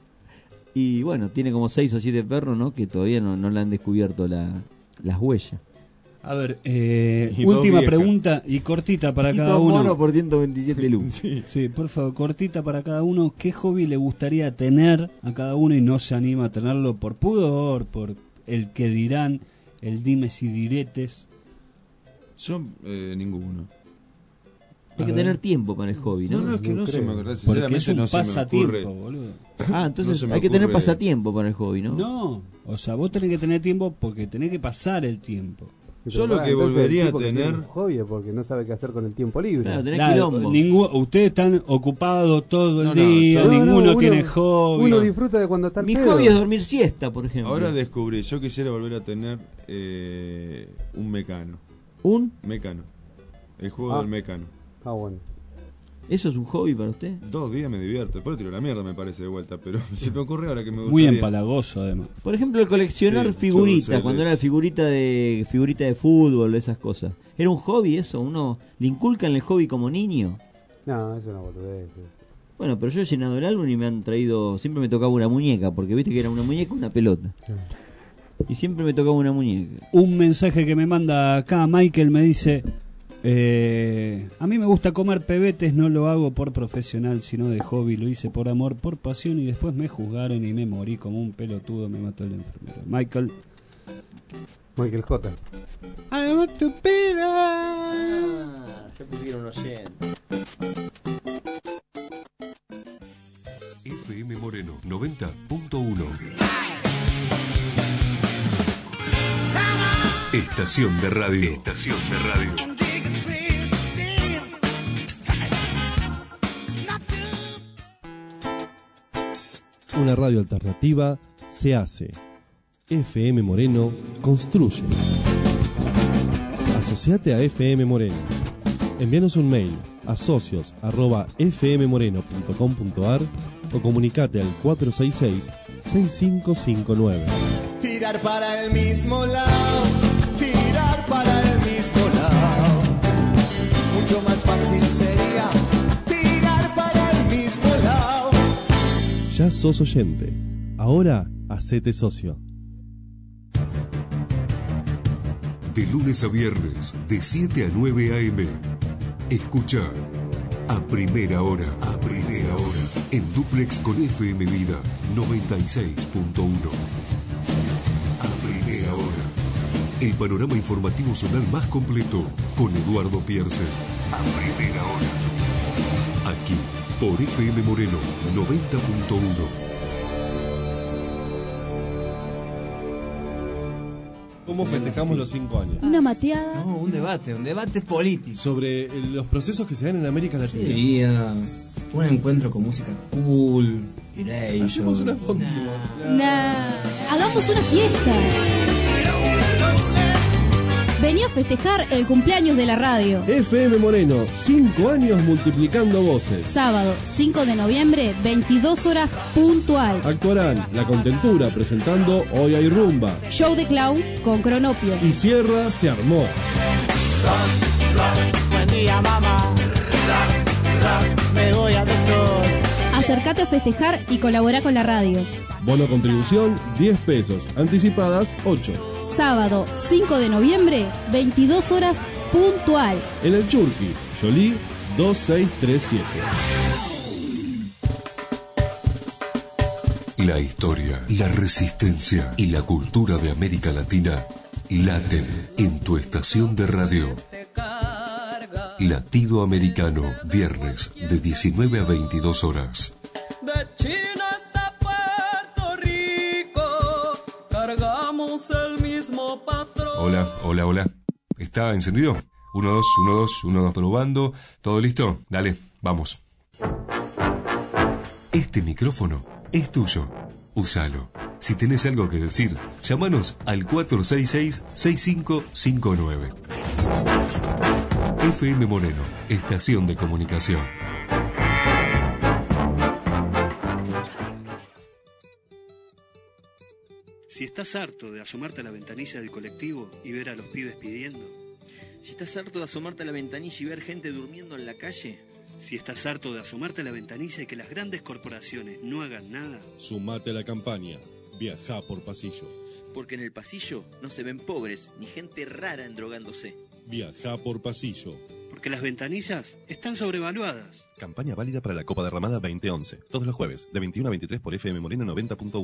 S16: Y bueno, tiene como 6 o 7 perros, ¿no? Que todavía no le han descubierto las huellas.
S3: A ver,
S11: Y dos
S3: última
S11: viejas.
S3: pregunta y cortita para
S16: Y
S3: cada
S16: dos
S3: uno.
S16: monos por 127 luz.
S3: Sí, por favor, cortita para cada uno. ¿Qué hobby le gustaría tener a cada uno y no se anima a tenerlo por pudor, por el que dirán, el dimes y diretes?
S11: Yo, ninguno.
S16: Hay que tener tiempo para el hobby, ¿no?
S11: No, es que no se me ocurre.
S3: Porque es
S11: Sinceramente
S3: un
S11: no se me
S3: pasatiempo,
S11: ocurre.
S3: boludo.
S16: Ah, entonces
S11: No se me
S16: hay que tener
S11: ocurre.
S16: pasatiempo para el hobby, ¿no?
S3: No, o sea, vos tenés que tener tiempo porque tenés que pasar el tiempo.
S12: Pero
S11: Yo lo
S12: pará,
S11: que
S12: entonces
S11: volvería
S12: el
S11: a
S12: tipo que tiene
S11: tener-
S12: un hobby es porque no sabe qué hacer con el tiempo libre.
S16: Claro, tenés
S3: Claro,
S16: quilombo.
S3: ustedes están ocupados todo el
S11: No, no,
S3: día,
S11: yo-
S3: ninguno
S12: uno-
S3: tiene hobby.
S12: Uno disfruta de cuando está al
S16: Mi
S12: pedo.
S16: hobby es dormir siesta, por ejemplo.
S11: Ahora descubrí, yo quisiera volver a tener un mecano.
S16: ¿Un?
S11: Mecano. El juego
S12: Ah.
S11: del mecano.
S12: Ah, bueno.
S16: ¿Eso es un hobby para usted?
S11: 2 días me divierto. Después tiro la mierda, me parece, de vuelta. Pero se me ocurre ahora que me gustaría.
S3: Muy empalagoso, además.
S16: Por ejemplo, el coleccionar
S11: Sí,
S16: figuritas,
S11: yo no sé,
S16: cuando era
S11: leche.
S16: figurita de fútbol, esas cosas. ¿Era un hobby eso? ¿Uno le inculcan el hobby como niño?
S12: No, es una boludez.
S16: Bueno, pero yo he llenado el álbum y me han traído... Siempre me tocaba una muñeca, porque viste que era una muñeca y una pelota.
S4: Y siempre me tocaba una muñeca.
S3: Un mensaje que me manda acá Michael me dice: a mí me gusta comer pebetes, no lo hago por profesional, sino de hobby, lo hice por amor, por pasión, y después me juzgaron y me morí como un pelotudo, me mató el enfermero. Michael
S12: J.
S3: I want to be there.
S16: Ya pusieron oyente.
S1: FM Moreno 90.1. Estación de radio. Estación de radio.
S8: Una radio alternativa se hace. FM Moreno construye. Asociate a FM Moreno. Envíanos un mail a socios@fmmoreno.com.ar o comunicate al 466-6559.
S6: Tirar para el mismo lado, tirar para el mismo lado. Mucho más fácil sería tirar para el mismo lado.
S8: Ya sos oyente. Ahora hacete socio.
S1: De lunes a viernes, de 7 a 9 a.m. Escucha a primera hora, en duplex con FM Vida 96.1. A primera hora, el panorama informativo zonal más completo con Eduardo Pierce. A primera hora, aquí por FM Moreno 90.1.
S8: ¿Cómo festejamos los 5 años?
S9: Una mateada.
S4: No, un debate político.
S8: Sobre los procesos que se dan en América Latina.
S13: Sería un encuentro con música cool.
S8: Hacemos una foto.
S9: Hagamos una fiesta. Vení a festejar el cumpleaños de la radio.
S8: FM Moreno, 5 años multiplicando voces.
S9: Sábado 5 de noviembre, 22 horas puntual.
S8: Actuarán La Contentura presentando Hoy hay rumba.
S9: Show de clown con Cronopio.
S8: Y cierra Se armó.
S6: Buen día, mamá. Me voy a doctor.
S9: Acércate a festejar y colabora con la radio.
S8: Bono contribución, 10 pesos. Anticipadas, 8.
S9: Sábado 5 de noviembre, 22 horas puntual.
S8: En el Churqui, Jolie 2637.
S1: La historia, la resistencia y la cultura de América Latina laten en tu estación de radio. Latido Americano, viernes de 19 a 22 horas.
S6: De China hasta Puerto Rico, cargamos el mismo patrón.
S1: Hola. ¿Está encendido? 1, 2, 1, 2, 1, 2, probando. ¿Todo listo? Dale, vamos. Este micrófono es tuyo. Úsalo. Si tenés algo que decir, llámanos al 466-6559. FM Moreno, estación de comunicación.
S14: Si estás harto de asomarte a la ventanilla del colectivo y ver a los pibes pidiendo.
S18: Si estás harto de asomarte a la ventanilla y ver gente durmiendo en la calle.
S14: Si estás harto de asomarte a la ventanilla y que las grandes corporaciones no hagan nada.
S8: Sumate a la campaña. Viajá por pasillo.
S18: Porque en el pasillo no se ven pobres ni gente rara endrogándose.
S8: Viajá por pasillo.
S14: Porque las ventanillas están sobrevaluadas.
S22: Campaña válida para la Copa Derramada 2011. Todos los jueves, de 21 a 23 por FM Moreno 90.1.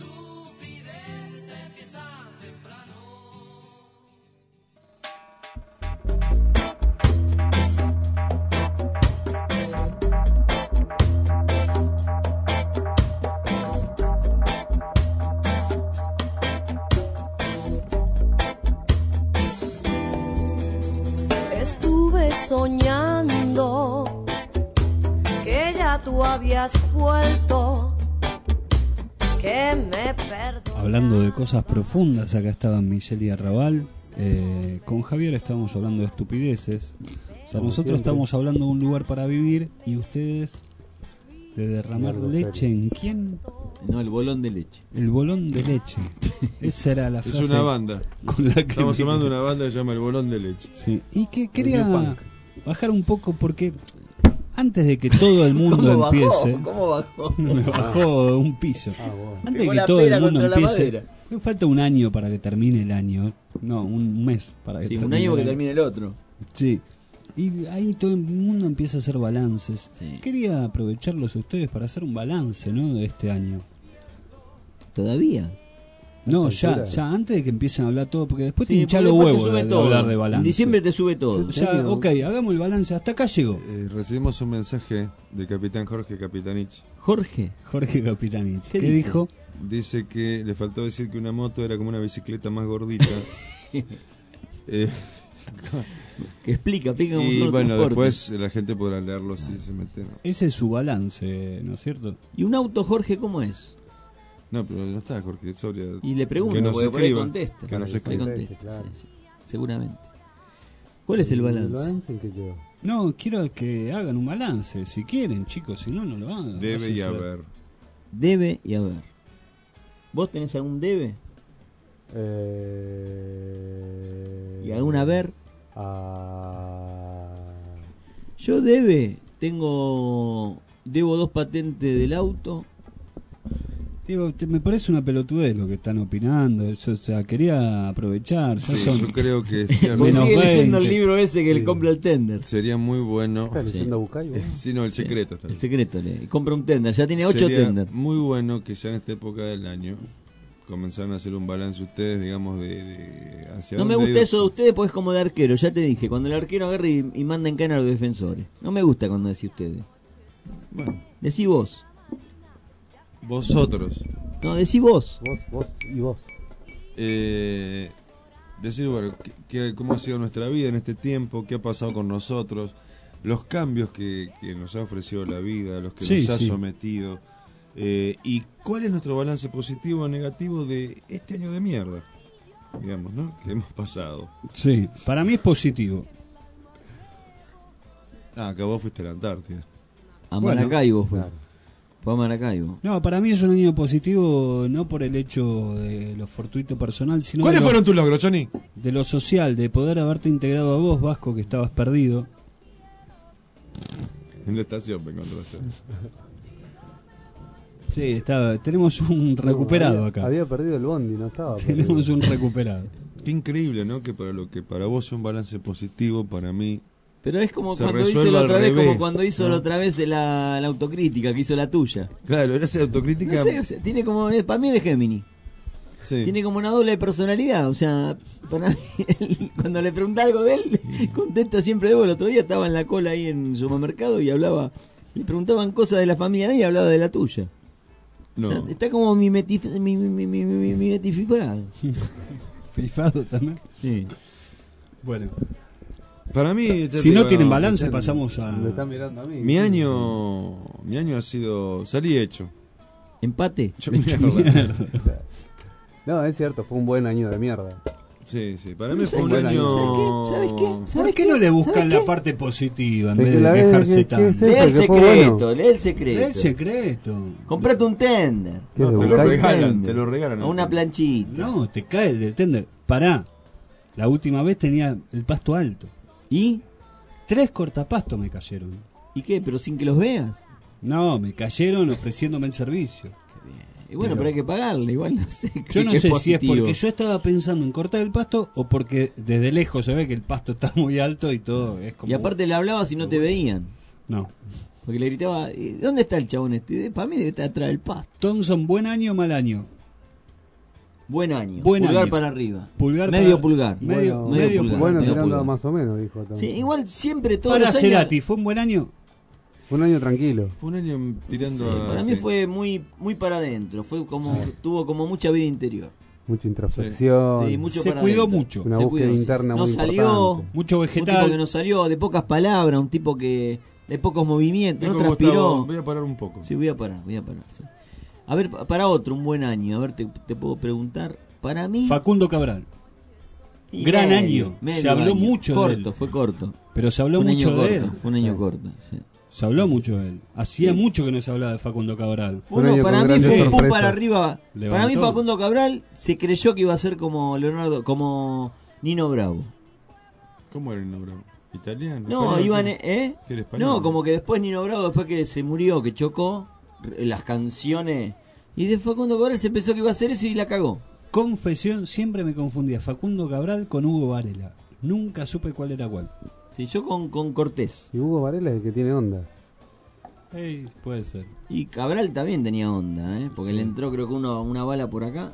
S23: Estuve soñando que ya tú habías vuelto, que me perdonó.
S3: Hablando de cosas profundas, acá estaban Michelle y Arrabal. Con Javier estábamos hablando de estupideces. O sea, nosotros estamos hablando de un lugar para vivir y ustedes de derramar leche en quién.
S4: No, el bolón de leche.
S3: El bolón de leche. Esa era la frase.
S11: Es una banda.
S3: Con la que
S11: estamos llamando una banda que se llama El Bolón de Leche.
S3: Sí. Y que quería bajar un poco porque antes de que todo el mundo empiece.
S4: ¿Cómo bajó?
S3: Me bajó un piso.
S4: Bueno.
S3: Antes de que todo el mundo empiece Me falta un año para que termine el año. No, un mes para que
S16: Sí,
S3: termine
S16: un año para
S3: el
S16: que termine el otro.
S3: Sí. Y ahí todo el mundo empieza a hacer balances. Quería aprovecharlos a ustedes para hacer un balance, ¿no? De este año.
S16: ¿Todavía?
S3: No, ya antes de que empiecen a hablar todo, porque después te
S16: Sí,
S3: hincha
S16: porque
S3: los
S16: después te
S3: huevos
S16: sube
S3: de
S16: todo.
S3: hablar de balance.
S16: En diciembre te sube todo.
S3: O sea, ok, hagamos el balance. Hasta acá llegó.
S11: Recibimos un mensaje del capitán Jorge Capitanich.
S16: ¿Jorge?
S3: Jorge Capitanich.
S11: ¿Qué
S3: dijo?
S11: Dice que le faltó decir que una moto era como una bicicleta más gordita.
S16: Que explica cómo
S11: y
S16: son los
S11: bueno,
S16: transportes.
S11: después la gente podrá leerlo si se mete. ¿No?
S3: Ese es su balance, ¿no es cierto?
S16: ¿Y un auto, Jorge, cómo es?
S11: No, pero no está Jorge Soria.
S16: Y le pregunto,
S11: que nos
S16: porque por ahí
S11: escriba,
S16: contesta.
S11: que nos
S16: Por ahí
S11: escriba.
S16: contesta,
S12: claro.
S16: sí. Seguramente. ¿Cuál es el balance?
S12: ¿En qué quedó?
S3: No, quiero que hagan un balance. Si quieren, chicos, si no, no lo hagan.
S11: Debe y
S3: Váyanse a ver.
S11: haber.
S16: Debe y haber. ¿Vos tenés algún debe? ¿Y algún haber? Yo debo 2 patentes del auto.
S3: Digo, me parece una pelotudez lo que están opinando. Eso, o sea, quería aprovechar.
S11: Sí,
S3: son
S11: yo creo que
S16: Porque sigue leyendo el libro ese que le compra el tender.
S11: Sería muy bueno.
S12: ¿Estás leyendo Bucayo?
S11: Sí, no, el secreto. Está
S16: El secreto, y compra un tender. Ya tiene 8
S11: Sería
S16: tender.
S11: muy bueno que ya en esta época del año comenzaran a hacer un balance ustedes, digamos, de hacia
S16: No me
S11: dónde
S16: gusta
S11: ha ido.
S16: eso de ustedes porque es como de arquero. Ya te dije, cuando el arquero agarra y manda en cana a los defensores. No me gusta cuando decís ustedes.
S11: Bueno,
S16: Decí vos.
S11: vosotros.
S16: No, decí vos.
S12: Vos y vos.
S11: Decir, bueno, cómo ha sido nuestra vida en este tiempo, qué ha pasado con nosotros, los cambios que nos ha ofrecido la vida, los que nos ha sometido, y cuál es nuestro balance positivo o negativo de este año de mierda, digamos, ¿no? Que hemos pasado.
S3: Sí, para mí es positivo.
S11: Que vos fuiste a la Antártida.
S16: A Maracaibo fue. Fue a Maracaibo.
S3: No, para mí es un año positivo, no por el hecho de lo fortuito personal, sino
S11: ¿Cuáles
S3: de lo-
S11: fueron tus logros, Johnny?
S3: de lo social, de poder haberte integrado a vos, Vasco, que estabas perdido.
S11: En la estación me encontraste.
S3: Sí, tenemos un recuperado acá.
S12: Había perdido el bondi, no estaba.
S3: Tenemos un recuperado.
S11: Qué increíble, ¿no? Que para vos es un balance positivo, para mí.
S16: Pero es como
S11: se
S16: cuando hizo
S11: resuelve
S16: la
S11: al
S16: otra vez,
S11: revés,
S16: como cuando hizo
S11: ¿no?
S16: la otra vez la autocrítica que hizo la tuya.
S11: Claro, esa autocrítica.
S16: No sé, o sea, tiene como, para mí es de Gemini.
S11: Sí.
S16: Tiene como una doble personalidad, o sea, para mí, cuando le pregunta algo de él, contesta siempre de vos. El otro día estaba en la cola ahí en el supermercado y le preguntaban cosas de la familia de él y hablaba de la tuya.
S11: No.
S16: O sea, está como mimetificado.
S3: Frifado también.
S16: Sí.
S3: Bueno.
S11: Para mí,
S3: Si no tienen balance, pasamos a...
S12: Me están mirando a mí.
S11: Mi año ha sido. Salí hecho.
S16: ¿Empate?
S11: Mierda.
S12: No, es cierto, fue un buen año de mierda.
S11: Sí, para mí fue un año.
S16: ¿Sabes qué?
S3: ¿Por qué no le buscan la parte positiva en
S12: Es
S3: vez
S12: que
S3: de
S12: la vez
S3: quejarse
S12: que-
S3: tanto?
S12: que
S16: Lee el
S12: que fue
S16: secreto,
S12: bueno.
S16: lee el secreto.
S3: El secreto.
S16: Comprate un tender.
S12: ¿Qué es de
S11: te lo
S12: Bucayo?
S11: regalan, te lo regalan.
S16: O una planchita.
S3: No, te cae el del tender. Pará. La última vez tenía el pasto alto.
S16: ¿Y?
S3: 3 cortapastos me cayeron.
S16: ¿Y qué? ¿Pero sin que los veas?
S3: No, me cayeron ofreciéndome el servicio.
S16: Y bueno, pero hay que pagarle, igual no sé.
S3: Yo no
S16: qué
S3: sé si es
S16: positivo.
S3: porque yo estaba pensando en cortar el pasto o porque desde lejos se ve que el pasto está muy alto y todo es como...
S16: Y aparte le hablabas y no te veían.
S3: No.
S16: Porque le gritaba, ¿dónde está el chabón este? Para mí debe estar atrás del pasto.
S3: Thompson, ¿buen año o mal año?
S16: Buen año.
S3: Buen
S16: pulgar
S3: año.
S16: para arriba.
S3: Pulgar
S16: medio
S3: para-
S16: pulgar.
S3: medio
S16: medio
S3: pulgar.
S12: Bueno,
S16: medio
S12: tirando
S16: pulgar.
S12: más o menos, dijo también.
S16: Sí, igual siempre todos
S3: Para
S16: los años...
S3: Cerati, ¿fue un buen año?
S12: Fue un año tranquilo.
S11: Fue un año tirando
S16: Sí,
S11: a.
S16: para mí fue muy para adentro. Fue como tuvo como mucha vida interior.
S12: Mucha introspección.
S16: Sí, mucho
S3: Se
S16: para
S3: cuidó
S16: adentro.
S3: mucho.
S12: Una
S16: Se
S12: búsqueda
S16: cuidó, sí.
S12: interna
S16: No
S12: muy
S16: salió
S12: importante.
S3: Mucho
S16: un tipo
S3: vegetal.
S16: que no salió de pocas palabras, un tipo que de pocos movimientos, no
S11: Tengo,
S16: transpiró.
S11: Gustavo, voy a parar un poco.
S16: Sí, voy a parar. Sí. A ver, para otro, un buen año. A ver, te puedo preguntar. Para mí...
S3: Facundo Cabral.
S16: y
S3: Gran
S16: medio
S3: año.
S16: medio
S3: Se habló
S16: año.
S3: mucho de
S16: corto,
S3: él.
S16: Fue corto.
S3: Pero se habló
S16: Fue un
S3: mucho
S16: año
S3: de
S16: corto,
S3: él.
S16: Fue un año corto, sí.
S3: Se habló mucho de él. Hacía
S16: Sí.
S3: mucho que no se hablaba de Facundo Cabral.
S12: Un
S16: Bueno,
S12: año
S16: para
S12: con
S16: mí
S12: grandes
S16: fue un pum
S12: sorpresas.
S16: para arriba.
S3: Levantó.
S16: Para mí Facundo Cabral se creyó que iba a ser como Leonardo, como Nino Bravo.
S11: ¿Cómo era el nombre? ¿Italiano?
S16: No,
S11: ¿Español?
S16: iban,
S11: ¿Qué era español?
S16: No, como que después Nino Bravo, después que se murió, que chocó las canciones, y de Facundo Cabral se pensó que iba a hacer eso y la cagó.
S3: Confesión, siempre me confundía Facundo Cabral con Hugo Varela. Nunca supe cuál era cuál.
S16: Sí, yo con Cortés.
S12: Y Hugo Varela es el que tiene onda.
S3: Puede ser.
S16: Y Cabral también tenía onda, porque le entró creo que una bala por acá.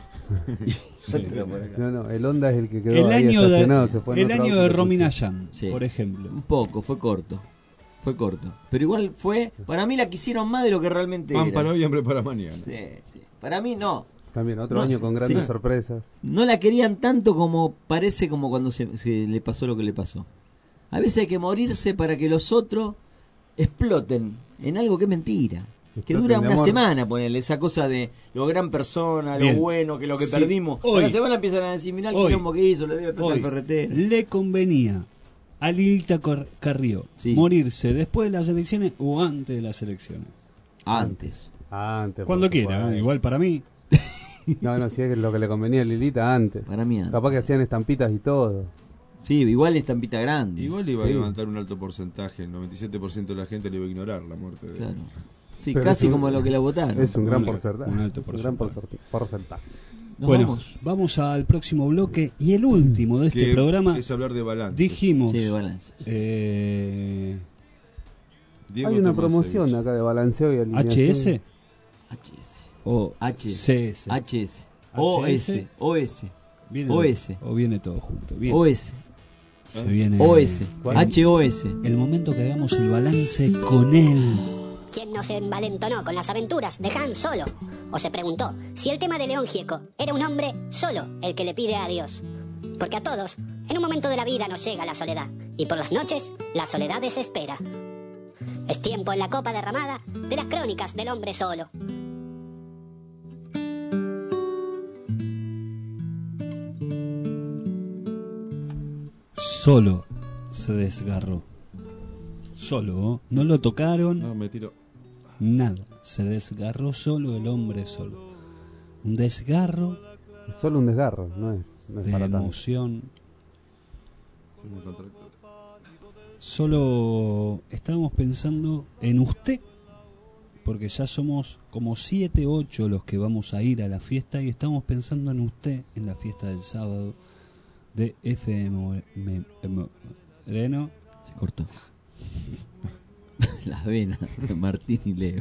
S12: No, el onda es el que quedó
S3: El
S12: ahí
S3: año
S12: estacionado, se fue en
S3: el
S12: otro
S3: año
S12: auto
S3: de
S12: y lo
S3: Romina
S12: puso.
S3: Yan, por ejemplo.
S16: Un poco, fue corto. Pero igual para mí la quisieron más de lo que realmente
S11: Pan
S16: era.
S11: para hoy, hambre para mañana.
S16: Sí. Para mí no.
S12: También otro año con grandes sorpresas.
S16: No la querían tanto como parece como cuando se le pasó lo que le pasó. A veces hay que morirse para que los otros exploten en algo que es mentira. Que dura una semana, ponerle esa cosa de lo gran persona,
S3: Bien.
S16: lo bueno, que lo que
S3: Sí.
S16: perdimos.
S3: Hoy-
S16: a la semana empiezan a decir, mirá el
S3: hoy-
S16: quilombo que hizo, le dio plata al ferretero.
S3: Le convenía a Lilita Carrió morirse después de las elecciones o antes de las elecciones.
S16: Antes.
S3: Cuando quiera, igual para mí.
S12: No, si es lo que le convenía a Lilita antes.
S16: Para mí antes.
S12: Capaz que hacían estampitas y todo.
S16: Sí, igual estampita grande.
S11: Igual iba
S12: Sí.
S11: a levantar un alto porcentaje, el 97% de la gente le iba a ignorar la muerte de...
S16: Claro. Sí,
S12: Pero
S16: casi
S12: es un-
S16: como lo que la votaron.
S12: Es un gran porcentaje.
S3: Un alto
S12: Es un gran porcentaje.
S3: Bueno, vamos al próximo bloque y el último de este
S11: Que
S3: programa.
S11: es hablar de balance.
S3: Dijimos.
S16: Sí, de balance.
S11: Diego
S12: Hay una
S11: Tomasevich.
S12: promoción acá de balanceo y alineación.
S3: HS
S16: HS.
S3: o CS.
S16: HS. OS.
S3: Viene,
S16: OS.
S3: o viene todo junto. Bien.
S16: OS.
S3: Se viene
S16: OS. HOS.
S3: El momento que hagamos el balance con él.
S2: ¿Quién no se envalentonó con las aventuras de Han Solo? O se preguntó si el tema de León Gieco era un hombre solo el que le pide a Dios. Porque a todos, en un momento de la vida nos llega la soledad. Y por las noches, la soledad desespera. Es tiempo en la copa derramada de las crónicas del hombre solo.
S3: Solo se desgarró. Solo, no lo tocaron.
S11: No, me tiro.
S3: Nada. Se desgarró solo el hombre solo. Un desgarro
S12: Es solo un desgarro, no es
S3: de
S12: para tanto.
S3: emoción.
S11: Soy muy contractor.
S3: Solo estábamos pensando en usted, porque ya somos como 7, 8 los que vamos a ir a la fiesta y estamos pensando en usted en la fiesta del sábado de FM Moreno.
S16: Se cortó. Las venas de Martín y Leo.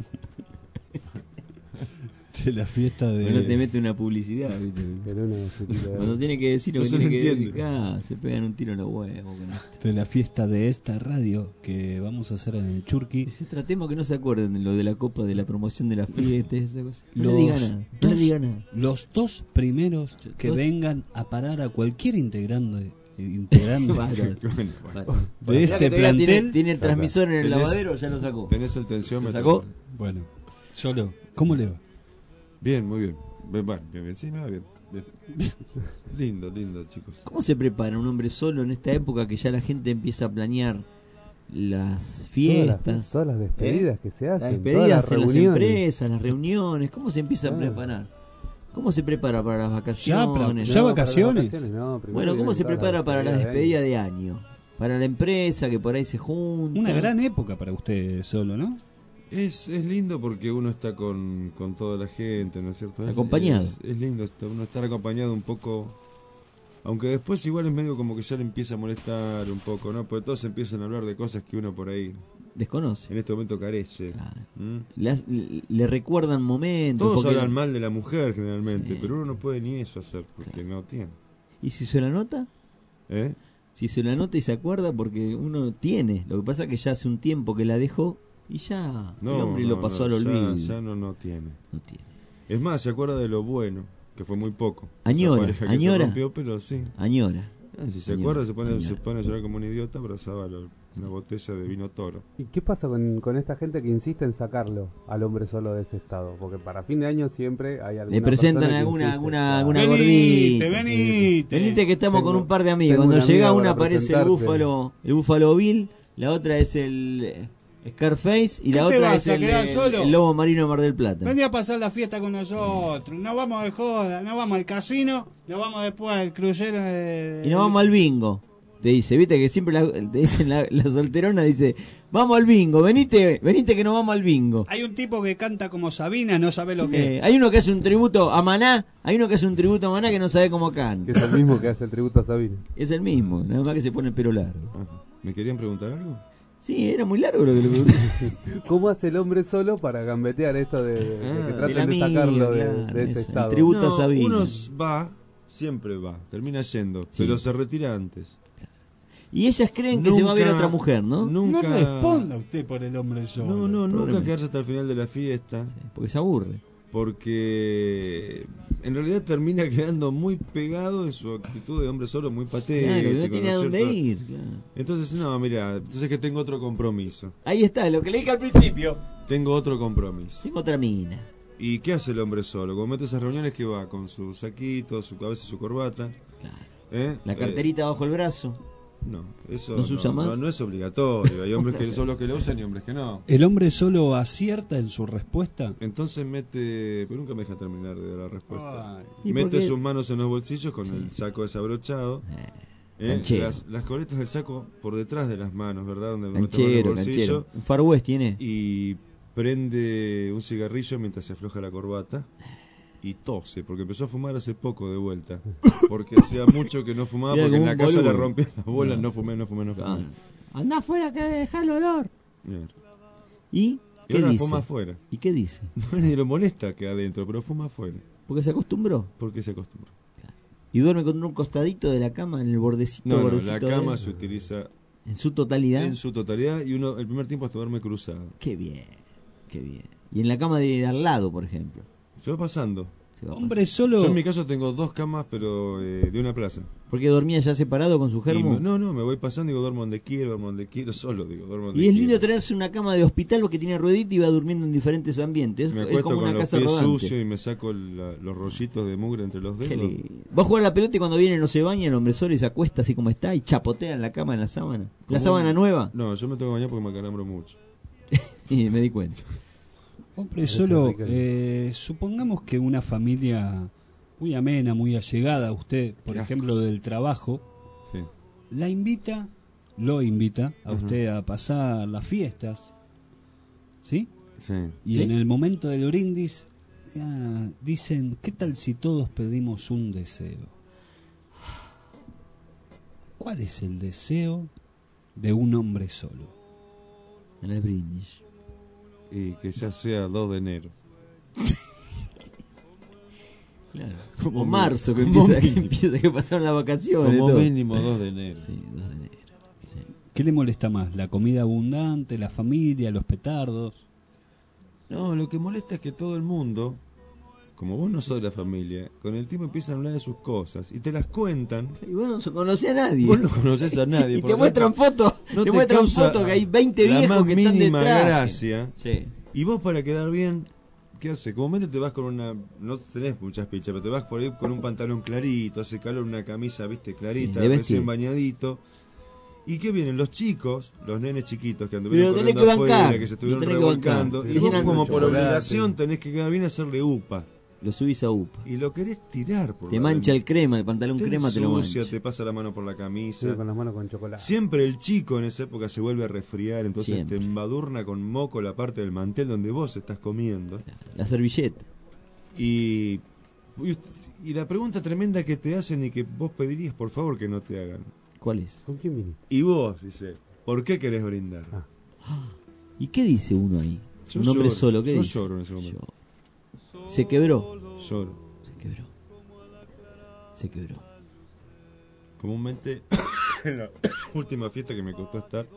S3: De la fiesta de...
S16: Bueno, te mete una publicidad, ¿viste? Cuando tiene que decir lo que
S11: No se
S16: tiene
S11: lo
S16: que
S11: entiende.
S16: decir, se pegan un tiro en los huevos con esto.
S3: De la fiesta de esta radio que vamos a hacer en el Churqui.
S16: Tratemos que no se acuerden de lo de la copa, de la promoción de la fiesta, esa cosa. No
S3: Los
S16: le diga nada. No le diga nada.
S3: Los dos primeros que vengan a parar a cualquier integrante
S16: Bárbaro.
S3: de
S16: Mirá
S3: este
S16: que todavía
S3: plantel.
S16: tiene el transmisor en el
S11: Tenés-
S16: lavadero, ya lo sacó.
S11: Tenés el tensiómetro.
S16: ¿Lo sacó?
S3: Bueno, solo, ¿cómo le va?
S11: Bien, muy bien. Bien, sí, me va bien. Bien. Lindo, chicos.
S16: ¿Cómo se prepara un hombre solo en esta época que ya la gente empieza a planear las fiestas?
S12: Todas las despedidas que se hacen.
S16: Las
S12: todas las
S16: despedidas en las
S12: reuniones.
S16: empresas, las reuniones. ¿Cómo se empieza a preparar? ¿Cómo se prepara para las vacaciones?
S3: Ya vacaciones.
S12: No, primero
S16: Bueno, ¿cómo
S12: vienen
S16: se
S12: todas
S16: prepara
S12: las
S16: para la
S12: despedidas
S16: despedida de año? Para la empresa que por ahí se junta.
S3: Una gran época para usted solo, ¿no?
S11: Es lindo porque uno está con toda la gente, ¿no es cierto?
S16: Acompañado.
S11: Es lindo uno estar acompañado un poco, aunque después igual es medio como que ya le empieza a molestar un poco, ¿no? Porque todos empiezan a hablar de cosas que uno por ahí
S16: desconoce.
S11: En este momento carece.
S16: Le recuerdan momentos.
S11: Todos
S16: porque-
S11: hablan mal de la mujer generalmente, pero uno no puede ni eso hacer porque no tiene.
S16: ¿Y si se la nota?
S11: ¿Eh?
S16: Si se la nota y se acuerda porque uno tiene. Lo que pasa es que ya hace un tiempo que la dejó y ya el hombre lo pasó al olvido.
S11: Ya no tiene.
S16: No tiene.
S11: Es más, se acuerda de lo bueno, que fue muy poco.
S16: Añora,
S11: Esa pareja que
S16: añora.
S11: se rompió, pero sí.
S16: Añora.
S11: Si se
S16: Añora,
S11: acuerda, se
S16: añora.
S11: pone a llorar como un idiota, abrazaba una botella de vino Toro.
S12: ¿Y qué pasa con esta gente que insiste en sacarlo al hombre solo de ese estado? Porque para fin de año siempre hay alguna
S16: Le presentan
S12: persona que
S16: alguna
S12: insiste.
S16: gordita.
S3: Venite.
S16: Venite que estamos
S12: Tengo-
S16: con un par de amigos.
S12: tengo
S16: Cuando
S12: una
S16: llega
S12: amiga
S16: una
S12: para
S16: aparece el
S12: presentarte.
S16: búfalo Bill, la otra es el Scarface y
S3: ¿Qué
S16: la
S3: te
S16: otra
S3: vas
S16: es
S3: a quedar solo?
S16: el lobo marino de Mar del Plata.
S3: Vení a pasar la fiesta con nosotros. Nos vamos de joda, nos vamos al casino, nos vamos después al crucero de...
S16: Y nos vamos al bingo. te dice, viste que siempre te dicen la solterona, dice, vamos al bingo, venite que nos vamos al bingo.
S3: Hay un tipo que canta como Sabina, no sabe lo que es.
S16: Hay uno que hace un tributo a Maná, que no sabe cómo canta.
S12: Que es el mismo que hace el tributo a Sabina.
S16: Es el mismo, nada más que se pone el pelo largo.
S11: ¿Me querían preguntar algo?
S16: Sí, era muy largo lo que le pregunté.
S12: ¿Cómo hace el hombre solo para gambetear esto de que traten de sacarlo de ese estado?
S16: El tributo a Sabina.
S11: Uno va, siempre va, termina yendo, pero se retira antes.
S16: Y ellas creen que se va a ver a otra mujer, ¿no?
S11: Nunca...
S3: No responda usted por el hombre solo.
S11: No, nunca quedarse hasta el final de la fiesta.
S16: Sí, porque se aburre.
S11: Porque en realidad termina quedando muy pegado en su actitud de hombre solo, muy patético.
S16: Claro, no tiene a dónde ir. Claro.
S11: Entonces, no, mira, entonces que tengo otro compromiso.
S16: Ahí está, lo que le dije al principio.
S11: Tengo otro compromiso.
S16: Tengo otra mina.
S11: ¿Y qué hace el hombre solo? Cuando mete esas reuniones, ¿qué va? Con su saquito, su cabeza, su corbata.
S16: Claro. La carterita bajo el brazo.
S11: No, eso
S16: ¿No se usa más?
S11: No es obligatorio. Hay hombres que son los que lo usan y hombres que no.
S3: ¿El hombre solo acierta en su respuesta?
S11: Entonces mete... Pero nunca me deja terminar de dar la respuesta.
S3: Ay.
S11: Mete sus manos en los bolsillos con el saco desabrochado. Las coletas del saco por detrás de las manos, ¿verdad? Donde mete el bolsillo.
S16: Un Far West tiene.
S11: Y prende un cigarrillo mientras se afloja la corbata. Y tose, porque empezó a fumar hace poco de vuelta. Porque hacía mucho que no fumaba, porque en la casa le rompía las bolas. No fumé.
S16: Anda afuera que deja el olor.
S11: Bien.
S16: ¿Y qué
S11: ahora
S16: dice?
S11: Fuma afuera.
S16: ¿Y qué dice?
S11: No le molesta que adentro, pero fuma afuera.
S16: ¿Porque se acostumbró?
S11: Porque se acostumbró.
S16: ¿Y duerme con un costadito de la cama en el bordecito?
S11: No, la cama se utiliza...
S16: ¿En su totalidad?
S11: En su totalidad, y uno el primer tiempo hasta duerme cruzado.
S16: Qué bien. ¿Y en la cama de al lado, por ejemplo?
S11: Se va pasando.
S3: Hombre solo...
S11: Yo en mi caso tengo 2 camas, pero de una plaza.
S16: ¿Porque dormía ya separado con su germo?
S11: No, me voy pasando y digo, duermo donde quiero, solo, duermo donde
S16: Y es
S11: quiero.
S16: lindo tenerse una cama de hospital porque tiene ruedita y va durmiendo en diferentes ambientes.
S11: Me
S16: es
S11: acuesto
S16: como
S11: con
S16: una
S11: los
S16: casa
S11: pies
S16: rodante.
S11: sucios y me saco los rollitos de mugre entre los dedos.
S16: Va a jugar la pelota y cuando viene no se baña el hombre solo y se acuesta así como está y chapotea en la cama, en la sábana. ¿La sábana nueva?
S11: No, yo me tengo que bañar porque me acalambro mucho.
S16: Y me di cuenta.
S3: Hombre solo, supongamos que una familia muy amena, muy allegada a usted, por ejemplo, del trabajo,
S11: sí,
S3: lo invita a usted a pasar las fiestas, ¿sí?
S11: Sí.
S3: Y
S11: ¿Sí?
S3: en el momento del brindis dicen, ¿qué tal si todos pedimos un deseo? ¿Cuál es el deseo de un hombre solo?
S16: En el brindis.
S11: Y que ya sea 2 de enero.
S16: Claro. Como marzo, que empieza que pasaron las vacaciones.
S11: Como mínimo 2 de enero.
S16: Sí, 2 de enero. Sí.
S3: ¿Qué le molesta más? ¿La comida abundante, la familia, los petardos?
S11: No, lo que molesta es que todo el mundo, como vos no sos de la familia, con el tiempo empiezan a hablar de sus cosas y te las cuentan.
S16: Y vos no conocés a nadie.
S11: Vos no conocés a nadie.
S16: Y te muestran fotos.
S11: No
S16: te muestran fotos que hay 20 viejos
S11: la más
S16: que están
S11: mínima
S16: detrás.
S11: Gracia.
S16: Sí.
S11: Y vos para quedar bien, ¿qué haces? Comúnmente te vas con una... No tenés muchas pichas, pero te vas por ahí con un pantalón clarito, hace calor, una camisa, viste, clarita,
S16: Sí,
S11: recién bañadito. ¿Y qué vienen? Los chicos, los nenes chiquitos que anduvieron
S16: Pero tenés
S11: corriendo
S16: que
S11: afuera,
S16: bancar,
S11: que se estuvieron
S16: tenés que
S11: revolcando.
S16: bancar.
S11: Y vos
S16: Llenan
S11: como
S16: mucho
S11: por
S16: chocolate.
S11: obligación tenés que quedar bien y hacerle upa.
S16: Lo subís a UPA.
S11: Y lo querés tirar por
S16: Te
S11: la
S16: mancha
S11: ventana.
S16: el crema, el pantalón crema te lo
S11: ensucia,
S16: mancha.
S11: te pasa la mano por la camisa.
S12: Sí, con las manos con chocolate.
S11: Siempre el chico en esa época se vuelve a resfriar, entonces
S16: Siempre.
S11: te embadurna con moco la parte del mantel donde vos estás comiendo.
S16: La servilleta.
S11: Y la pregunta tremenda que te hacen y que vos pedirías por favor que no te hagan.
S16: ¿Cuál es?
S12: ¿Con quién viniste?
S11: Y vos, dice, ¿por qué querés brindar?
S16: ¿Y qué dice uno ahí?
S11: Yo
S16: Un hombre
S11: lloro,
S16: solo, ¿qué
S11: yo
S16: dice?
S11: lloro en ese momento.
S16: Se quebró.
S11: Lloro.
S16: Se quebró.
S11: Comúnmente, en la última fiesta que me costó estar...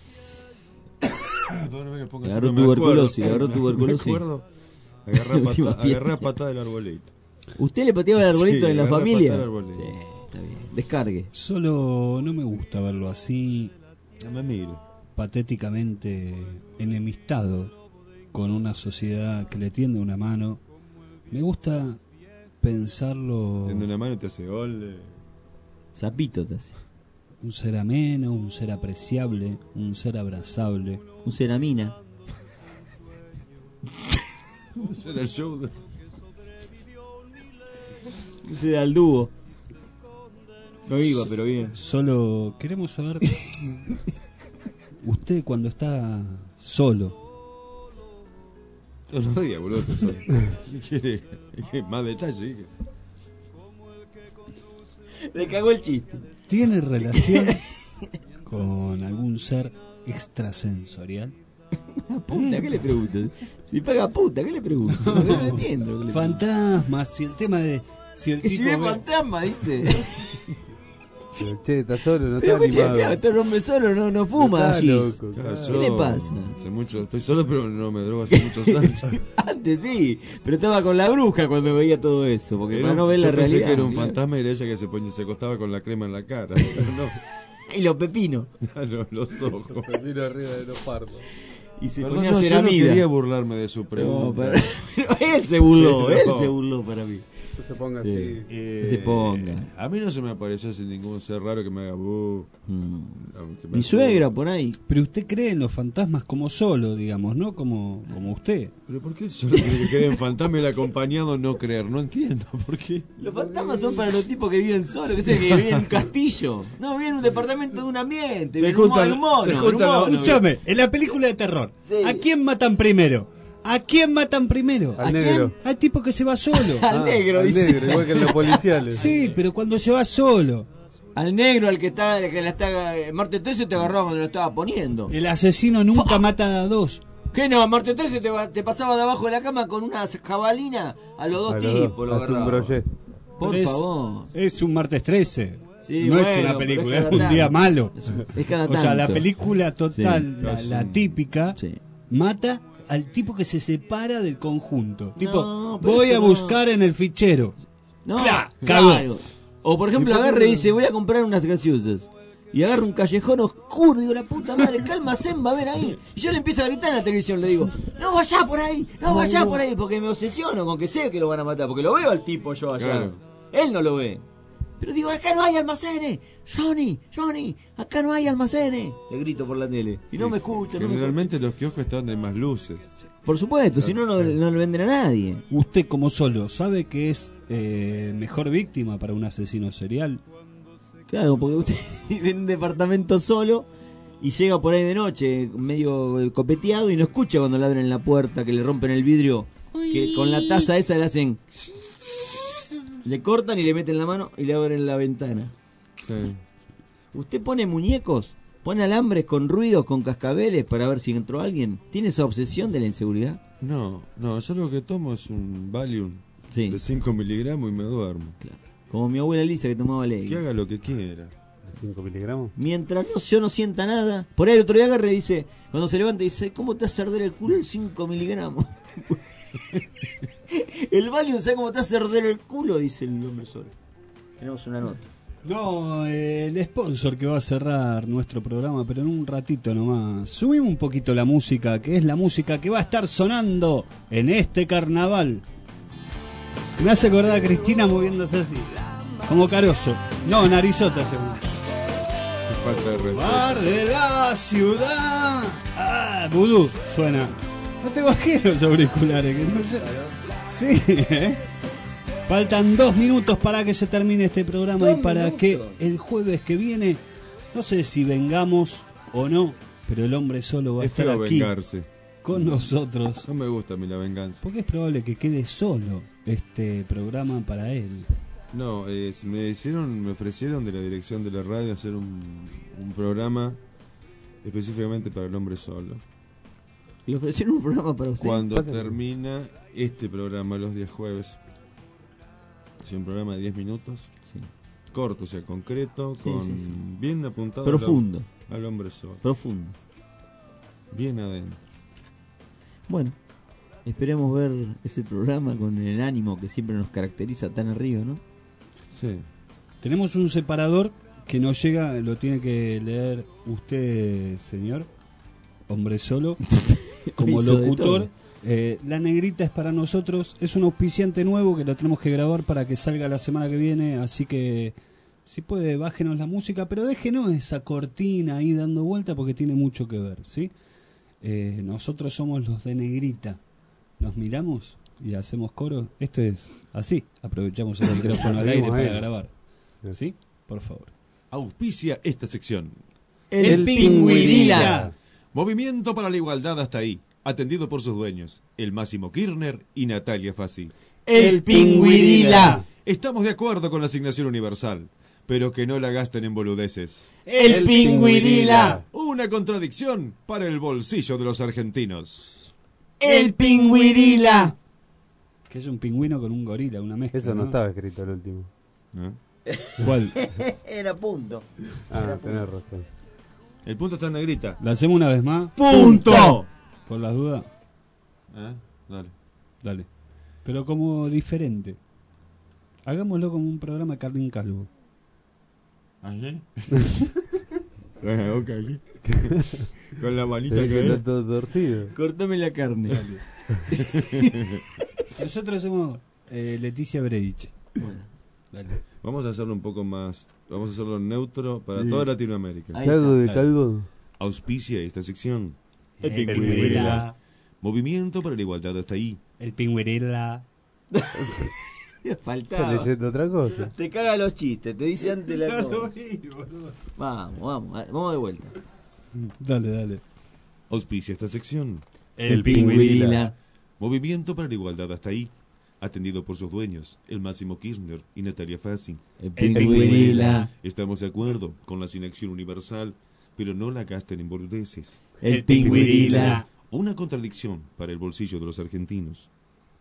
S16: Agarró tuberculosis,
S11: Me acuerdo, agarré a patada el arbolito.
S16: ¿Usted le pateaba el arbolito
S11: Sí,
S16: en la
S11: agarré a
S16: familia?
S11: patada el arbolito.
S16: Sí, está bien. Descargue.
S3: Solo no me gusta verlo así,
S11: No me miro.
S3: patéticamente enemistado con una sociedad que le tiende una mano. Me gusta pensarlo...
S11: Tiende una mano y te hace gol.
S16: Zapito te hace.
S3: Un ser ameno, un ser apreciable, un ser abrazable.
S16: Un ceramina.
S11: Era el show
S16: Un ser al dúo. No iba, pero bien.
S3: Solo queremos saber, usted cuando está solo.
S11: Todos los días, boludo, solo. ¿Qué quiere? Más detalle.
S16: Le cagó el chiste.
S3: ¿Tiene relación con algún ser extrasensorial?
S16: Puta, ¿qué le pregunto? Si paga puta, ¿qué le pregunto? No entiendo. ¿Qué le
S3: Fantasmas, si el tema de... Si el
S16: que si
S3: tipo
S16: ve
S3: ve-
S16: fantasma, dice.
S12: Pero, che, está solo, no
S16: Pero
S12: está
S16: che,
S12: animado.
S16: claro, este hombre solo no fuma
S12: Está
S16: allí.
S12: loco,
S16: ¿Qué le pasa?
S11: Hace mucho, estoy solo, pero no me drogo hace muchos años.
S16: Antes sí, pero estaba con la bruja cuando veía todo eso, porque para no ver
S11: yo
S16: la
S11: pensé
S16: realidad.
S11: que era un
S16: claro.
S11: fantasma y era ella que se acostaba con la crema en la cara.
S16: Y los pepinos.
S11: No, los ojos.
S12: Pepino arriba de los pardos.
S16: Y se
S11: Perdón,
S16: ponía
S11: no, yo no
S16: ceramida.
S11: quería burlarme de su pregunta.
S16: Pero él se burló,
S11: Pero-
S16: él se burló para mí.
S12: No se ponga
S16: Sí.
S12: así.
S16: No se ponga.
S11: A mí no se me apareció así ningún ser raro que me haga aunque me
S16: Mi suegra por ahí.
S3: Pero usted cree en los fantasmas como solo, digamos, ¿no? Como usted.
S11: Pero ¿por qué solo tiene que creer en fantasma y el acompañado no creer? No entiendo por qué.
S16: Los fantasmas son para los tipos que viven solos, que viven en un castillo. No, viven en un departamento de un ambiente.
S3: Se
S16: viven en un
S3: juntan-
S16: mono,
S3: se
S16: en un
S3: juntan
S16: mono.
S3: Escúchame, en la película de terror,
S16: Sí.
S3: ¿a quién matan primero? ¿A quién matan primero?
S12: Al negro.
S3: Al tipo que se va solo.
S16: Al negro,
S12: al
S16: dice.
S12: negro, igual que en los policiales.
S3: Sí, pero cuando se va solo.
S16: Al negro, al que la está. Marte 13 te agarraba cuando lo estaba poniendo.
S3: El asesino nunca mata a dos.
S16: ¿Qué no? Marte 13 te pasaba de abajo de la cama con una jabalina a los dos
S12: A los dos,
S16: tipos. Lo
S12: hace un
S16: agarraba.
S12: brochet.
S16: Por
S3: Pero
S16: favor.
S3: Es un martes 13.
S16: Sí,
S3: no
S16: bueno,
S3: es una
S16: pero
S3: película,
S16: es
S3: es
S16: cada
S3: un día
S16: tanto.
S3: malo.
S16: Es cada
S3: O sea, la
S16: tanto.
S3: película total,
S16: Sí.
S3: la típica,
S16: Sí.
S3: mata al tipo que se separa del conjunto. Tipo,
S16: No, pero
S3: voy
S16: eso
S3: a
S16: no.
S3: buscar en el fichero.
S16: No,
S3: ¡Cla! Cagó.
S16: claro. O por ejemplo,
S12: ¿Y por qué
S16: agarra y
S12: no?
S16: dice, voy a comprar unas gaseosas. Y agarra un callejón oscuro, digo, la puta madre, ¿qué almacén va a haber ahí? Y yo le empiezo a gritar en la televisión, le digo, no vayá por ahí, no vayá por ahí, porque me obsesiono con que sé que lo van a matar, porque lo veo al tipo yo allá.
S11: Claro.
S16: Él no lo ve. Pero digo, acá no hay almacenes, Johnny, acá no hay almacenes. Le grito por la tele. Y no me escucha, no me
S11: Generalmente los kioscos están de más luces.
S16: Por supuesto, si no, no le venden a nadie.
S3: Usted como solo, ¿sabe que es mejor víctima para un asesino serial?
S16: Claro, porque usted vive en un departamento solo y llega por ahí de noche, medio copeteado, y no escucha cuando le abren la puerta, que le rompen el vidrio, que con la taza esa le hacen... Le cortan y le meten la mano y le abren la ventana.
S11: Sí.
S16: ¿Usted pone muñecos? ¿Pone alambres con ruidos, con cascabeles para ver si entró alguien? ¿Tiene esa obsesión de la inseguridad?
S11: No, yo lo que tomo es un Valium
S16: Sí.
S11: de 5 miligramos y me duermo.
S16: Como mi abuela Elisa que tomaba
S11: Que
S16: ley.
S11: haga lo que quiera.
S12: 5 miligramos.
S16: Mientras yo no sienta nada. Por ahí el otro día agarra y dice, cuando se levanta dice, ¿cómo te hace arder el culo el 5 miligramos? El Valium, ¿sabe cómo te hace arder el culo? Dice el hombre solo. Tenemos una nota.
S3: No, el sponsor que va a cerrar nuestro programa, pero en un ratito nomás. Subimos un poquito la música, que es la música que va a estar sonando en este carnaval. Me hace acordar a Cristina moviéndose así, como Caroso. No, Narizota seguro.
S11: Falta de respeto.
S3: Bar de la ciudad. Ah, vudú, suena. No te bajé los auriculares, que no sé. Sí, Faltan 2 minutos para que se termine este programa y para que el jueves que viene, no sé si vengamos o no, pero el hombre solo va a
S11: Es
S3: estar
S11: feo
S3: aquí
S11: vengarse.
S3: con nosotros.
S11: No me gusta a mí la venganza.
S3: Porque es probable que quede solo este programa para él.
S11: No, me ofrecieron de la dirección de la radio hacer un programa específicamente para el hombre solo.
S16: ¿Le ofrecieron un programa para usted?
S11: Cuando termina este programa los días jueves, es un programa de 10 minutos,
S16: Sí.
S11: corto, o sea, concreto,
S16: Sí,
S11: con
S16: sí, sí.
S11: bien apuntado
S16: Profundo.
S11: al hombre solo,
S16: Profundo.
S11: bien adentro.
S16: Bueno, esperemos ver ese programa con el ánimo que siempre nos caracteriza tan arriba, ¿no?
S11: Sí.
S3: Tenemos un separador que nos llega, lo tiene que leer usted, señor, hombre solo, como
S16: Hizo de
S3: locutor.
S16: todo.
S3: La negrita es para nosotros, es un auspiciante nuevo que lo tenemos que grabar para que salga la semana que viene, así que si puede bájenos la música, pero déjenos esa cortina ahí dando vuelta porque tiene mucho que ver, ¿sí? Nosotros somos los de negrita, nos miramos y hacemos coro, esto es así, aprovechamos el micrófono al aire para grabar, ¿sí? Por favor.
S7: Auspicia esta sección.
S3: El Pingüirila.
S7: Movimiento para la igualdad hasta ahí. Atendido por sus dueños, el Máximo Kirchner y Natalia Fassi.
S6: El Pingüirila.
S7: Estamos de acuerdo con la asignación universal, pero que no la gasten en boludeces.
S6: El Pingüirila.
S7: Una contradicción para el bolsillo de los argentinos.
S6: El Pingüirila.
S3: Que es un pingüino con un gorila, una mezcla.
S12: Eso no estaba escrito el último.
S3: ¿Cuál?
S16: Era punto.
S12: Tenés razón.
S7: El punto está en negrita.
S3: ¿La hacemos una vez más?
S6: ¡Punto!
S3: Por las dudas. Dale. Pero como diferente. Hagámoslo como un programa Carlín Calvo.
S7: ¿Así? Ok. Con la manita
S12: que está todo torcido.
S16: Cortame la carne.
S3: Nosotros somos Leticia Bredich.
S7: Bueno. Dale. Vamos a hacerlo un poco más. Vamos a hacerlo neutro para toda Latinoamérica.
S12: Calvo de calvo.
S7: Auspicia esta sección.
S3: El Pingüirila.
S7: Movimiento para la igualdad hasta ahí.
S3: El Pingüirila.
S16: Faltaba.
S12: Está leyendo otra cosa.
S16: Te caga los chistes, te dice antes la cosa. Vamos de vuelta.
S3: Dale.
S7: Auspicia esta sección.
S16: El Pingüirila.
S7: Movimiento para la igualdad hasta ahí. Atendido por sus dueños, el Máximo Kirchner y Natalia Fassi.
S16: El Pingüirila.
S7: Estamos de acuerdo con la asignación universal, pero no la gasten en boludeces.
S16: El Pingüirila.
S7: Una contradicción para el bolsillo de los argentinos.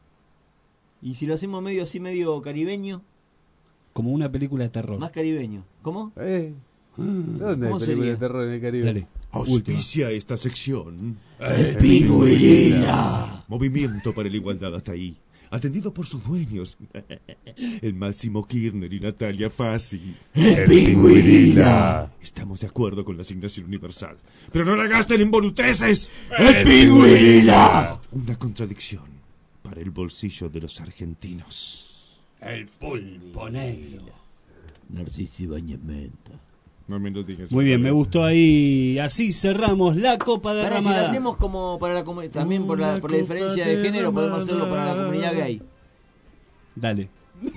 S16: ¿Y si lo hacemos medio así, medio caribeño?
S3: Como una película de terror.
S16: Más caribeño. ¿Cómo?
S12: ¿Dónde hay
S16: ¿Cómo
S12: película
S16: sería?
S12: de terror en el Caribe?
S3: Dale.
S7: Auspicia esta sección.
S6: El Pingüirila.
S7: Movimiento para la igualdad hasta ahí. Atendido por sus dueños, el Máximo Kirchner y Natalia Fassi.
S6: El Pingüirila.
S7: Estamos de acuerdo con la asignación universal, pero no la gasten en boludeces.
S6: El Pingüirila.
S7: Una contradicción para el bolsillo de los argentinos.
S6: El Pulpo Negro.
S16: Narciso Ibáñez Menta.
S3: Muy bien, me gustó ahí. Así cerramos la Copa de
S16: Ahora, si
S3: Ramada.
S16: lo hacemos como para la comunidad, también por la diferencia de género, podemos hacerlo para la comunidad gay.
S3: Dale.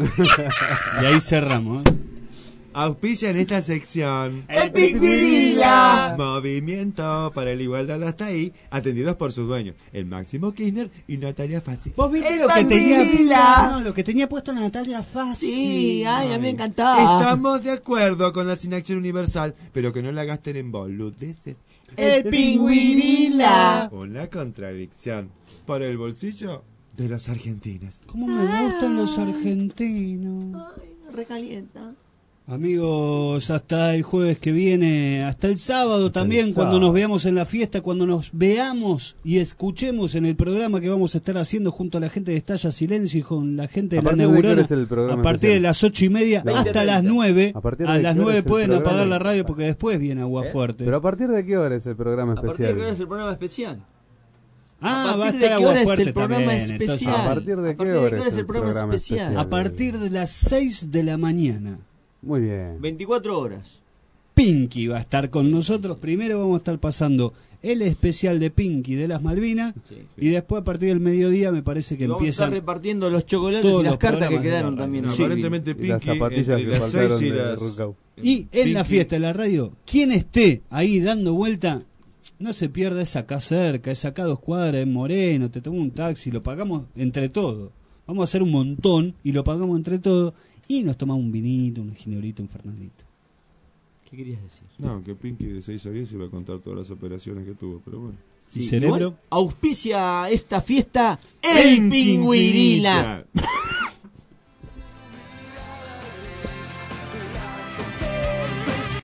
S3: Y ahí cerramos.
S7: Auspicia en esta sección.
S6: El Pingüirila.
S7: Movimiento para la igualdad hasta ahí, atendidos por sus dueños, el Máximo Kirchner y Natalia Fassi.
S3: ¿Vos viste
S6: El
S3: lo que
S6: Pingüirila.
S3: tenía? Lo que tenía puesto Natalia Fassi.
S16: Sí, a mí me encantaba.
S7: Estamos de acuerdo con la asignación universal, pero que no la gasten en boludeces.
S6: El Pingüirila.
S7: Una contradicción para el bolsillo de los argentinos.
S3: ¿Cómo me gustan los argentinos?
S16: Recalienta.
S3: Amigos, hasta el jueves que viene, hasta el sábado también,
S12: el
S3: cuando
S12: sábado.
S3: nos veamos en la fiesta, cuando nos veamos y escuchemos en el programa que vamos a estar haciendo junto a la gente de Estalla Silencio y con la gente de
S12: ¿A
S3: la
S12: partir de qué hora
S3: Neurona,
S12: es el programa
S3: a partir de
S12: especial?
S3: las 8:30
S12: No.
S3: hasta las 9.
S12: ¿A partir de
S3: A
S12: qué
S3: las
S12: hora
S3: 9
S12: es el
S3: pueden
S12: programa?
S3: apagar la radio porque después viene Agua Fuerte.
S12: Pero ¿a partir de qué hora es el programa
S16: ¿A partir de
S12: especial?
S16: qué hora es el programa especial?
S3: Ah,
S16: ¿A
S3: va a
S16: partir de
S3: estar
S16: qué
S3: Agua
S16: hora es
S3: Fuerte
S16: el programa
S3: también.
S16: especial?
S3: Entonces,
S12: ¿A partir de qué hora es el programa especial?
S3: a partir de las 6 de la mañana.
S12: Muy bien.
S16: 24 horas.
S3: Pinky va a estar con nosotros. Primero vamos a estar pasando el especial de Pinky de las Malvinas. Y después a partir del mediodía me parece que
S16: Y vamos a estar
S3: empiezan
S16: repartiendo los chocolates
S3: todos
S16: y las
S3: los
S16: cartas que
S3: programas de
S16: quedaron
S3: la
S16: también.
S3: radio.
S16: Sí.
S7: Aparentemente
S12: Y las
S7: Pinky
S12: zapatillas
S7: entre
S12: que
S7: las
S12: faltaron
S7: 6 y
S12: de
S7: las...
S12: Rucau.
S3: Y en la
S7: Pinky.
S3: fiesta de la radio, quien esté ahí dando vuelta, no se pierda, es acá cerca, es acá a 2 cuadras en Moreno, te toma un taxi, lo pagamos entre todos. Vamos a hacer un montón y lo pagamos entre todos y nos tomamos un vinito, un ginebrito, un fernandito.
S16: ¿Qué querías decir?
S7: No, que Pinky de 6 a 10 iba a contar todas las operaciones que tuvo, pero bueno.
S3: ¿Y cerebro?
S16: Igual auspicia esta fiesta el Pingüirila.
S7: Pingüirila.